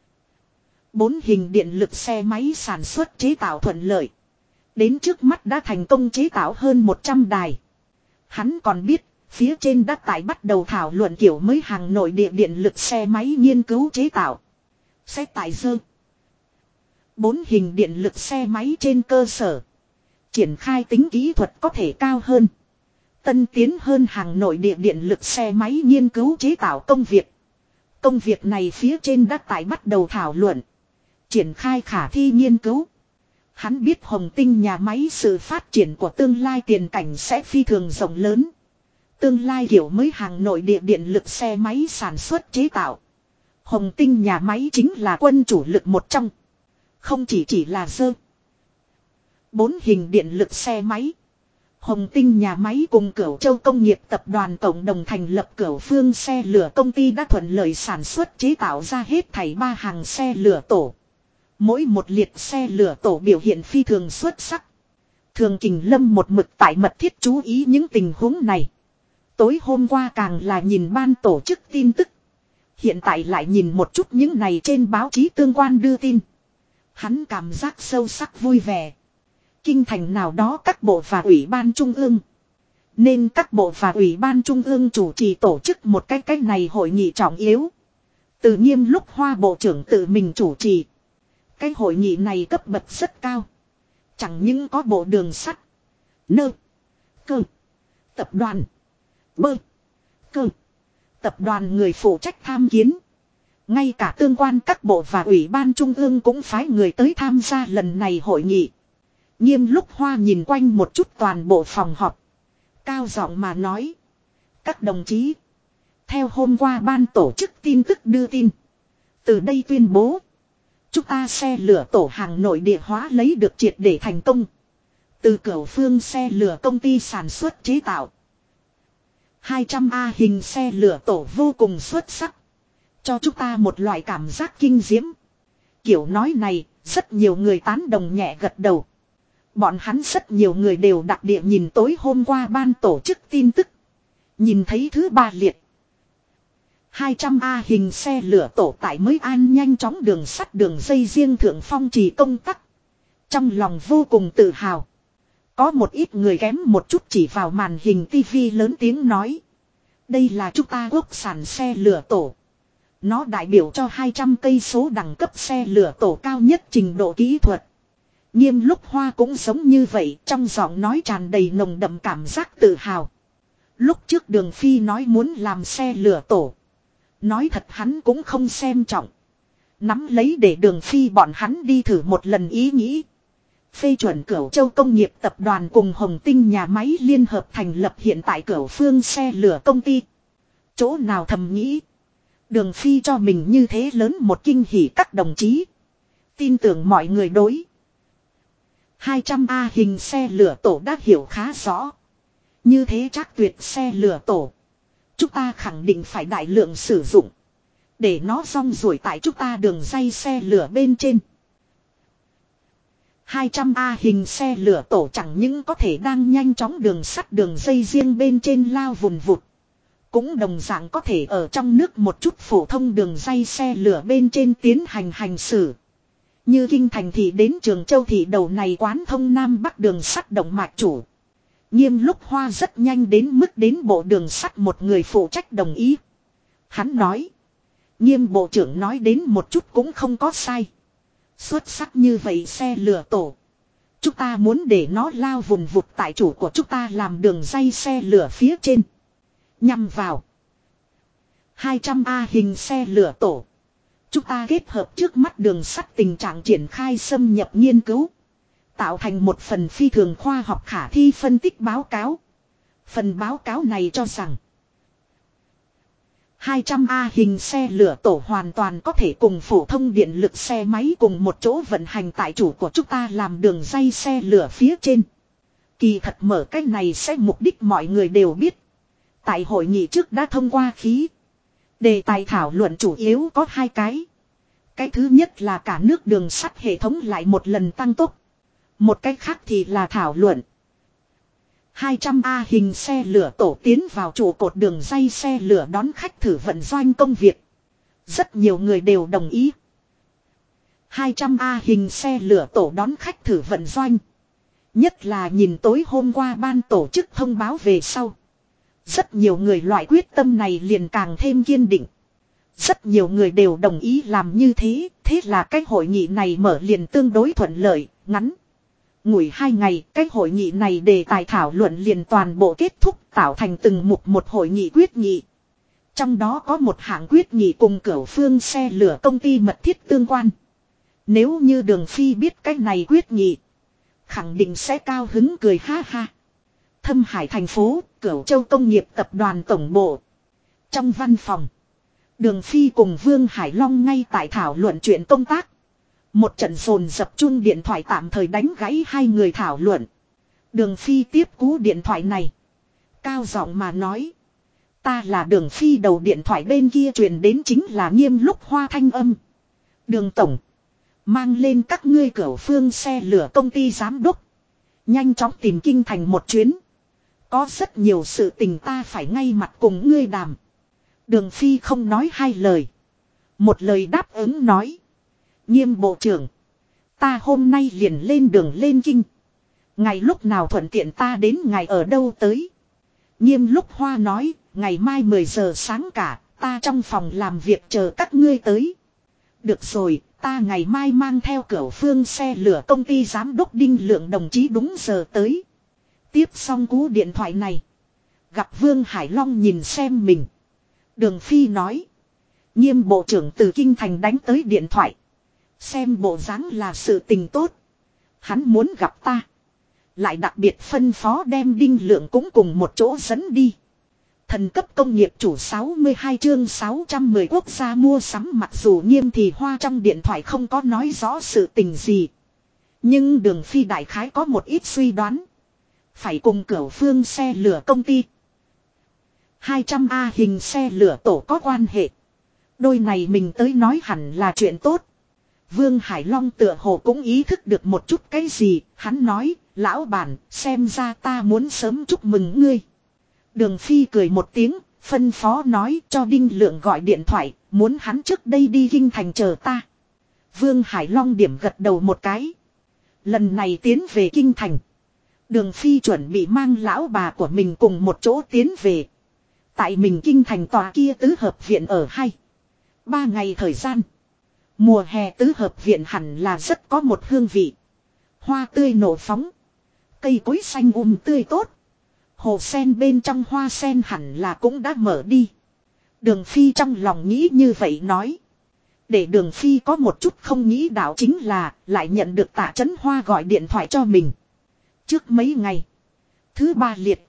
4 hình điện lực xe máy sản xuất chế tạo thuận lợi. Đến trước mắt đã thành công chế tạo hơn 100 đài. Hắn còn biết, phía trên đã tại bắt đầu thảo luận kiểu mới hàng nội địa điện lực xe máy nghiên cứu chế tạo. Xe tại dơ. 4 hình điện lực xe máy trên cơ sở. Triển khai tính kỹ thuật có thể cao hơn. Tân tiến hơn hàng nội địa điện lực xe máy nghiên cứu chế tạo công việc. Công việc này phía trên đã tại bắt đầu thảo luận. Triển khai khả thi nghiên cứu. Hắn biết Hồng Tinh nhà máy sự phát triển của tương lai tiền cảnh sẽ phi thường rộng lớn. Tương lai kiểu mới hàng nội địa điện lực xe máy sản xuất chế tạo. Hồng Tinh nhà máy chính là quân chủ lực một trong. Không chỉ là dơ. 4 hình điện lực xe máy. Hồng Tinh nhà máy cùng Cửu Châu Công nghiệp tập đoàn cộng đồng thành lập Cửu Phương xe lửa công ty đã thuận lợi sản xuất chế tạo ra hết thảy 3 hàng xe lửa tổ. Mỗi một liệt xe lửa tổ biểu hiện phi thường xuất sắc. Thường Kình Lâm một mực tại mật thiết chú ý những tình huống này. Tối hôm qua càng là nhìn ban tổ chức tin tức. Hiện tại lại nhìn một chút những này trên báo chí tương quan đưa tin. Hắn cảm giác sâu sắc vui vẻ. Kinh thành nào đó các bộ và ủy ban trung ương. Nên các bộ và ủy ban trung ương chủ trì tổ chức một cái này hội nghị trọng yếu. Từ Nghiêm Lúc Hoa bộ trưởng tự mình chủ trì. Cái hội nghị này cấp bậc rất cao. Chẳng những có bộ đường sắt, nơ, cơ, tập đoàn, bơ, cơ, tập đoàn người phụ trách tham kiến. Ngay cả tương quan các bộ và ủy ban trung ương cũng phái người tới tham gia lần này hội nghị. Nghiêm Lúc Hoa nhìn quanh một chút toàn bộ phòng họp. Cao giọng mà nói. Các đồng chí. Theo hôm qua ban tổ chức tin tức đưa tin. Từ đây tuyên bố. Chúng ta xe lửa tổ hàng nội địa hóa lấy được triệt để thành công. Từ Cửu Phương xe lửa công ty sản xuất chế tạo. 200A hình xe lửa tổ vô cùng xuất sắc. Cho chúng ta một loại cảm giác kinh diễm. Kiểu nói này, rất nhiều người tán đồng nhẹ gật đầu. Bọn hắn rất nhiều người đều đặc địa nhìn tối hôm qua ban tổ chức tin tức. Nhìn thấy thứ 3 liệt. 200A hình xe lửa tổ tại mới an nhanh chóng đường sắt đường dây riêng thượng phong trì công tắc. Trong lòng vô cùng tự hào. Có một ít người kém một chút chỉ vào màn hình tivi lớn tiếng nói. Đây là chúng ta quốc sản xe lửa tổ. Nó đại biểu cho 200 cây số đẳng cấp xe lửa tổ cao nhất trình độ kỹ thuật. Nghiêm Lúc Hoa cũng giống như vậy, trong giọng nói tràn đầy nồng đậm cảm giác tự hào. Lúc trước Đường Phi nói muốn làm xe lửa tổ. Nói thật hắn cũng không xem trọng. Nắm lấy để Đường Phi bọn hắn đi thử một lần ý nghĩ. Phê chuẩn Cửu Châu Công nghiệp tập đoàn cùng Hồng Tinh nhà máy liên hợp thành lập hiện tại Cửu Phương xe lửa công ty. Chỗ nào thầm nghĩ. Đường Phi cho mình như thế lớn một kinh hỉ các đồng chí. Tin tưởng mọi người đối. 200A hình xe lửa tổ đã hiểu khá rõ. Như thế chắc tuyệt xe lửa tổ. Chúng ta khẳng định phải đại lượng sử dụng. Để nó rong ruổi tại chúng ta đường dây xe lửa bên trên. 200A hình xe lửa tổ chẳng những có thể đang nhanh chóng đường sắt đường dây riêng bên trên lao vùn vụt. Cũng đồng dạng có thể ở trong nước một chút phổ thông đường dây xe lửa bên trên tiến hành xử. Như Kinh Thành thị đến Trường Châu thị đầu này quán thông Nam Bắc đường sắt động mạch chủ. Nghiêm Lúc Hoa rất nhanh đến mức đến bộ đường sắt một người phụ trách đồng ý. Hắn nói. Nghiêm bộ trưởng nói đến một chút cũng không có sai. Xuất sắc như vậy xe lửa tổ. Chúng ta muốn để nó lao vùn vụt tại chủ của chúng ta làm đường dây xe lửa phía trên. Nhằm vào 200A hình xe lửa tổ. Chúng ta kết hợp trước mắt đường sắt tình trạng triển khai xâm nhập nghiên cứu. Tạo thành một phần phi thường khoa học khả thi phân tích báo cáo. Phần báo cáo này cho rằng 200A hình xe lửa tổ hoàn toàn có thể cùng phổ thông điện lực xe máy cùng một chỗ vận hành tại chủ của chúng ta làm đường ray xe lửa phía trên. Kỳ thật mở cái này sẽ mục đích mọi người đều biết. Tại hội nghị trước đã thông qua khí. Đề tài thảo luận chủ yếu có hai cái. Cái thứ nhất là cả nước đường sắt hệ thống lại một lần tăng tốc. Một cái khác thì là thảo luận 200A hình xe lửa tổ tiến vào trụ cột đường ray xe lửa đón khách thử vận doanh công việc. Rất nhiều người đều đồng ý. 200A hình xe lửa tổ đón khách thử vận doanh. Nhất là nhìn tối hôm qua ban tổ chức thông báo về sau. Rất nhiều người loại quyết tâm này liền càng thêm kiên định. Rất nhiều người đều đồng ý làm như thế. Thế là cái hội nghị này mở liền tương đối thuận lợi, ngắn. Ngủi 2 ngày, cái hội nghị này đề tài thảo luận liền toàn bộ kết thúc, tạo thành từng mục một hội nghị quyết nghị. Trong đó có một hạng quyết nghị cùng Cửu Phương xe lửa công ty mật thiết tương quan. Nếu như Đường Phi biết cái này quyết nghị, khẳng định sẽ cao hứng cười ha ha. Thâm Hải thành phố, Cửu Châu công nghiệp tập đoàn tổng bộ. Trong văn phòng, Đường Phi cùng Vương Hải Long ngay tại thảo luận chuyện công tác. Một trận dồn dập chuông điện thoại tạm thời đánh gãy hai người thảo luận. Đường Phi tiếp cú điện thoại này. Cao giọng mà nói. Ta là Đường Phi, đầu điện thoại bên kia truyền đến chính là Nghiêm Lúc Hoa thanh âm. Đường tổng. Mang lên các ngươi Cửu Phương xe lửa công ty giám đốc. Nhanh chóng tìm kinh thành một chuyến. Có rất nhiều sự tình ta phải ngay mặt cùng ngươi đàm. Đường Phi không nói hai lời. Một lời đáp ứng nói. Nghiêm bộ trưởng. Ta hôm nay liền lên đường lên kinh. Ngày lúc nào thuận tiện ta đến ngày ở đâu tới. Nghiêm Lúc Hoa nói. Ngày mai 10 giờ sáng cả. Ta trong phòng làm việc chờ các ngươi tới. Được rồi. Ta ngày mai mang theo Cửu Phương xe lửa công ty giám đốc Đinh Lượng đồng chí đúng giờ tới. Tiếp xong cú điện thoại này. Gặp Vương Hải Long nhìn xem mình. Đường Phi nói. Nghiêm bộ trưởng từ kinh thành đánh tới điện thoại. Xem bộ dáng là sự tình tốt. Hắn muốn gặp ta. Lại đặc biệt phân phó đem Đinh Lượng cũng cùng một chỗ dẫn đi. Thần cấp công nghiệp chủ 62 chương 610 quốc gia mua sắm, mặc dù Nghiêm thì Hoa trong điện thoại không có nói rõ sự tình gì. Nhưng Đường Phi đại khái có một ít suy đoán. Phải cùng Cửu Phương xe lửa công ty 200A hình xe lửa tổ có quan hệ. Đôi này mình tới nói hẳn là chuyện tốt. Vương Hải Long tựa hồ cũng ý thức được một chút cái gì. Hắn nói, lão bản, xem ra ta muốn sớm chúc mừng ngươi. Đường Phi cười một tiếng, phân phó nói cho Đinh Lượng gọi điện thoại, muốn hắn trước đây đi kinh thành chờ ta. Vương Hải Long điểm gật đầu một cái. Lần này tiến về kinh thành. Đường Phi chuẩn bị mang lão bà của mình cùng một chỗ tiến về. Tại mình kinh thành tòa kia tứ hợp viện ở 3 ngày thời gian. Mùa hè tứ hợp viện hẳn là rất có một hương vị. Hoa tươi nổ phóng. Cây cối xanh tươi tốt. Hồ sen bên trong hoa sen hẳn là cũng đã mở đi. Đường Phi trong lòng nghĩ như vậy nói. Để Đường Phi có một chút không nghĩ đạo chính là lại nhận được Tạ Chấn Hoa gọi điện thoại cho mình. Trước mấy ngày. Thứ 3 liệt.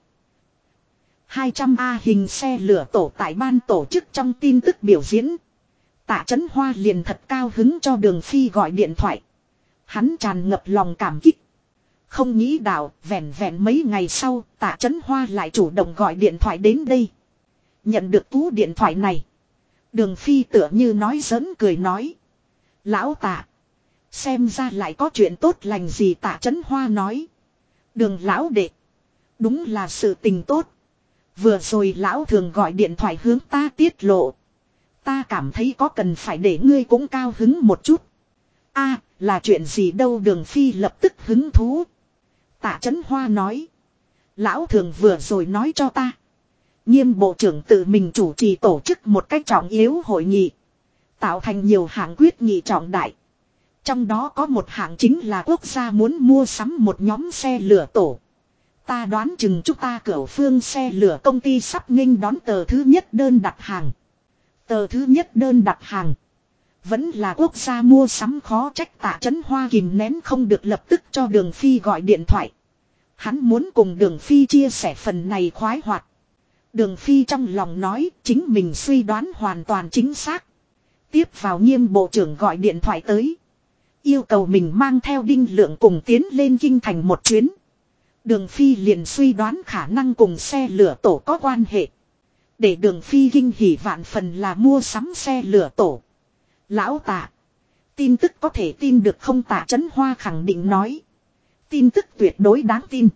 200A hình xe lửa tổ tại ban tổ chức trong tin tức biểu diễn. Tạ Chấn Hoa liền thật cao hứng cho Đường Phi gọi điện thoại. Hắn tràn ngập lòng cảm kích. Không nghĩ đạo, vẹn vẹn mấy ngày sau, Tạ Chấn Hoa lại chủ động gọi điện thoại đến đây. Nhận được cú điện thoại này. Đường Phi tựa như nói giỡn cười nói. Lão Tạ. Xem ra lại có chuyện tốt lành gì, Tạ Chấn Hoa nói. Đường lão đệ. Đúng là sự tình tốt. Vừa rồi lão thường gọi điện thoại hướng ta tiết lộ. Ta cảm thấy có cần phải để ngươi cũng cao hứng một chút. A, là chuyện gì đâu, Đường Phi lập tức hứng thú. Tạ Chấn Hoa nói. Lão thường vừa rồi nói cho ta. Nghiêm bộ trưởng tự mình chủ trì tổ chức một cách trọng yếu hội nghị. Tạo thành nhiều hạng quyết nghị trọng đại. Trong đó có một hạng chính là quốc gia muốn mua sắm một nhóm xe lửa tổ. Ta đoán chừng chúng ta Cửu Phương xe lửa công ty sắp nghênh đón tờ thứ nhất đơn đặt hàng. Tờ thứ nhất đơn đặt hàng. Vẫn là quốc gia mua sắm, khó trách Tạ Chấn Hoa kìm nén không được lập tức cho Đường Phi gọi điện thoại. Hắn muốn cùng Đường Phi chia sẻ phần này khoái hoạt. Đường Phi trong lòng nói chính mình suy đoán hoàn toàn chính xác. Tiếp vào Nghiêm bộ trưởng gọi điện thoại tới. Yêu cầu mình mang theo Đinh Lượng cùng tiến lên kinh thành một chuyến. Đường Phi liền suy đoán khả năng cùng xe lửa tổ có quan hệ. Để Đường Phi kinh hỉ vạn phần là mua sắm xe lửa tổ. Lão Tạ. Tin tức có thể tin được không? Tạ Chấn Hoa khẳng định nói. Tin tức tuyệt đối đáng tin.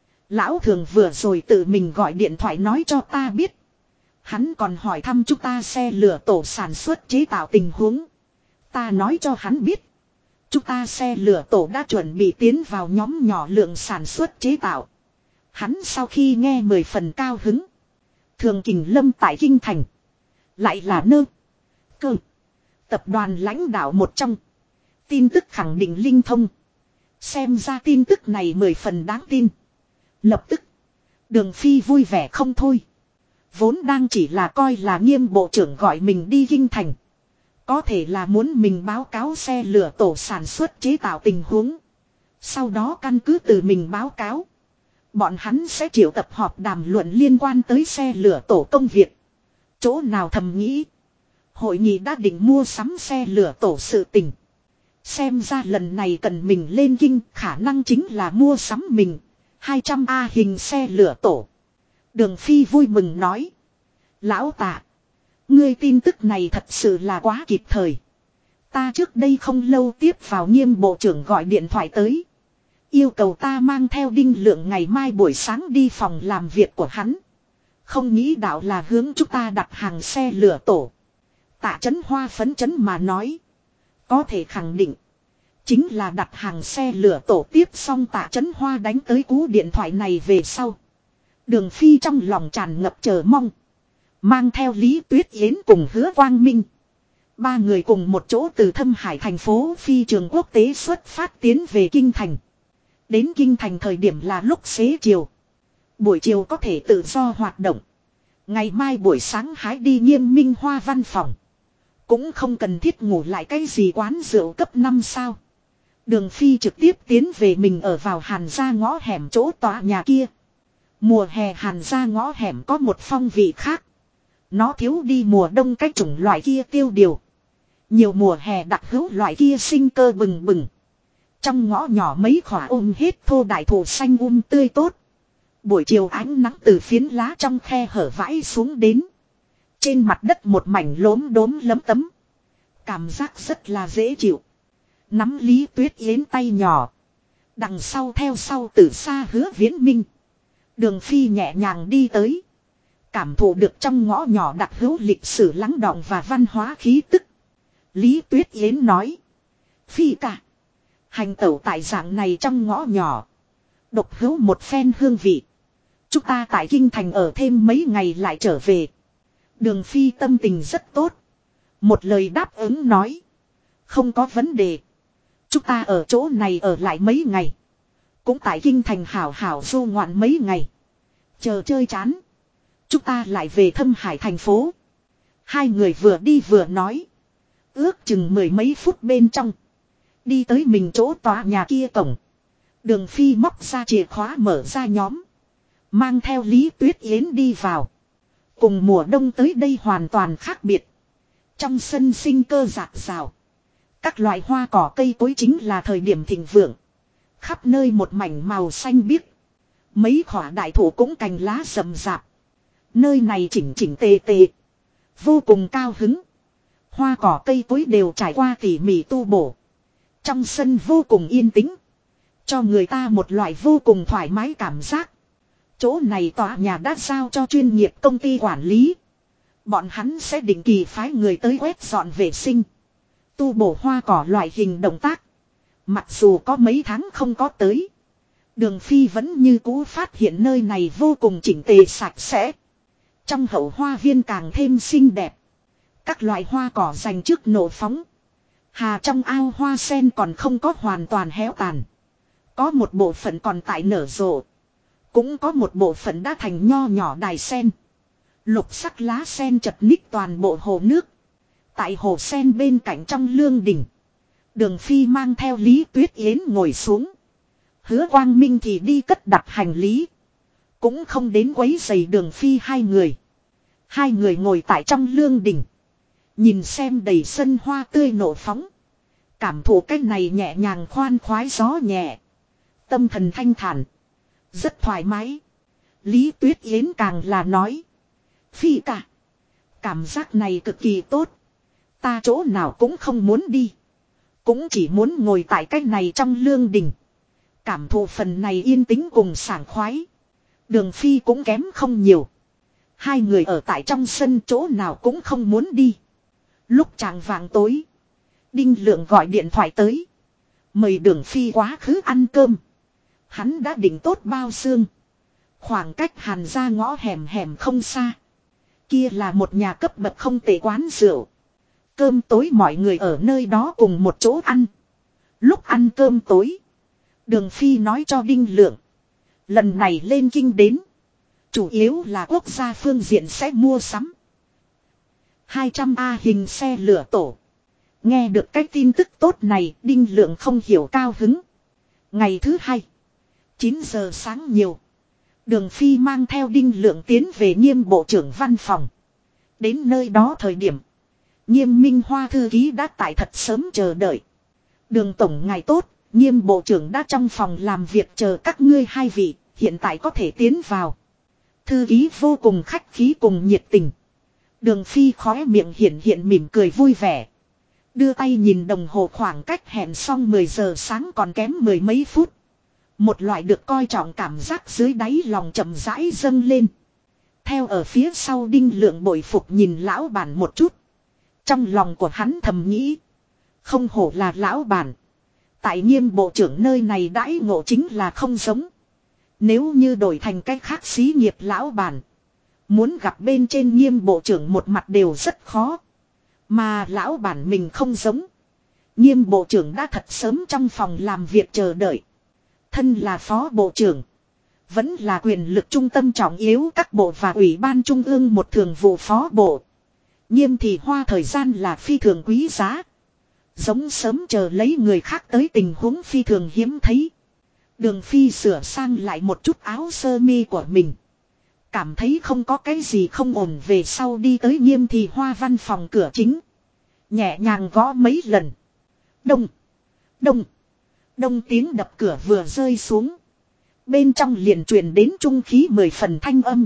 Lão Thường vừa rồi tự mình gọi điện thoại nói cho ta biết. Hắn còn hỏi thăm chúng ta xe lửa tổ sản xuất chế tạo tình huống. Ta nói cho hắn biết. Chúng ta xe lửa tổ đã chuẩn bị tiến vào nhóm nhỏ lượng sản xuất chế tạo. Hắn sau khi nghe 10 phần cao hứng. Thường Kình Lâm tại Kinh Thành. Lại là nơ. Cơ. Tập đoàn lãnh đạo một trong. Tin tức khẳng định linh thông. Xem ra tin tức này 10 phần đáng tin. Lập tức. Đường Phi vui vẻ không thôi. Vốn đang chỉ là coi là Nghiêm bộ trưởng gọi mình đi Kinh Thành. Có thể là muốn mình báo cáo xe lửa tổ sản xuất chế tạo tình huống. Sau đó căn cứ từ mình báo cáo. Bọn hắn sẽ triệu tập họp đàm luận liên quan tới xe lửa tổ công việc. Chỗ nào thầm nghĩ. Hội nghị đã định mua sắm xe lửa tổ sự tình. Xem ra lần này cần mình lên kinh, khả năng chính là mua sắm mình. 200A hình xe lửa tổ. Đường Phi vui mừng nói. Lão Tạ. Ngươi tin tức này thật sự là quá kịp thời. Ta trước đây không lâu tiếp vào Nghiêm bộ trưởng gọi điện thoại tới. Yêu cầu ta mang theo Đinh Lượng ngày mai buổi sáng đi phòng làm việc của hắn. Không nghĩ đạo là hướng chúng ta đặt hàng xe lửa tổ. Tạ Chấn Hoa phấn chấn mà nói. Có thể khẳng định. Chính là đặt hàng xe lửa tổ tiếp xong Tạ Chấn Hoa đánh tới cú điện thoại này về sau. Đường Phi trong lòng tràn ngập chờ mong. Mang theo Lý Tuyết Yến cùng Hứa Quang Minh. Ba người cùng một chỗ từ Thâm Hải thành phố phi trường quốc tế xuất phát tiến về Kinh Thành. Đến Kinh Thành thời điểm là lúc xế chiều. Buổi chiều có thể tự do hoạt động. Ngày mai buổi sáng hái đi Nghiêm Minh Hoa văn phòng. Cũng không cần thiết ngủ lại cái gì quán rượu cấp 5 sao. Đường Phi trực tiếp tiến về mình ở vào Hàn Gia ngõ hẻm chỗ tòa nhà kia. Mùa hè Hàn Gia ngõ hẻm có một phong vị khác. Nó thiếu đi mùa đông cái chủng loại kia tiêu điều. Nhiều mùa hè đặc hữu loại kia sinh cơ bừng bừng. Trong ngõ nhỏ mấy khỏa ôm hết thô đại thụ xanh tươi tốt. Buổi chiều ánh nắng từ phiến lá trong khe hở vãi xuống đến. Trên mặt đất một mảnh lốm đốm lấm tấm. Cảm giác rất là dễ chịu. Nắm Lý Tuyết Yến tay nhỏ. Đằng sau theo sau từ xa Hứa Viễn Minh. Đường Phi nhẹ nhàng đi tới. Cảm thụ được trong ngõ nhỏ đặc hữu lịch sử lắng đọng và văn hóa khí tức. Lý Tuyết Yến nói. Phi cả. Hành tẩu tại dạng này trong ngõ nhỏ. Độc hữu một phen hương vị. Chúng ta tại Kinh Thành ở thêm mấy ngày lại trở về. Đường Phi tâm tình rất tốt. Một lời đáp ứng nói. Không có vấn đề. Chúng ta ở chỗ này ở lại mấy ngày. Cũng tại Kinh Thành hảo hảo du ngoạn mấy ngày. Chờ chơi chán. Chúng ta lại về Thâm Hải thành phố. Hai người vừa đi vừa nói. Ước chừng 10 mấy phút bên trong. Đi tới mình chỗ tòa nhà kia cổng. Đường Phi móc ra chìa khóa mở ra nhóm. Mang theo Lý Tuyết Yến đi vào. Cùng mùa đông tới đây hoàn toàn khác biệt. Trong sân sinh cơ rạc rào. Các loại hoa cỏ cây cối chính là thời điểm thịnh vượng. Khắp nơi một mảnh màu xanh biếc. Mấy khỏa đại thụ cũng cành lá rậm rạp. Nơi này chỉnh chỉnh tề tề. Vô cùng cao hứng. Hoa cỏ cây cối đều trải qua tỉ mỉ tu bổ. Trong sân vô cùng yên tĩnh. Cho người ta một loại vô cùng thoải mái cảm giác. Chỗ này tòa nhà đã giao cho chuyên nghiệp công ty quản lý. Bọn hắn sẽ định kỳ phái người tới quét dọn vệ sinh. Tu bổ hoa cỏ loại hình động tác. Mặc dù có mấy tháng không có tới. Đường Phi vẫn như cũ phát hiện nơi này vô cùng chỉnh tề sạch sẽ. Trong hậu hoa viên càng thêm xinh đẹp. Các loại hoa cỏ dành trước nổ phóng. Hà trong ao hoa sen còn không có hoàn toàn héo tàn. Có một bộ phận còn tại nở rộ. Cũng có một bộ phận đã thành nho nhỏ đài sen. Lục sắc lá sen chật ních toàn bộ hồ nước. Tại hồ sen bên cạnh trong lương đình. Đường Phi mang theo Lý Tuyết Yến ngồi xuống. Hứa Quang Minh thì đi cất đặt hành lý. Cũng không đến quấy rầy Đường Phi hai người. Hai người ngồi tại trong lương đình. Nhìn xem đầy sân hoa tươi nổ phóng. Cảm thụ cái này nhẹ nhàng khoan khoái gió nhẹ. Tâm thần thanh thản. Rất thoải mái. Lý Tuyết Yến càng là nói. Phi cả. Cảm giác này cực kỳ tốt. Ta chỗ nào cũng không muốn đi. Cũng chỉ muốn ngồi tại cái này trong lương đình. Cảm thụ phần này yên tĩnh cùng sảng khoái. Đường Phi cũng kém không nhiều. Hai người ở tại trong sân chỗ nào cũng không muốn đi. Lúc chạng vạng tối. Đinh Lượng gọi điện thoại tới. Mời Đường Phi quá khứ ăn cơm. Hắn đã định tốt bao xương. Khoảng cách Hàn ra ngõ hẻm hẻm không xa. Kia là một nhà cấp bậc không tệ quán rượu. Cơm tối mọi người ở nơi đó cùng một chỗ ăn. Lúc ăn cơm tối. Đường Phi nói cho Đinh Lượng. Lần này lên kinh đến. Chủ yếu là quốc gia phương diện sẽ mua sắm. 200A hình xe lửa tổ. Nghe được cái tin tức tốt này, Đinh Lượng không hiểu cao hứng. Ngày thứ hai. 9 giờ sáng nhiều. Đường Phi mang theo Đinh Lượng tiến về Nghiêm bộ trưởng văn phòng. Đến nơi đó thời điểm. Nghiêm Minh Hoa thư ký đã tại thật sớm chờ đợi. Đường tổng ngài tốt, Nghiêm bộ trưởng đã trong phòng làm việc chờ các ngươi hai vị, hiện tại có thể tiến vào. Thư ký vô cùng khách khí cùng nhiệt tình. Đường Phi khóe miệng hiện mỉm cười vui vẻ. Đưa tay nhìn đồng hồ khoảng cách hẹn xong 10 giờ sáng còn kém mười mấy phút. Một loại được coi trọng cảm giác dưới đáy lòng chậm rãi dâng lên. Theo ở phía sau Đinh Lượng bội phục nhìn lão bản một chút. Trong lòng của hắn thầm nghĩ. Không hổ là lão bản. Tại Nghiêm bộ trưởng nơi này đãi ngộ chính là không giống. Nếu như đổi thành cách khác xí nghiệp lão bản. Muốn gặp bên trên Nghiêm bộ trưởng một mặt đều rất khó. Mà lão bản mình không giống. Nghiêm bộ trưởng đã thật sớm trong phòng làm việc chờ đợi. Thân là phó bộ trưởng. Vẫn là quyền lực trung tâm trọng yếu các bộ và ủy ban trung ương một thường vụ phó bộ. Nghiêm thì hoa thời gian là phi thường quý giá. Giống sớm chờ lấy người khác tới tình huống phi thường hiếm thấy. Đường Phi sửa sang lại một chút áo sơ mi của mình. Cảm thấy không có cái gì không ổn về sau đi tới Nghiêm thì hoa văn phòng cửa chính. Nhẹ nhàng gõ mấy lần. Đông. Đông. Đông tiếng đập cửa vừa rơi xuống. Bên trong liền truyền đến trung khí 10 phần thanh âm.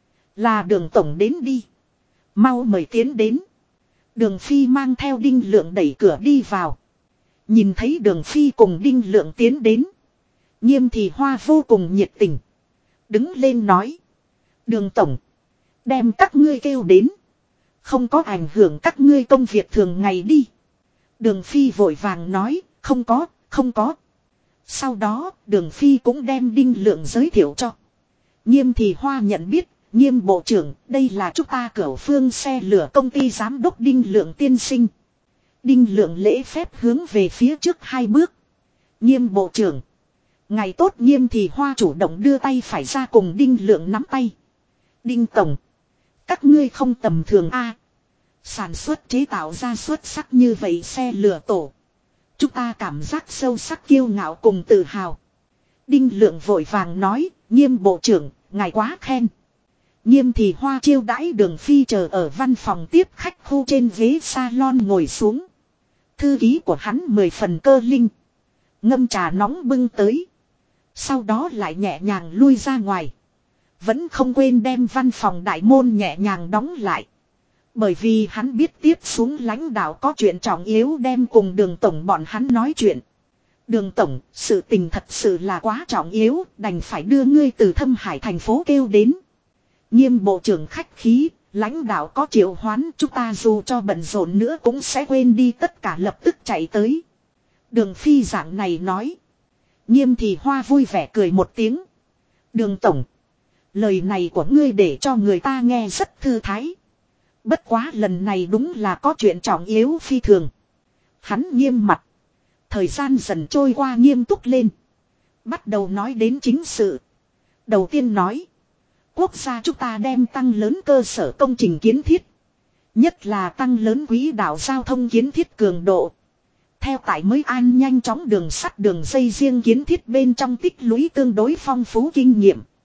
Là Đường tổng đến đi. Mau mời tiến đến. Đường Phi mang theo Đinh Lượng đẩy cửa đi vào. Nhìn thấy Đường Phi cùng Đinh Lượng tiến đến. Nghiêm thì hoa vô cùng nhiệt tình. Đứng lên nói. Đường tổng. Đem các ngươi kêu đến. Không có ảnh hưởng các ngươi công việc thường ngày đi. Đường Phi vội vàng nói. Không có, không có. Sau đó Đường Phi cũng đem Đinh Lượng giới thiệu cho. Nghiêm thì hoa nhận biết. Nghiêm bộ trưởng, đây là chúng ta Cửu Phương xe lửa công ty giám đốc Đinh Lượng tiên sinh. Đinh Lượng lễ phép hướng về phía trước 2 bước. Nghiêm bộ trưởng. Ngày tốt Nghiêm thì hoa chủ động đưa tay phải ra cùng Đinh Lượng nắm tay. Đinh tổng. Các ngươi không tầm thường a. Sản xuất chế tạo ra xuất sắc như vậy xe lửa tổ. Chúng ta cảm giác sâu sắc kiêu ngạo cùng tự hào. Đinh Lượng vội vàng nói, Nghiêm bộ trưởng, ngài quá khen. Nghiêm thì hoa chiêu đãi Đường Phi chờ ở văn phòng tiếp khách khu trên ghế salon ngồi xuống. Thư ký của hắn 10 phần cơ linh. Ngâm trà nóng bưng tới. Sau đó lại nhẹ nhàng lui ra ngoài. Vẫn không quên đem văn phòng đại môn nhẹ nhàng đóng lại. Bởi vì hắn biết tiếp xuống lãnh đạo có chuyện trọng yếu đem cùng Đường tổng bọn hắn nói chuyện. Đường tổng, sự tình thật sự là quá trọng yếu, đành phải đưa ngươi từ Thâm Hải thành phố kêu đến. Nghiêm bộ trưởng khách khí, lãnh đạo có triệu hoán, chúng ta dù cho bận rộn nữa cũng sẽ quên đi tất cả lập tức chạy tới. Đường Phi dạng này nói. Nghiêm thì hoa vui vẻ cười một tiếng. Đường tổng. Lời này của ngươi để cho người ta nghe rất thư thái. Bất quá lần này đúng là có chuyện trọng yếu phi thường. Hắn nghiêm mặt. Thời gian dần trôi qua nghiêm túc lên. Bắt đầu nói đến chính sự. Đầu tiên nói. Quốc gia chúng ta đem tăng lớn cơ sở công trình kiến thiết. Nhất là tăng lớn quỹ đạo giao thông kiến thiết cường độ. Theo tại mới an nhanh chóng đường sắt đường dây riêng kiến thiết bên trong tích lũy tương đối phong phú kinh nghiệm.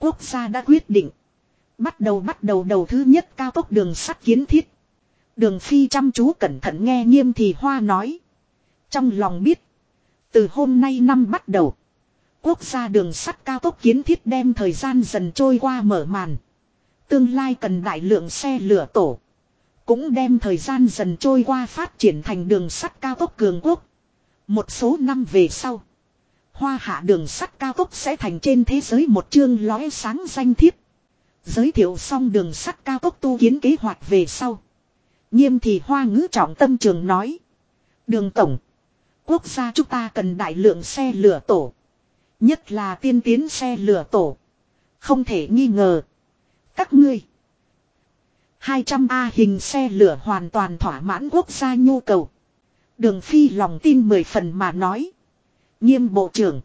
Quốc gia đã quyết định. Bắt đầu đầu thứ nhất cao tốc đường sắt kiến thiết. Đường Phi chăm chú cẩn thận nghe Nghiêm Thì Hoa nói. Trong lòng biết. Từ hôm nay năm bắt đầu. Quốc gia đường sắt cao tốc kiến thiết đem thời gian dần trôi qua mở màn. Tương lai cần đại lượng xe lửa tổ. Cũng đem thời gian dần trôi qua phát triển thành đường sắt cao tốc cường quốc. Một số năm về sau. Hoa hạ đường sắt cao tốc sẽ thành trên thế giới một chương lóe sáng danh thiếp. Giới thiệu xong đường sắt cao tốc tu kiến kế hoạch về sau. Nghiêm Thì Hoa ngữ trọng tâm trường nói. Đường tổng. Quốc gia chúng ta cần đại lượng xe lửa tổ. Nhất là tiên tiến xe lửa tổ. Không thể nghi ngờ. Các ngươi. 200A hình xe lửa hoàn toàn thỏa mãn quốc gia nhu cầu. Đường Phi lòng tin 10 phần mà nói. Nghiêm bộ trưởng.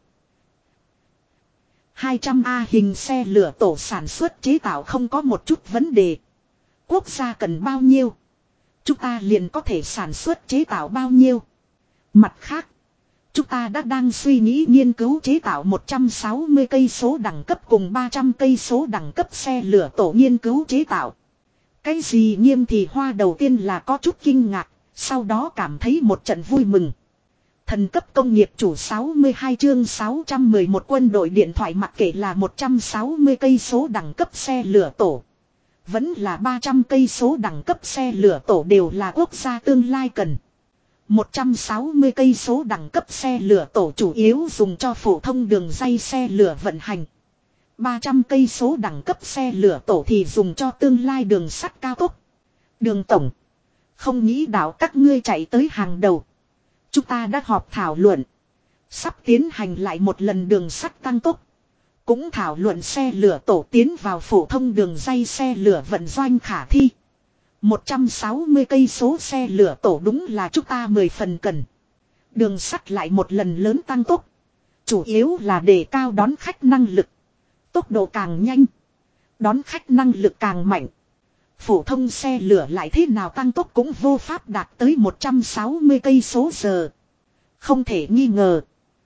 200A hình xe lửa tổ sản xuất chế tạo không có một chút vấn đề. Quốc gia cần bao nhiêu. Chúng ta liền có thể sản xuất chế tạo bao nhiêu. Mặt khác. Chúng ta đã đang suy nghĩ nghiên cứu chế tạo 160 cây số đẳng cấp cùng 300 cây số đẳng cấp xe lửa tổ nghiên cứu chế tạo. Cái gì Nghiêm Thì Hoa đầu tiên là có chút kinh ngạc, sau đó cảm thấy một trận vui mừng. Thần cấp công nghiệp chủ 62 chương 611 quân đội điện thoại mặc kệ là 160 cây số đẳng cấp xe lửa tổ. Vẫn là 300 cây số đẳng cấp xe lửa tổ đều là quốc gia tương lai cần. 160 cây số đẳng cấp xe lửa tổ chủ yếu dùng cho phổ thông đường ray xe lửa vận hành. 300 cây số đẳng cấp xe lửa tổ thì dùng cho tương lai đường sắt cao tốc. Đường tổng. Không nghĩ đạo các ngươi chạy tới hàng đầu. Chúng ta đã họp thảo luận. Sắp tiến hành lại một lần đường sắt tăng tốc. Cũng thảo luận xe lửa tổ tiến vào phổ thông đường ray xe lửa vận doanh khả thi. 160 cây số xe lửa tổ đúng là chúng ta 10 phần cần. Đường sắt lại một lần lớn tăng tốc. Chủ yếu là đề cao đón khách năng lực. Tốc độ càng nhanh. Đón khách năng lực càng mạnh. Phổ thông xe lửa lại thế nào tăng tốc cũng vô pháp đạt tới 160 cây số giờ. Không thể nghi ngờ.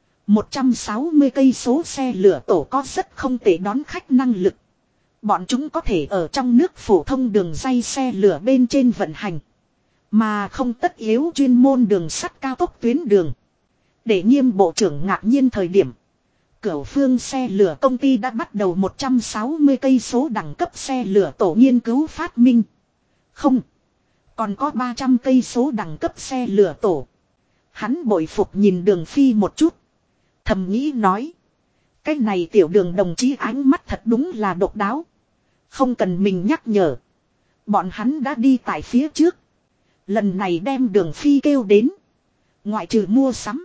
160 cây số xe lửa tổ có rất không tệ đón khách năng lực. Bọn chúng có thể ở trong nước phổ thông đường ray xe lửa bên trên vận hành. Mà không tất yếu chuyên môn đường sắt cao tốc tuyến đường. Để Nghiêm bộ trưởng ngạc nhiên thời điểm. Cửu Phương xe lửa công ty đã bắt đầu 160 cây số đẳng cấp xe lửa tổ nghiên cứu phát minh. Không. Còn có 300 cây số đẳng cấp xe lửa tổ. Hắn bội phục nhìn Đường Phi một chút. Thầm nghĩ nói. Cái này tiểu Đường đồng chí ánh mắt thật đúng là độc đáo. Không cần mình nhắc nhở. Bọn hắn đã đi tại phía trước. Lần này đem Đường Phi kêu đến. Ngoại trừ mua sắm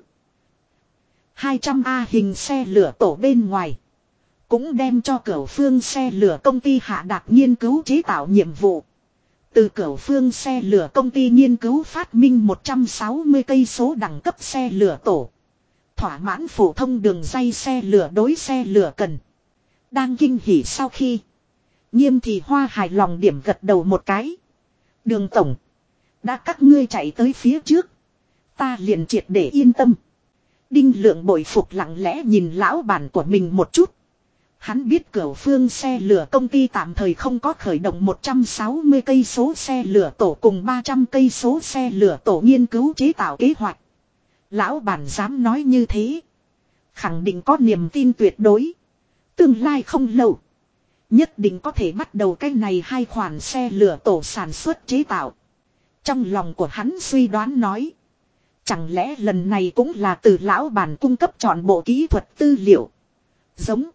200A hình xe lửa tổ bên ngoài. Cũng đem cho Cửu Phương xe lửa công ty hạ đạt nghiên cứu chế tạo nhiệm vụ. Từ Cửu Phương xe lửa công ty nghiên cứu phát minh 160 cây số đẳng cấp xe lửa tổ. Thỏa mãn phổ thông đường ray xe lửa đối xe lửa cần. Đang kinh hỉ sau khi. Nghiêm Thì Hoa hài lòng điểm gật đầu một cái. Đường tổng. Đã các ngươi chạy tới phía trước. Ta liền triệt để yên tâm. Đinh Lượng bội phục lặng lẽ nhìn lão bản của mình một chút. Hắn biết Cửu Phương xe lửa công ty tạm thời không có khởi động 160 cây số xe lửa tổ cùng 300 cây số xe lửa tổ nghiên cứu chế tạo kế hoạch. Lão bản dám nói như thế. Khẳng định có niềm tin tuyệt đối. Tương lai không lâu. Nhất định có thể bắt đầu cái này hai khoản xe lửa tổ sản xuất chế tạo. Trong lòng của hắn suy đoán nói. Chẳng lẽ lần này cũng là từ lão bản cung cấp trọn bộ kỹ thuật tư liệu. Giống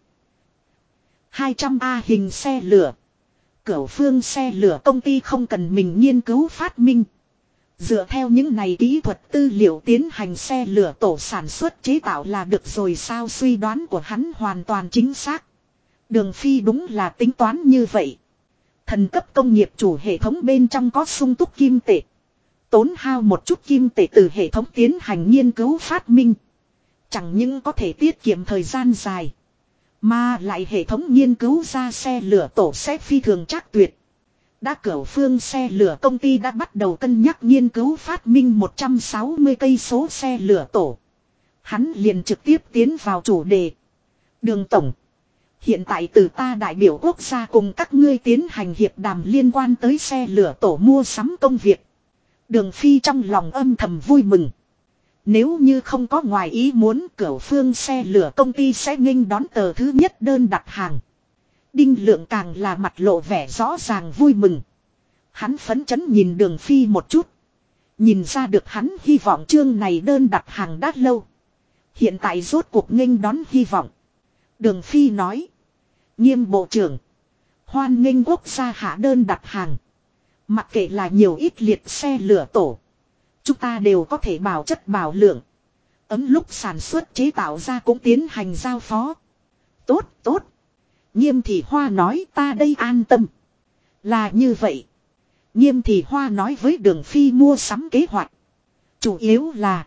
200A hình xe lửa. Cửu Phương xe lửa công ty không cần mình nghiên cứu phát minh. Dựa theo những này kỹ thuật tư liệu tiến hành xe lửa tổ sản xuất chế tạo là được rồi sao, suy đoán của hắn hoàn toàn chính xác. Đường Phi đúng là tính toán như vậy. Thần cấp công nghiệp chủ hệ thống bên trong có sung túc kim tệ. Tốn hao một chút kim tệ từ hệ thống tiến hành nghiên cứu phát minh. Chẳng những có thể tiết kiệm thời gian dài. Mà lại hệ thống nghiên cứu ra xe lửa tổ sẽ phi thường chắc tuyệt. Đã Cửu Phương xe lửa công ty đã bắt đầu cân nhắc nghiên cứu phát minh 160 cây số xe lửa tổ. Hắn liền trực tiếp tiến vào chủ đề. Đường tổng. Hiện tại từ ta đại biểu quốc gia cùng các ngươi tiến hành hiệp đàm liên quan tới xe lửa tổ mua sắm công việc. Đường Phi trong lòng âm thầm vui mừng. Nếu như không có ngoài ý muốn, Cửu Phương xe lửa công ty sẽ nghênh đón tờ thứ nhất đơn đặt hàng. Đinh Lượng càng là mặt lộ vẻ rõ ràng vui mừng. Hắn phấn chấn nhìn Đường Phi một chút. Nhìn ra được hắn hy vọng chương này đơn đặt hàng đã lâu. Hiện tại rốt cuộc nghênh đón hy vọng. Đường Phi nói. Nghiêm bộ trưởng. Hoan nghênh quốc gia hạ đơn đặt hàng. Mặc kệ là nhiều ít liệt xe lửa tổ. Chúng ta đều có thể bảo chất bảo lượng. Ấm lúc sản xuất chế tạo ra cũng tiến hành giao phó. Tốt, tốt. Nghiêm Thị Hoa nói ta đây an tâm. Là như vậy. Nghiêm Thị Hoa nói với Đường Phi mua sắm kế hoạch. Chủ yếu là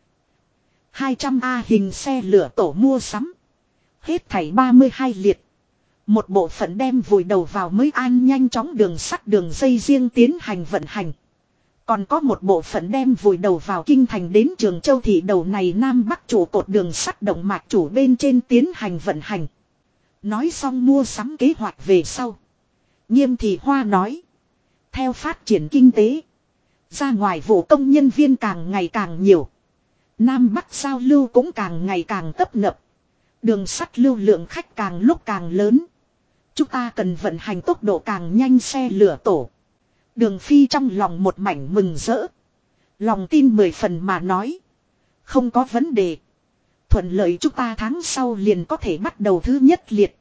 200A hình xe lửa tổ mua sắm. Hết thảy 32 liệt. Một bộ phận đem vùi đầu vào mới an nhanh chóng đường sắt đường dây riêng tiến hành vận hành. Còn có một bộ phận đem vùi đầu vào kinh thành đến Trường Châu thị đầu này Nam Bắc trụ cột đường sắt động mạch chủ bên trên tiến hành vận hành. Nói xong mua sắm kế hoạch về sau. Nghiêm Thị Hoa nói. Theo phát triển kinh tế. Ra ngoài vụ công nhân viên càng ngày càng nhiều. Nam Bắc giao lưu cũng càng ngày càng tấp nập. Đường sắt lưu lượng khách càng lúc càng lớn. Chúng ta cần vận hành tốc độ càng nhanh xe lửa tổ. Đường Phi trong lòng một mảnh mừng rỡ. Lòng tin 10 phần mà nói. Không có vấn đề. Thuận lợi chúng ta tháng sau liền có thể bắt đầu thứ nhất liệt.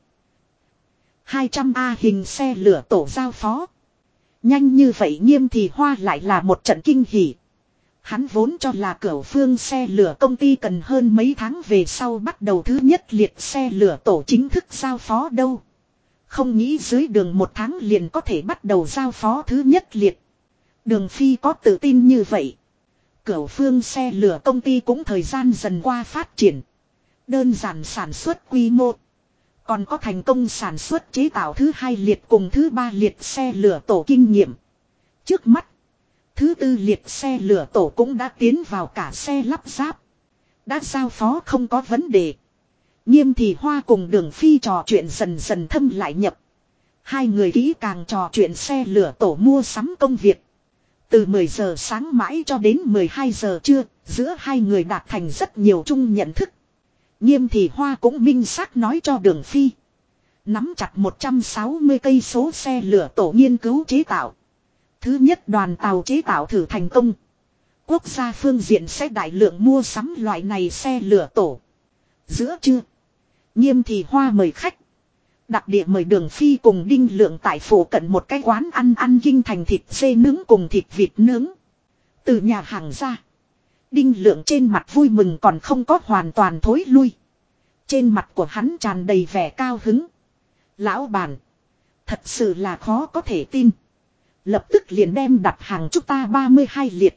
200A hình xe lửa tổ giao phó. Nhanh như vậy Nghiêm Thị Hoa lại là một trận kinh hỉ. Hắn vốn cho là Cửu Phương xe lửa công ty cần hơn mấy tháng về sau bắt đầu thứ nhất liệt xe lửa tổ chính thức giao phó đâu. Không nghĩ dưới đường một tháng liền có thể bắt đầu giao phó thứ nhất liệt. Đường Phi có tự tin như vậy. Cửu Phương xe lửa công ty cũng thời gian dần qua phát triển. Đơn giản sản xuất quy mô. Còn có thành công sản xuất chế tạo thứ hai liệt cùng thứ ba liệt xe lửa tổ kinh nghiệm. Trước mắt. Thứ tư liệt xe lửa tổ cũng đã tiến vào cả xe lắp ráp. Đã giao phó không có vấn đề. Nghiêm Thị Hoa cùng Đường Phi trò chuyện dần dần thâm lại nhập. Hai người kỹ càng trò chuyện xe lửa tổ mua sắm công việc. Từ 10 giờ sáng mãi cho đến 12 giờ trưa, giữa hai người đạt thành rất nhiều chung nhận thức. Nghiêm Thị Hoa cũng minh xác nói cho Đường Phi. Nắm chặt 160 cây số xe lửa tổ nghiên cứu chế tạo. Thứ nhất đoàn tàu chế tạo thử thành công. Quốc gia phương diện sẽ đại lượng mua sắm loại này xe lửa tổ. Giữa trưa, Nghiêm Thị Hoa mời khách. Đặc địa mời Đường Phi cùng Đinh Lượng tại phủ cận một cái quán ăn kinh thành thịt dê nướng cùng thịt vịt nướng. Từ nhà hàng ra, Đinh Lượng trên mặt vui mừng còn không có hoàn toàn thối lui. Trên mặt của hắn tràn đầy vẻ cao hứng. Lão bản, thật sự là khó có thể tin. Lập tức liền đem đặt hàng chúng ta 32 liệt.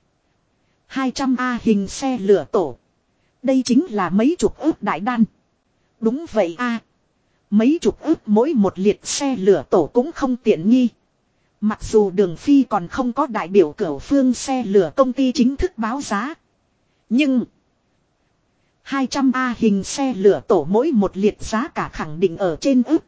200A hình xe lửa tổ. Đây chính là mấy chục ước đại đan. Đúng vậy a. Mấy chục ước mỗi một liệt xe lửa tổ cũng không tiện nghi. Mặc dù Đường Phi còn không có đại biểu Cửu Phương xe lửa công ty chính thức báo giá. Nhưng 200A hình xe lửa tổ mỗi một liệt giá cả khẳng định ở trên ước.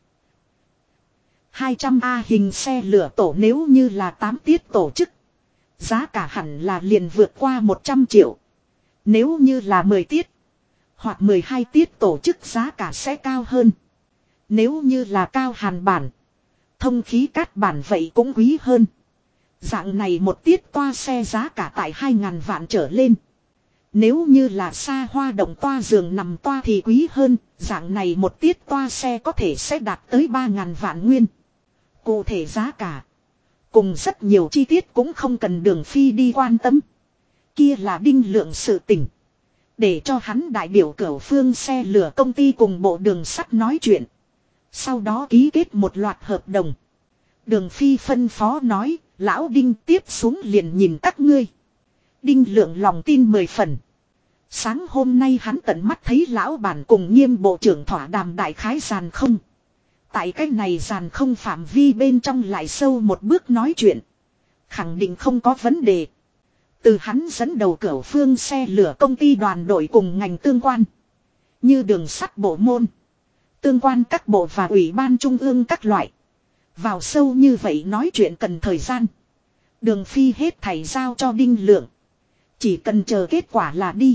200A hình xe lửa tổ nếu như là 8 tiết tổ chức. Giá cả hẳn là liền vượt qua 100 triệu. Nếu như là 10 tiết hoặc 12 tiết tổ chức giá cả sẽ cao hơn. Nếu như là cao hàn bản, thông khí cát bản vậy cũng quý hơn. Dạng này một tiết toa xe giá cả tại 2.000 vạn trở lên. Nếu như là xa hoa động toa giường nằm toa thì quý hơn. Dạng này một tiết toa xe có thể sẽ đạt tới 3.000 vạn nguyên. Cụ thể giá cả cùng rất nhiều chi tiết cũng không cần Đường Phi đi quan tâm. Kia là Đinh Lượng sự tình. Để cho hắn đại biểu Cửu Phương xe lửa công ty cùng bộ đường sắt nói chuyện. Sau đó ký kết một loạt hợp đồng. Đường Phi phân phó nói, lão Đinh tiếp xuống liền nhìn các ngươi. Đinh Lượng lòng tin 10 phần. Sáng hôm nay hắn tận mắt thấy lão bản cùng Nghiêm bộ trưởng thỏa đàm đại khái giàn không. Tại cái này giàn không phạm vi bên trong lại sâu một bước nói chuyện. Khẳng định không có vấn đề. Từ hắn dẫn đầu Cửu Phương xe lửa công ty đoàn đội cùng ngành tương quan. Như đường sắt bộ môn, Tương quan các bộ và ủy ban trung ương các loại. Vào sâu như vậy nói chuyện cần thời gian. Đường Phi hết thảy giao cho Đinh Lượng. Chỉ cần chờ kết quả là đi.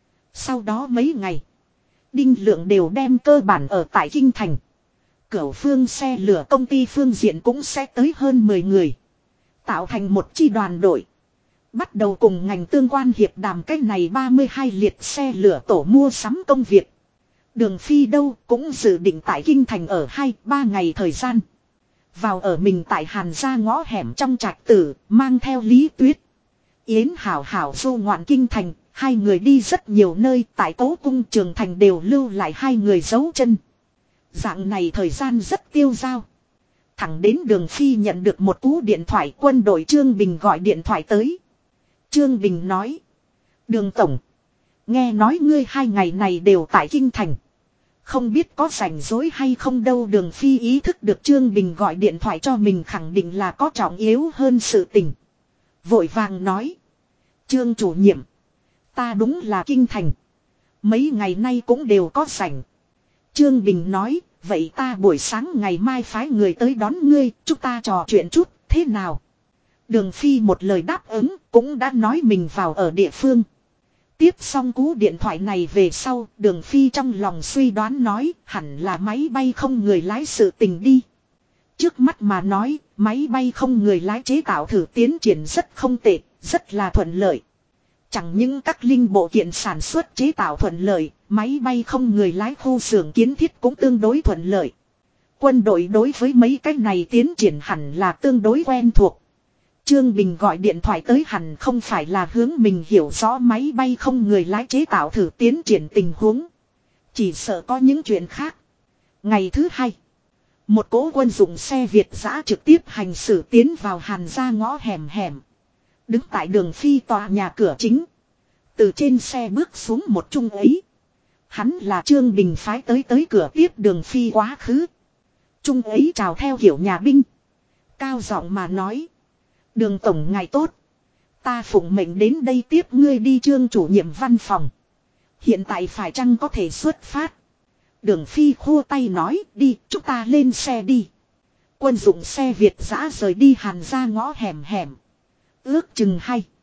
Sau đó mấy ngày. Đinh Lượng đều đem cơ bản ở tại Kinh Thành. Cửu phương xe lửa công ty phương diện cũng sẽ tới hơn 10 người. Tạo thành một chi đoàn đội. Bắt đầu cùng ngành tương quan hiệp đàm cách này 32 liệt xe lửa tổ mua sắm công việc. Đường Phi đâu cũng dự định tại Kinh Thành ở 2-3 ngày thời gian. Vào ở mình tại Hàn Gia ngõ hẻm trong trạch tử, mang theo Lý Tuyết. Yến Hảo Hảo du ngoạn Kinh Thành, hai người đi rất nhiều nơi tại Tố Cung Trường Thành đều lưu lại hai người giấu chân. Dạng này thời gian rất tiêu dao. Thẳng đến Đường Phi nhận được một cú điện thoại quân đội Trương Bình gọi điện thoại tới. Trương Bình nói. Đường Tổng. Nghe nói ngươi 2 ngày này đều tại Kinh Thành. Không biết có rảnh rỗi hay không đâu. Đường Phi ý thức được Trương Bình gọi điện thoại cho mình khẳng định là có trọng yếu hơn sự tình. Vội vàng nói. Trương chủ nhiệm. Ta đúng là Kinh Thành. Mấy ngày nay cũng đều có rảnh. Trương Bình nói. Vậy ta buổi sáng ngày mai phái người tới đón ngươi. Chúng ta trò chuyện chút. Thế nào? Đường Phi một lời đáp ứng. Cũng đã nói mình vào ở địa phương. Tiếp xong cú điện thoại này về sau, Đường Phi trong lòng suy đoán nói, hẳn là máy bay không người lái sự tình đi. Trước mắt mà nói, máy bay không người lái chế tạo thử tiến triển rất không tệ, rất là thuận lợi. Chẳng những các linh bộ kiện sản xuất chế tạo thuận lợi, máy bay không người lái khu xưởng kiến thiết cũng tương đối thuận lợi. Quân đội đối với mấy cái này tiến triển hẳn là tương đối quen thuộc. Trương Bình gọi điện thoại tới hẳn không phải là hướng mình hiểu rõ máy bay không người lái chế tạo thử tiến triển tình huống. Chỉ sợ có những chuyện khác. Ngày thứ 2. Một cỗ quân dụng xe Việt dã trực tiếp hành xử tiến vào Hàn Gia ngõ hẻm hẻm. Đứng tại Đường Phi tòa nhà cửa chính. Từ trên xe bước xuống một trung ấy. Hắn là Trương Bình phái tới cửa tiếp Đường Phi quá khứ. Trung ấy chào theo kiểu nhà binh. Cao giọng mà nói. Đường Tổng ngài tốt. Ta phụng mệnh đến đây tiếp ngươi đi Trương chủ nhiệm văn phòng. Hiện tại phải chăng có thể xuất phát. Đường Phi khua tay nói đi chúng ta lên xe đi. Quân dụng xe Việt dã rời đi Hàn Gia ngõ hẻm hẻm. Ước chừng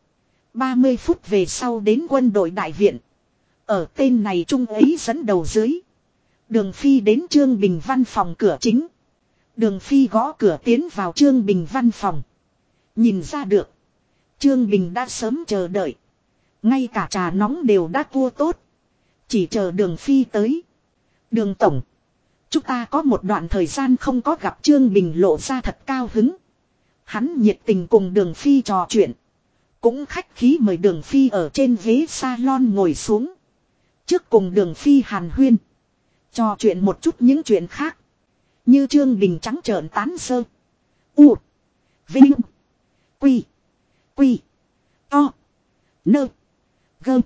30 phút về sau đến quân đội đại viện. Ở tên này trung ấy dẫn đầu dưới. Đường Phi đến Trương Bình văn phòng cửa chính. Đường Phi gõ cửa tiến vào Trương Bình văn phòng. Nhìn ra được. Trương Bình đã sớm chờ đợi. Ngay cả trà nóng đều đã cua tốt. Chỉ chờ Đường Phi tới. Đường Tổng. Chúng ta có một đoạn thời gian không có gặp Trương Bình lộ ra thật cao hứng. Hắn nhiệt tình cùng Đường Phi trò chuyện. Cũng khách khí mời Đường Phi ở trên ghế salon ngồi xuống. Trước cùng Đường Phi hàn huyên. Trò chuyện một chút những chuyện khác. Như Trương Bình trắng trợn tán sơ. U. Vinh. Quy. Quy. To. Nơ. Gơ.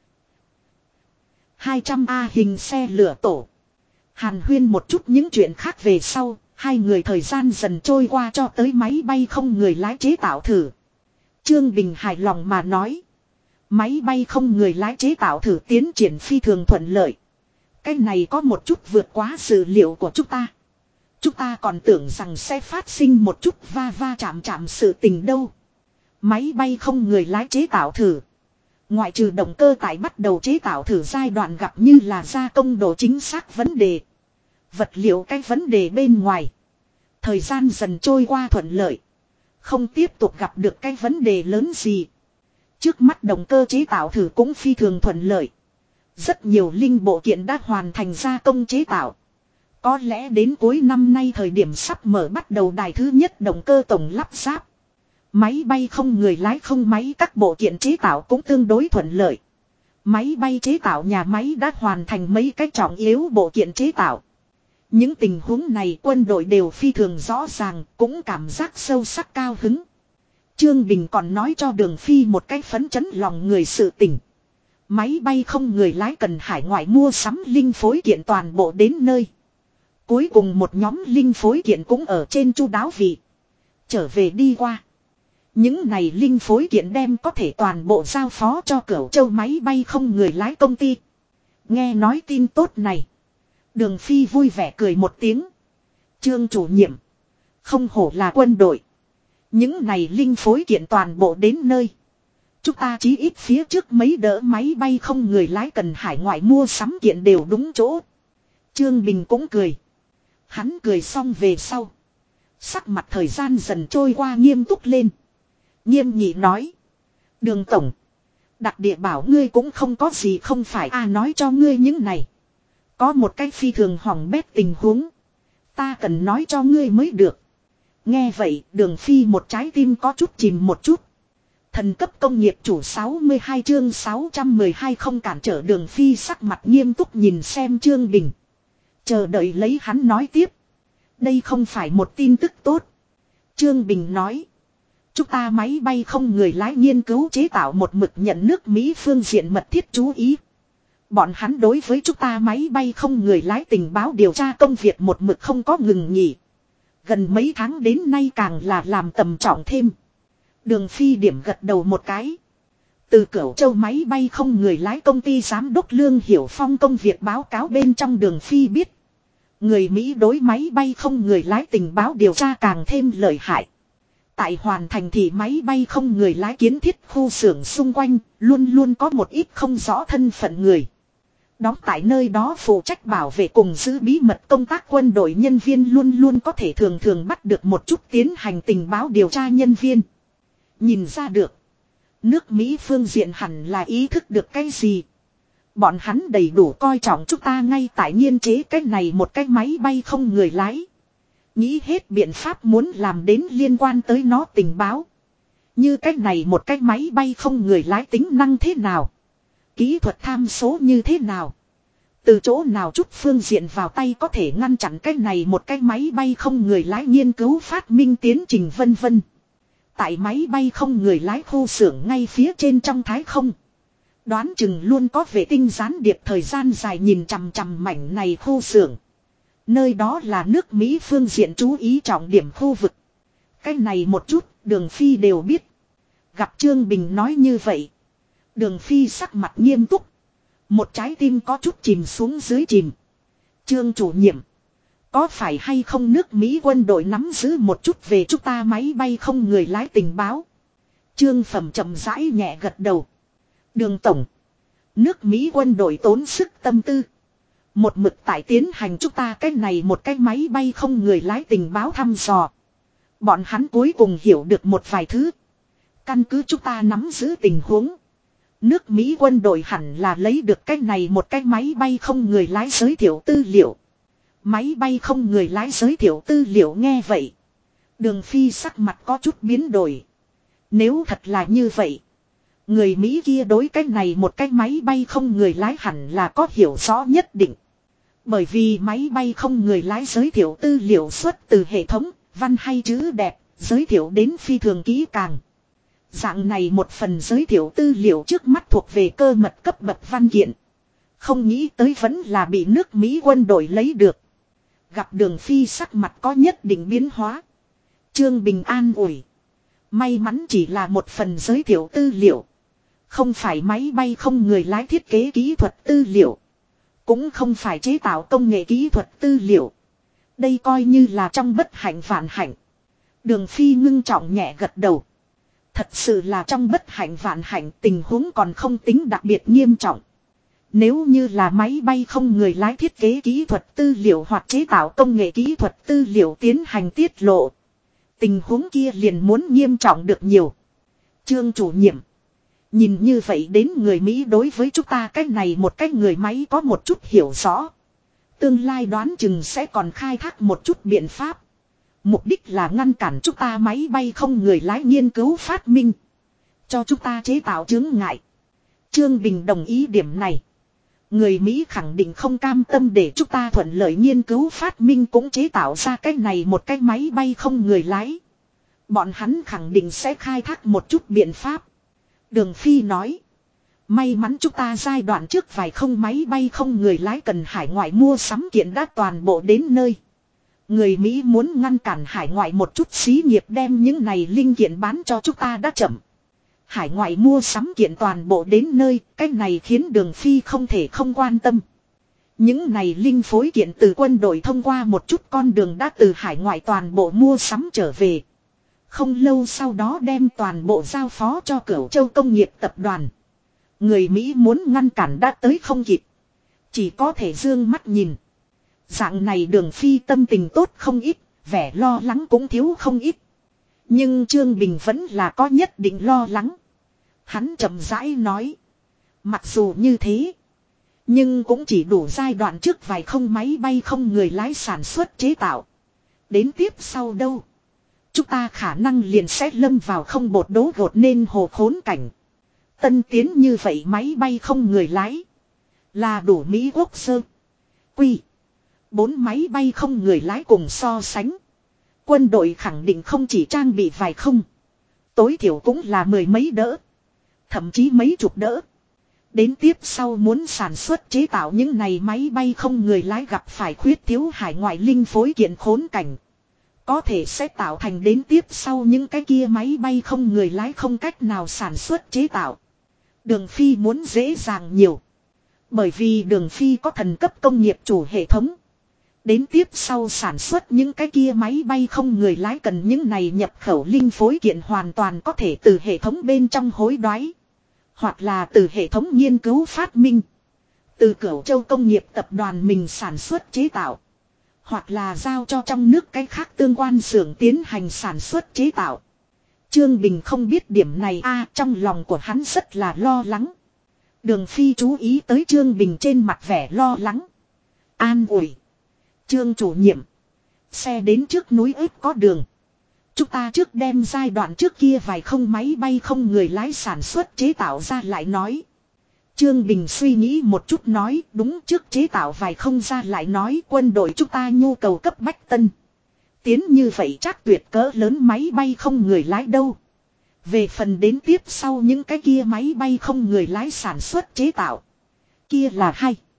200A hình xe lửa tổ. Hàn huyên một chút những chuyện khác về sau. Hai người thời gian dần trôi qua cho tới máy bay không người lái chế tạo thử. Trương Bình hài lòng mà nói. Máy bay không người lái chế tạo thử tiến triển phi thường thuận lợi. Cái này có một chút vượt quá dự liệu của chúng ta. Chúng ta còn tưởng rằng sẽ phát sinh một chút va chạm sự tình đâu. Máy bay không người lái chế tạo thử. Ngoại trừ động cơ tại bắt đầu chế tạo thử giai đoạn gặp như là gia công độ chính xác vấn đề. Vật liệu cái vấn đề bên ngoài. Thời gian dần trôi qua thuận lợi. Không tiếp tục gặp được cái vấn đề lớn gì. Trước mắt động cơ chế tạo thử cũng phi thường thuận lợi. Rất nhiều linh bộ kiện đã hoàn thành gia công chế tạo. Có lẽ đến cuối năm nay thời điểm sắp mở bắt đầu đài thứ nhất động cơ tổng lắp ráp. Máy bay không người lái không máy các bộ kiện chế tạo cũng tương đối thuận lợi. Máy bay chế tạo nhà máy đã hoàn thành mấy cái trọng yếu bộ kiện chế tạo. Những tình huống này quân đội đều phi thường rõ ràng, cũng cảm giác sâu sắc cao hứng. Trương Bình còn nói cho Đường Phi một cái phấn chấn lòng người sự tình. Máy bay không người lái cần hải ngoại mua sắm linh phối kiện toàn bộ đến nơi. Cuối cùng một nhóm linh phối kiện cũng ở trên chu đáo vị. Trở về đi qua. Những này linh phối kiện đem có thể toàn bộ giao phó cho Cửu Châu máy bay không người lái công ty. Nghe nói tin tốt này. Đường Phi vui vẻ cười một tiếng. Trương chủ nhiệm. Không hổ là quân đội. Những này linh phối kiện toàn bộ đến nơi. Chúng ta chí ít phía trước mấy đỡ máy bay không người lái cần hải ngoại mua sắm kiện đều đúng chỗ. Trương Bình cũng cười. Hắn cười xong về sau. Sắc mặt thời gian dần trôi qua nghiêm túc lên. Nghiêm nghị nói. Đường tổng. Đặc địa bảo ngươi cũng không có gì không phải nói cho ngươi những này. Có một cái phi thường hỏng bét tình huống. Ta cần nói cho ngươi mới được. Nghe vậy Đường Phi một trái tim có chút chìm một chút. Thần cấp công nghiệp chủ 62 chương 612 không cản trở Đường Phi sắc mặt nghiêm túc nhìn xem Trương Bình. Chờ đợi lấy hắn nói tiếp. Đây không phải một tin tức tốt. Trương Bình nói. Chúng ta máy bay không người lái nghiên cứu chế tạo một mực nhận nước Mỹ phương diện mật thiết chú ý. Bọn hắn đối với chúng ta máy bay không người lái tình báo điều tra công việc một mực không có ngừng nghỉ. Gần mấy tháng đến nay càng là làm tầm trọng thêm. Đường Phi điểm gật đầu một cái. Từ Cửu Châu máy bay không người lái công ty giám đốc Lương Hiểu Phong công việc báo cáo bên trong Đường Phi biết. Người Mỹ đối máy bay không người lái tình báo điều tra càng thêm lợi hại. Tại hoàn thành thì máy bay không người lái kiến thiết khu xưởng xung quanh, luôn luôn có một ít không rõ thân phận người. Đóng tại nơi đó phụ trách bảo vệ cùng giữ bí mật công tác quân đội nhân viên luôn luôn có thể thường thường bắt được một chút tiến hành tình báo điều tra nhân viên. Nhìn ra được, nước Mỹ phương diện hẳn là ý thức được cái gì. Bọn hắn đầy đủ coi trọng chúng ta ngay tại nghiên chế cái này một cái máy bay không người lái. Nghĩ hết biện pháp muốn làm đến liên quan tới nó tình báo. Như cái này một cái máy bay không người lái tính năng thế nào. Kỹ thuật tham số như thế nào. Từ chỗ nào chút phương diện vào tay có thể ngăn chặn cái này một cái máy bay không người lái nghiên cứu phát minh tiến trình vân vân. Tại máy bay không người lái khu xưởng ngay phía trên trong thái không. Đoán chừng luôn có vệ tinh gián điệp thời gian dài nhìn chằm chằm mảnh này khu xưởng. Nơi đó là nước Mỹ phương diện chú ý trọng điểm khu vực. Cái này một chút Đường Phi đều biết. Gặp Trương Bình nói như vậy. Đường Phi sắc mặt nghiêm túc. Một trái tim có chút chìm xuống dưới chìm. Trương chủ nhiệm. Có phải hay không nước Mỹ quân đội nắm giữ một chút về chúng ta máy bay không người lái tình báo. Trương Phẩm chậm rãi nhẹ gật đầu. Đường tổng. Nước Mỹ quân đội tốn sức tâm tư. Một mực tại tiến hành chúng ta cái này một cái máy bay không người lái tình báo thăm dò. Bọn hắn cuối cùng hiểu được một vài thứ. Căn cứ chúng ta nắm giữ tình huống. Nước Mỹ quân đội hẳn là lấy được cái này một cái máy bay không người lái giới thiệu tư liệu. Máy bay không người lái giới thiệu tư liệu nghe vậy. Đường Phi sắc mặt có chút biến đổi. Nếu thật là như vậy. Người Mỹ kia đối cái này một cái máy bay không người lái hẳn là có hiểu rõ nhất định. Bởi vì máy bay không người lái giới thiệu tư liệu xuất từ hệ thống, văn hay chữ đẹp, giới thiệu đến phi thường kỹ càng. Dạng này một phần giới thiệu tư liệu trước mắt thuộc về cơ mật cấp bậc văn kiện. Không nghĩ tới vẫn là bị nước Mỹ quân đội lấy được. Gặp Đường Phi sắc mặt có nhất định biến hóa. Trương Bình an ủi. May mắn chỉ là một phần giới thiệu tư liệu. Không phải máy bay không người lái thiết kế kỹ thuật tư liệu. Cũng không phải chế tạo công nghệ kỹ thuật tư liệu. Đây coi như là trong bất hạnh vạn hạnh. Đường Phi ngưng trọng nhẹ gật đầu. Thật sự là trong bất hạnh vạn hạnh tình huống còn không tính đặc biệt nghiêm trọng. Nếu như là máy bay không người lái thiết kế kỹ thuật tư liệu hoặc chế tạo công nghệ kỹ thuật tư liệu tiến hành tiết lộ. Tình huống kia liền muốn nghiêm trọng được nhiều. Trương chủ nhiệm. Nhìn như vậy đến người Mỹ đối với chúng ta cái này một cái người máy có một chút hiểu rõ. Tương lai đoán chừng sẽ còn khai thác một chút biện pháp. Mục đích là ngăn cản chúng ta máy bay không người lái nghiên cứu phát minh. Cho chúng ta chế tạo chướng ngại. Trương Bình đồng ý điểm này. Người Mỹ khẳng định không cam tâm để chúng ta thuận lợi nghiên cứu phát minh cũng chế tạo ra cái này một cái máy bay không người lái. Bọn hắn khẳng định sẽ khai thác một chút biện pháp. Đường Phi nói. May mắn chúng ta giai đoạn trước vài không máy bay không người lái cần hải ngoại mua sắm kiện đã toàn bộ đến nơi. Người Mỹ muốn ngăn cản hải ngoại một chút xí nghiệp đem những này linh kiện bán cho chúng ta đã chậm. Hải ngoại mua sắm kiện toàn bộ đến nơi, cái này khiến Đường Phi không thể không quan tâm. Những này linh phối kiện từ quân đội thông qua một chút con đường đã từ hải ngoại toàn bộ mua sắm trở về. Không lâu sau đó đem toàn bộ giao phó cho Cửu Châu Công nghiệp tập đoàn. Người Mỹ muốn ngăn cản đã tới không kịp. Chỉ có thể dương mắt nhìn. Dạng này Đường Phi tâm tình tốt không ít, vẻ lo lắng cũng thiếu không ít. Nhưng Trương Bình vẫn là có nhất định lo lắng. Hắn chậm rãi nói. Mặc dù như thế, nhưng cũng chỉ đủ giai đoạn trước vài không máy bay không người lái sản xuất chế tạo. Đến tiếp sau đâu? Chúng ta khả năng liền sẽ lâm vào không bột đố gột nên hồ khốn cảnh. Tân tiến như vậy máy bay không người lái. Là đủ Mỹ Quốc sơ. Quy. 4 máy bay không người lái cùng so sánh. Quân đội khẳng định không chỉ trang bị vài không. Tối thiểu cũng là 10 mấy đỡ. Thậm chí mấy chục đỡ. Đến tiếp sau muốn sản xuất chế tạo những này máy bay không người lái gặp phải khuyết thiếu hải ngoại linh phối kiện khốn cảnh. Có thể sẽ tạo thành đến tiếp sau những cái kia máy bay không người lái không cách nào sản xuất chế tạo. Đường Phi muốn dễ dàng nhiều. Bởi vì Đường Phi có thần cấp công nghiệp chủ hệ thống. Đến tiếp sau sản xuất những cái kia máy bay không người lái cần những này nhập khẩu linh phối kiện hoàn toàn có thể từ hệ thống bên trong hối đoái. Hoặc là từ hệ thống nghiên cứu phát minh. Từ Cửu Châu Công nghiệp tập đoàn mình sản xuất chế tạo. Hoặc là giao cho trong nước cái khác tương quan xưởng tiến hành sản xuất chế tạo. Trương Bình không biết điểm này trong lòng của hắn rất là lo lắng. Đường Phi chú ý tới Trương Bình trên mặt vẻ lo lắng. An ủi. Trương chủ nhiệm. Xe đến trước núi ếp có đường. Chúng ta trước đem giai đoạn trước kia vài không máy bay không người lái sản xuất chế tạo ra lại nói. Trương Bình suy nghĩ một chút nói đúng trước chế tạo vài không ra lại nói quân đội chúng ta nhu cầu cấp bách tân. Tiến như vậy chắc tuyệt cỡ lớn máy bay không người lái đâu. Về phần đến tiếp sau những cái kia máy bay không người lái sản xuất chế tạo. Kia là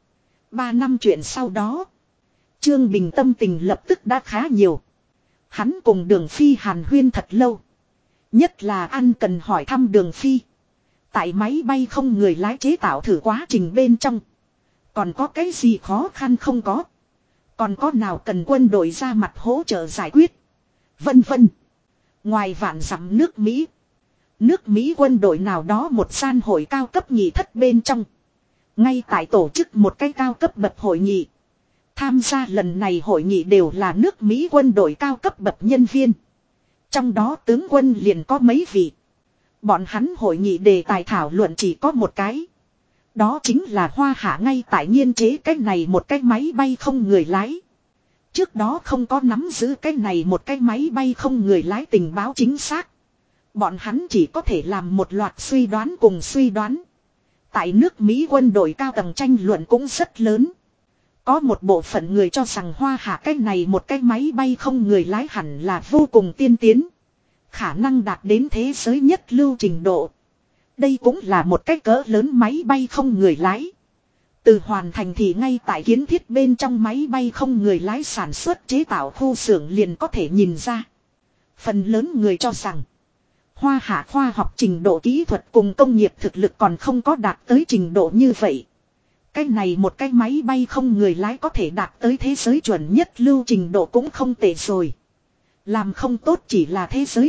2-3 năm chuyện sau đó. Trương Bình tâm tình lập tức đã khá nhiều. Hắn cùng Đường Phi hàn huyên thật lâu. Nhất là ăn cần hỏi thăm Đường Phi. Tại máy bay không người lái chế tạo thử quá trình bên trong. Còn có cái gì khó khăn không có. Còn có nào cần quân đội ra mặt hỗ trợ giải quyết. Vân vân. Ngoài vạn dặm nước Mỹ. Nước Mỹ quân đội nào đó một gian hội cao cấp nhị thất bên trong. Ngay tại tổ chức một cái cao cấp bậc hội nghị. Tham gia lần này hội nghị đều là nước Mỹ quân đội cao cấp bậc nhân viên. Trong đó tướng quân liền có mấy vị. Bọn hắn hội nghị đề tài thảo luận chỉ có một cái. Đó chính là Hoa Hạ ngay tại nghiên chế cái này một cái máy bay không người lái. Trước đó không có nắm giữ cái này một cái máy bay không người lái tình báo chính xác. Bọn hắn chỉ có thể làm một loạt suy đoán cùng suy đoán. Tại nước Mỹ quân đội cao tầng tranh luận cũng rất lớn. Có một bộ phận người cho rằng Hoa Hạ cái này một cái máy bay không người lái hẳn là vô cùng tiên tiến. Khả năng đạt đến thế giới nhất lưu trình độ. Đây cũng là một cái cỡ lớn máy bay không người lái. Từ hoàn thành thì ngay tại kiến thiết bên trong máy bay không người lái sản xuất chế tạo khu xưởng liền có thể nhìn ra. Phần lớn người cho rằng Hoa Hạ khoa học trình độ kỹ thuật cùng công nghiệp thực lực còn không có đạt tới trình độ như vậy. Cái này một cái máy bay không người lái có thể đạt tới thế giới chuẩn nhất lưu trình độ cũng không tệ rồi. Làm không tốt chỉ là thế giới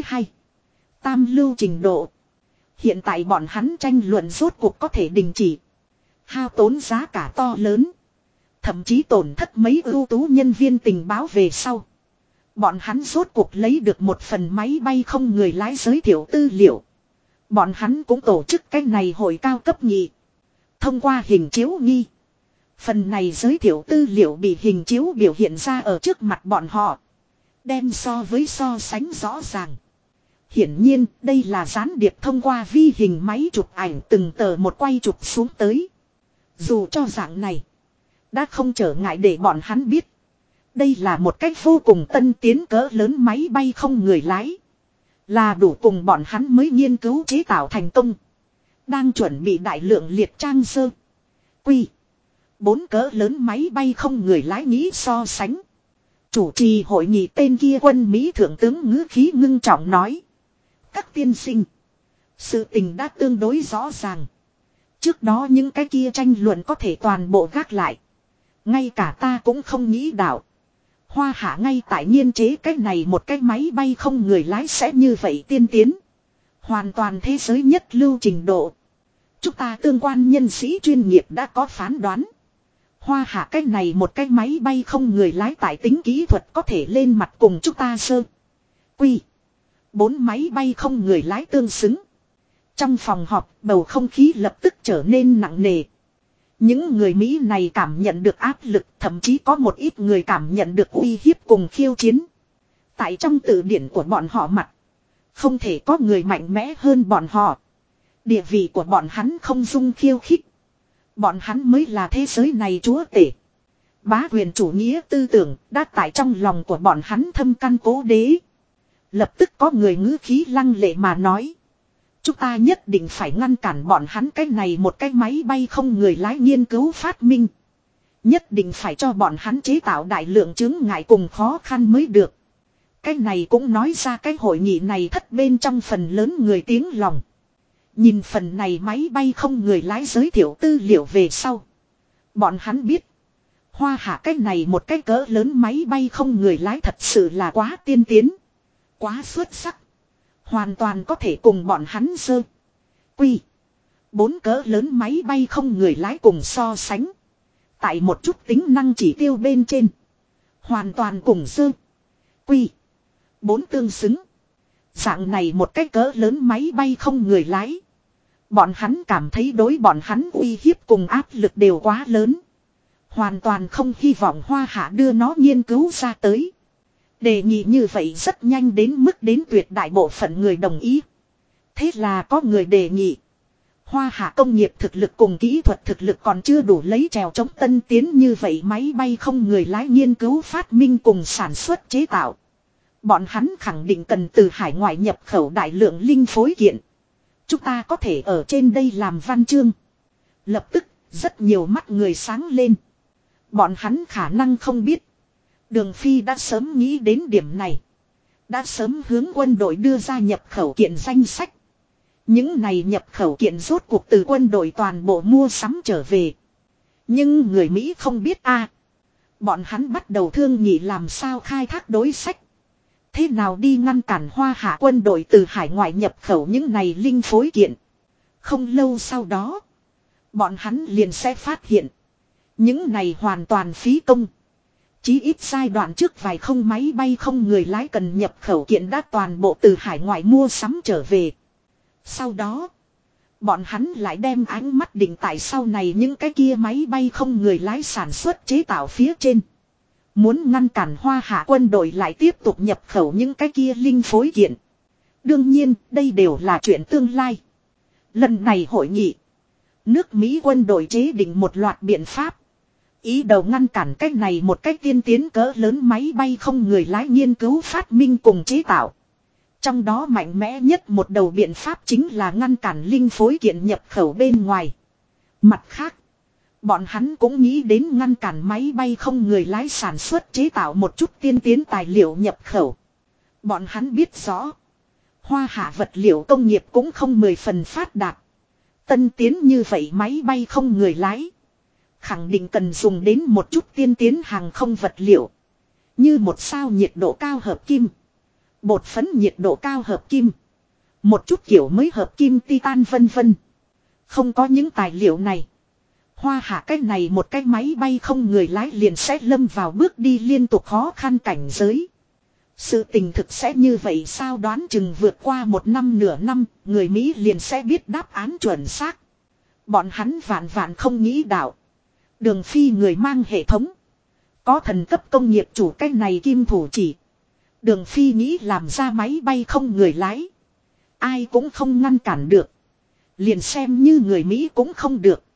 2-3 lưu trình độ. Hiện tại bọn hắn tranh luận rốt cuộc có thể đình chỉ. Hao tốn giá cả to lớn. Thậm chí tổn thất mấy ưu tú nhân viên tình báo về sau. Bọn hắn rốt cuộc lấy được một phần máy bay không người lái giới thiệu tư liệu. Bọn hắn cũng tổ chức cái này hội cao cấp nhị. Thông qua hình chiếu nghi. Phần này giới thiệu tư liệu bị hình chiếu biểu hiện ra ở trước mặt bọn họ. Đem so sánh rõ ràng. Hiển nhiên đây là gián điệp thông qua vi hình máy chụp ảnh từng tờ một quay chụp xuống tới. Dù cho dạng này. Đã không trở ngại để bọn hắn biết. Đây là một cách vô cùng tân tiến cỡ lớn máy bay không người lái. Là đủ cùng bọn hắn mới nghiên cứu chế tạo thành công. Đang chuẩn bị đại lượng liệt trang sơ. Quy. 4 cỡ lớn máy bay không người lái nghĩ so sánh. Chủ trì hội nghị tên kia quân Mỹ thượng tướng ngữ khí ngưng trọng nói. Các tiên sinh. Sự tình đã tương đối rõ ràng. Trước đó những cái kia tranh luận có thể toàn bộ gác lại. Ngay cả ta cũng không nghĩ đạo. Hoa Hạ ngay tại nghiên chế cái này một cái máy bay không người lái sẽ như vậy tiên tiến. Hoàn toàn thế giới nhất lưu trình độ. Chúng ta tương quan nhân sĩ chuyên nghiệp đã có phán đoán. Hoa Hạ cái này một cái máy bay không người lái tại tính kỹ thuật có thể lên mặt cùng chúng ta sơ. Quy. 4 máy bay không người lái tương xứng. Trong phòng họp bầu không khí lập tức trở nên nặng nề. Những người Mỹ này cảm nhận được áp lực, thậm chí có một ít người cảm nhận được uy hiếp cùng khiêu chiến. Tại trong từ điển của bọn họ mặt, không thể có người mạnh mẽ hơn bọn họ. Địa vị của bọn hắn không dung khiêu khích. Bọn hắn mới là thế giới này chúa tể. Bá quyền chủ nghĩa tư tưởng đã tại trong lòng của bọn hắn thâm căn cố đế. Lập tức có người ngữ khí lăng lệ mà nói. Chúng ta nhất định phải ngăn cản bọn hắn cái này một cái máy bay không người lái nghiên cứu phát minh. Nhất định phải cho bọn hắn chế tạo đại lượng chứng ngại cùng khó khăn mới được. Cái này cũng nói ra cái hội nghị này thất bên trong phần lớn người tiếng lòng. Nhìn phần này máy bay không người lái giới thiệu tư liệu về sau. Bọn hắn biết. Hoa Hạ cái này một cái cỡ lớn máy bay không người lái thật sự là quá tiên tiến. Quá xuất sắc. Hoàn toàn có thể cùng bọn hắn sơ. Quy. 4 cỡ lớn máy bay không người lái cùng so sánh. Tại một chút tính năng chỉ tiêu bên trên. Hoàn toàn cùng sơ. Quy. 4 tương xứng. Dạng này một cái cỡ lớn máy bay không người lái. Bọn hắn cảm thấy đối bọn hắn uy hiếp cùng áp lực đều quá lớn. Hoàn toàn không hy vọng Hoa Hạ đưa nó nghiên cứu ra tới. Đề nghị như vậy rất nhanh đến mức đến tuyệt đại bộ phận người đồng ý. Thế là có người đề nghị. Hoa Hạ công nghiệp thực lực cùng kỹ thuật thực lực còn chưa đủ lấy trèo chống tân tiến như vậy máy bay không người lái nghiên cứu phát minh cùng sản xuất chế tạo. Bọn hắn khẳng định cần từ hải ngoại nhập khẩu đại lượng linh phối kiện. Chúng ta có thể ở trên đây làm văn chương. Lập tức, rất nhiều mắt người sáng lên. Bọn hắn khả năng không biết. Đường Phi đã sớm nghĩ đến điểm này. Đã sớm hướng quân đội đưa ra nhập khẩu kiện danh sách. Những này nhập khẩu kiện rốt cuộc từ quân đội toàn bộ mua sắm trở về. Nhưng người Mỹ không biết a. Bọn hắn bắt đầu thương nghị làm sao khai thác đối sách. Thế nào đi ngăn cản Hoa Hạ quân đội từ hải ngoại nhập khẩu những này linh phối kiện. Không lâu sau đó. Bọn hắn liền sẽ phát hiện. Những này hoàn toàn phí công. Chí ít giai đoạn trước vài không máy bay không người lái cần nhập khẩu kiện đã toàn bộ từ hải ngoại mua sắm trở về. Sau đó. Bọn hắn lại đem ánh mắt định tại sau này những cái kia máy bay không người lái sản xuất chế tạo phía trên. Muốn ngăn cản Hoa Hạ quân đội lại tiếp tục nhập khẩu những cái kia linh phối kiện. Đương nhiên, đây đều là chuyện tương lai. Lần này hội nghị. Nước Mỹ quân đội chế định một loạt biện pháp. Ý đầu ngăn cản cách này một cách tiên tiến cỡ lớn máy bay không người lái nghiên cứu phát minh cùng chế tạo. Trong đó mạnh mẽ nhất một đầu biện pháp chính là ngăn cản linh phối kiện nhập khẩu bên ngoài. Mặt khác. Bọn hắn cũng nghĩ đến ngăn cản máy bay không người lái sản xuất chế tạo một chút tiên tiến tài liệu nhập khẩu. Bọn hắn biết rõ. Hoa Hạ vật liệu công nghiệp cũng không 10 phần phát đạt. Tân tiến như vậy máy bay không người lái. Khẳng định cần dùng đến một chút tiên tiến hàng không vật liệu. Như một sao nhiệt độ cao hợp kim. Bột phấn nhiệt độ cao hợp kim. Một chút kiểu mới hợp kim titan vân vân. Không có những tài liệu này. Hoa Hạ cái này một cái máy bay không người lái liền sẽ lâm vào bước đi liên tục khó khăn cảnh giới. Sự tình thực sẽ như vậy sao đoán chừng vượt qua một năm nửa năm, người Mỹ liền sẽ biết đáp án chuẩn xác. Bọn hắn vạn vạn không nghĩ đạo. Đường Phi người mang hệ thống. Có thần cấp công nghiệp chủ cái này kim thủ chỉ. Đường Phi nghĩ làm ra máy bay không người lái. Ai cũng không ngăn cản được. Liền xem như người Mỹ cũng không được.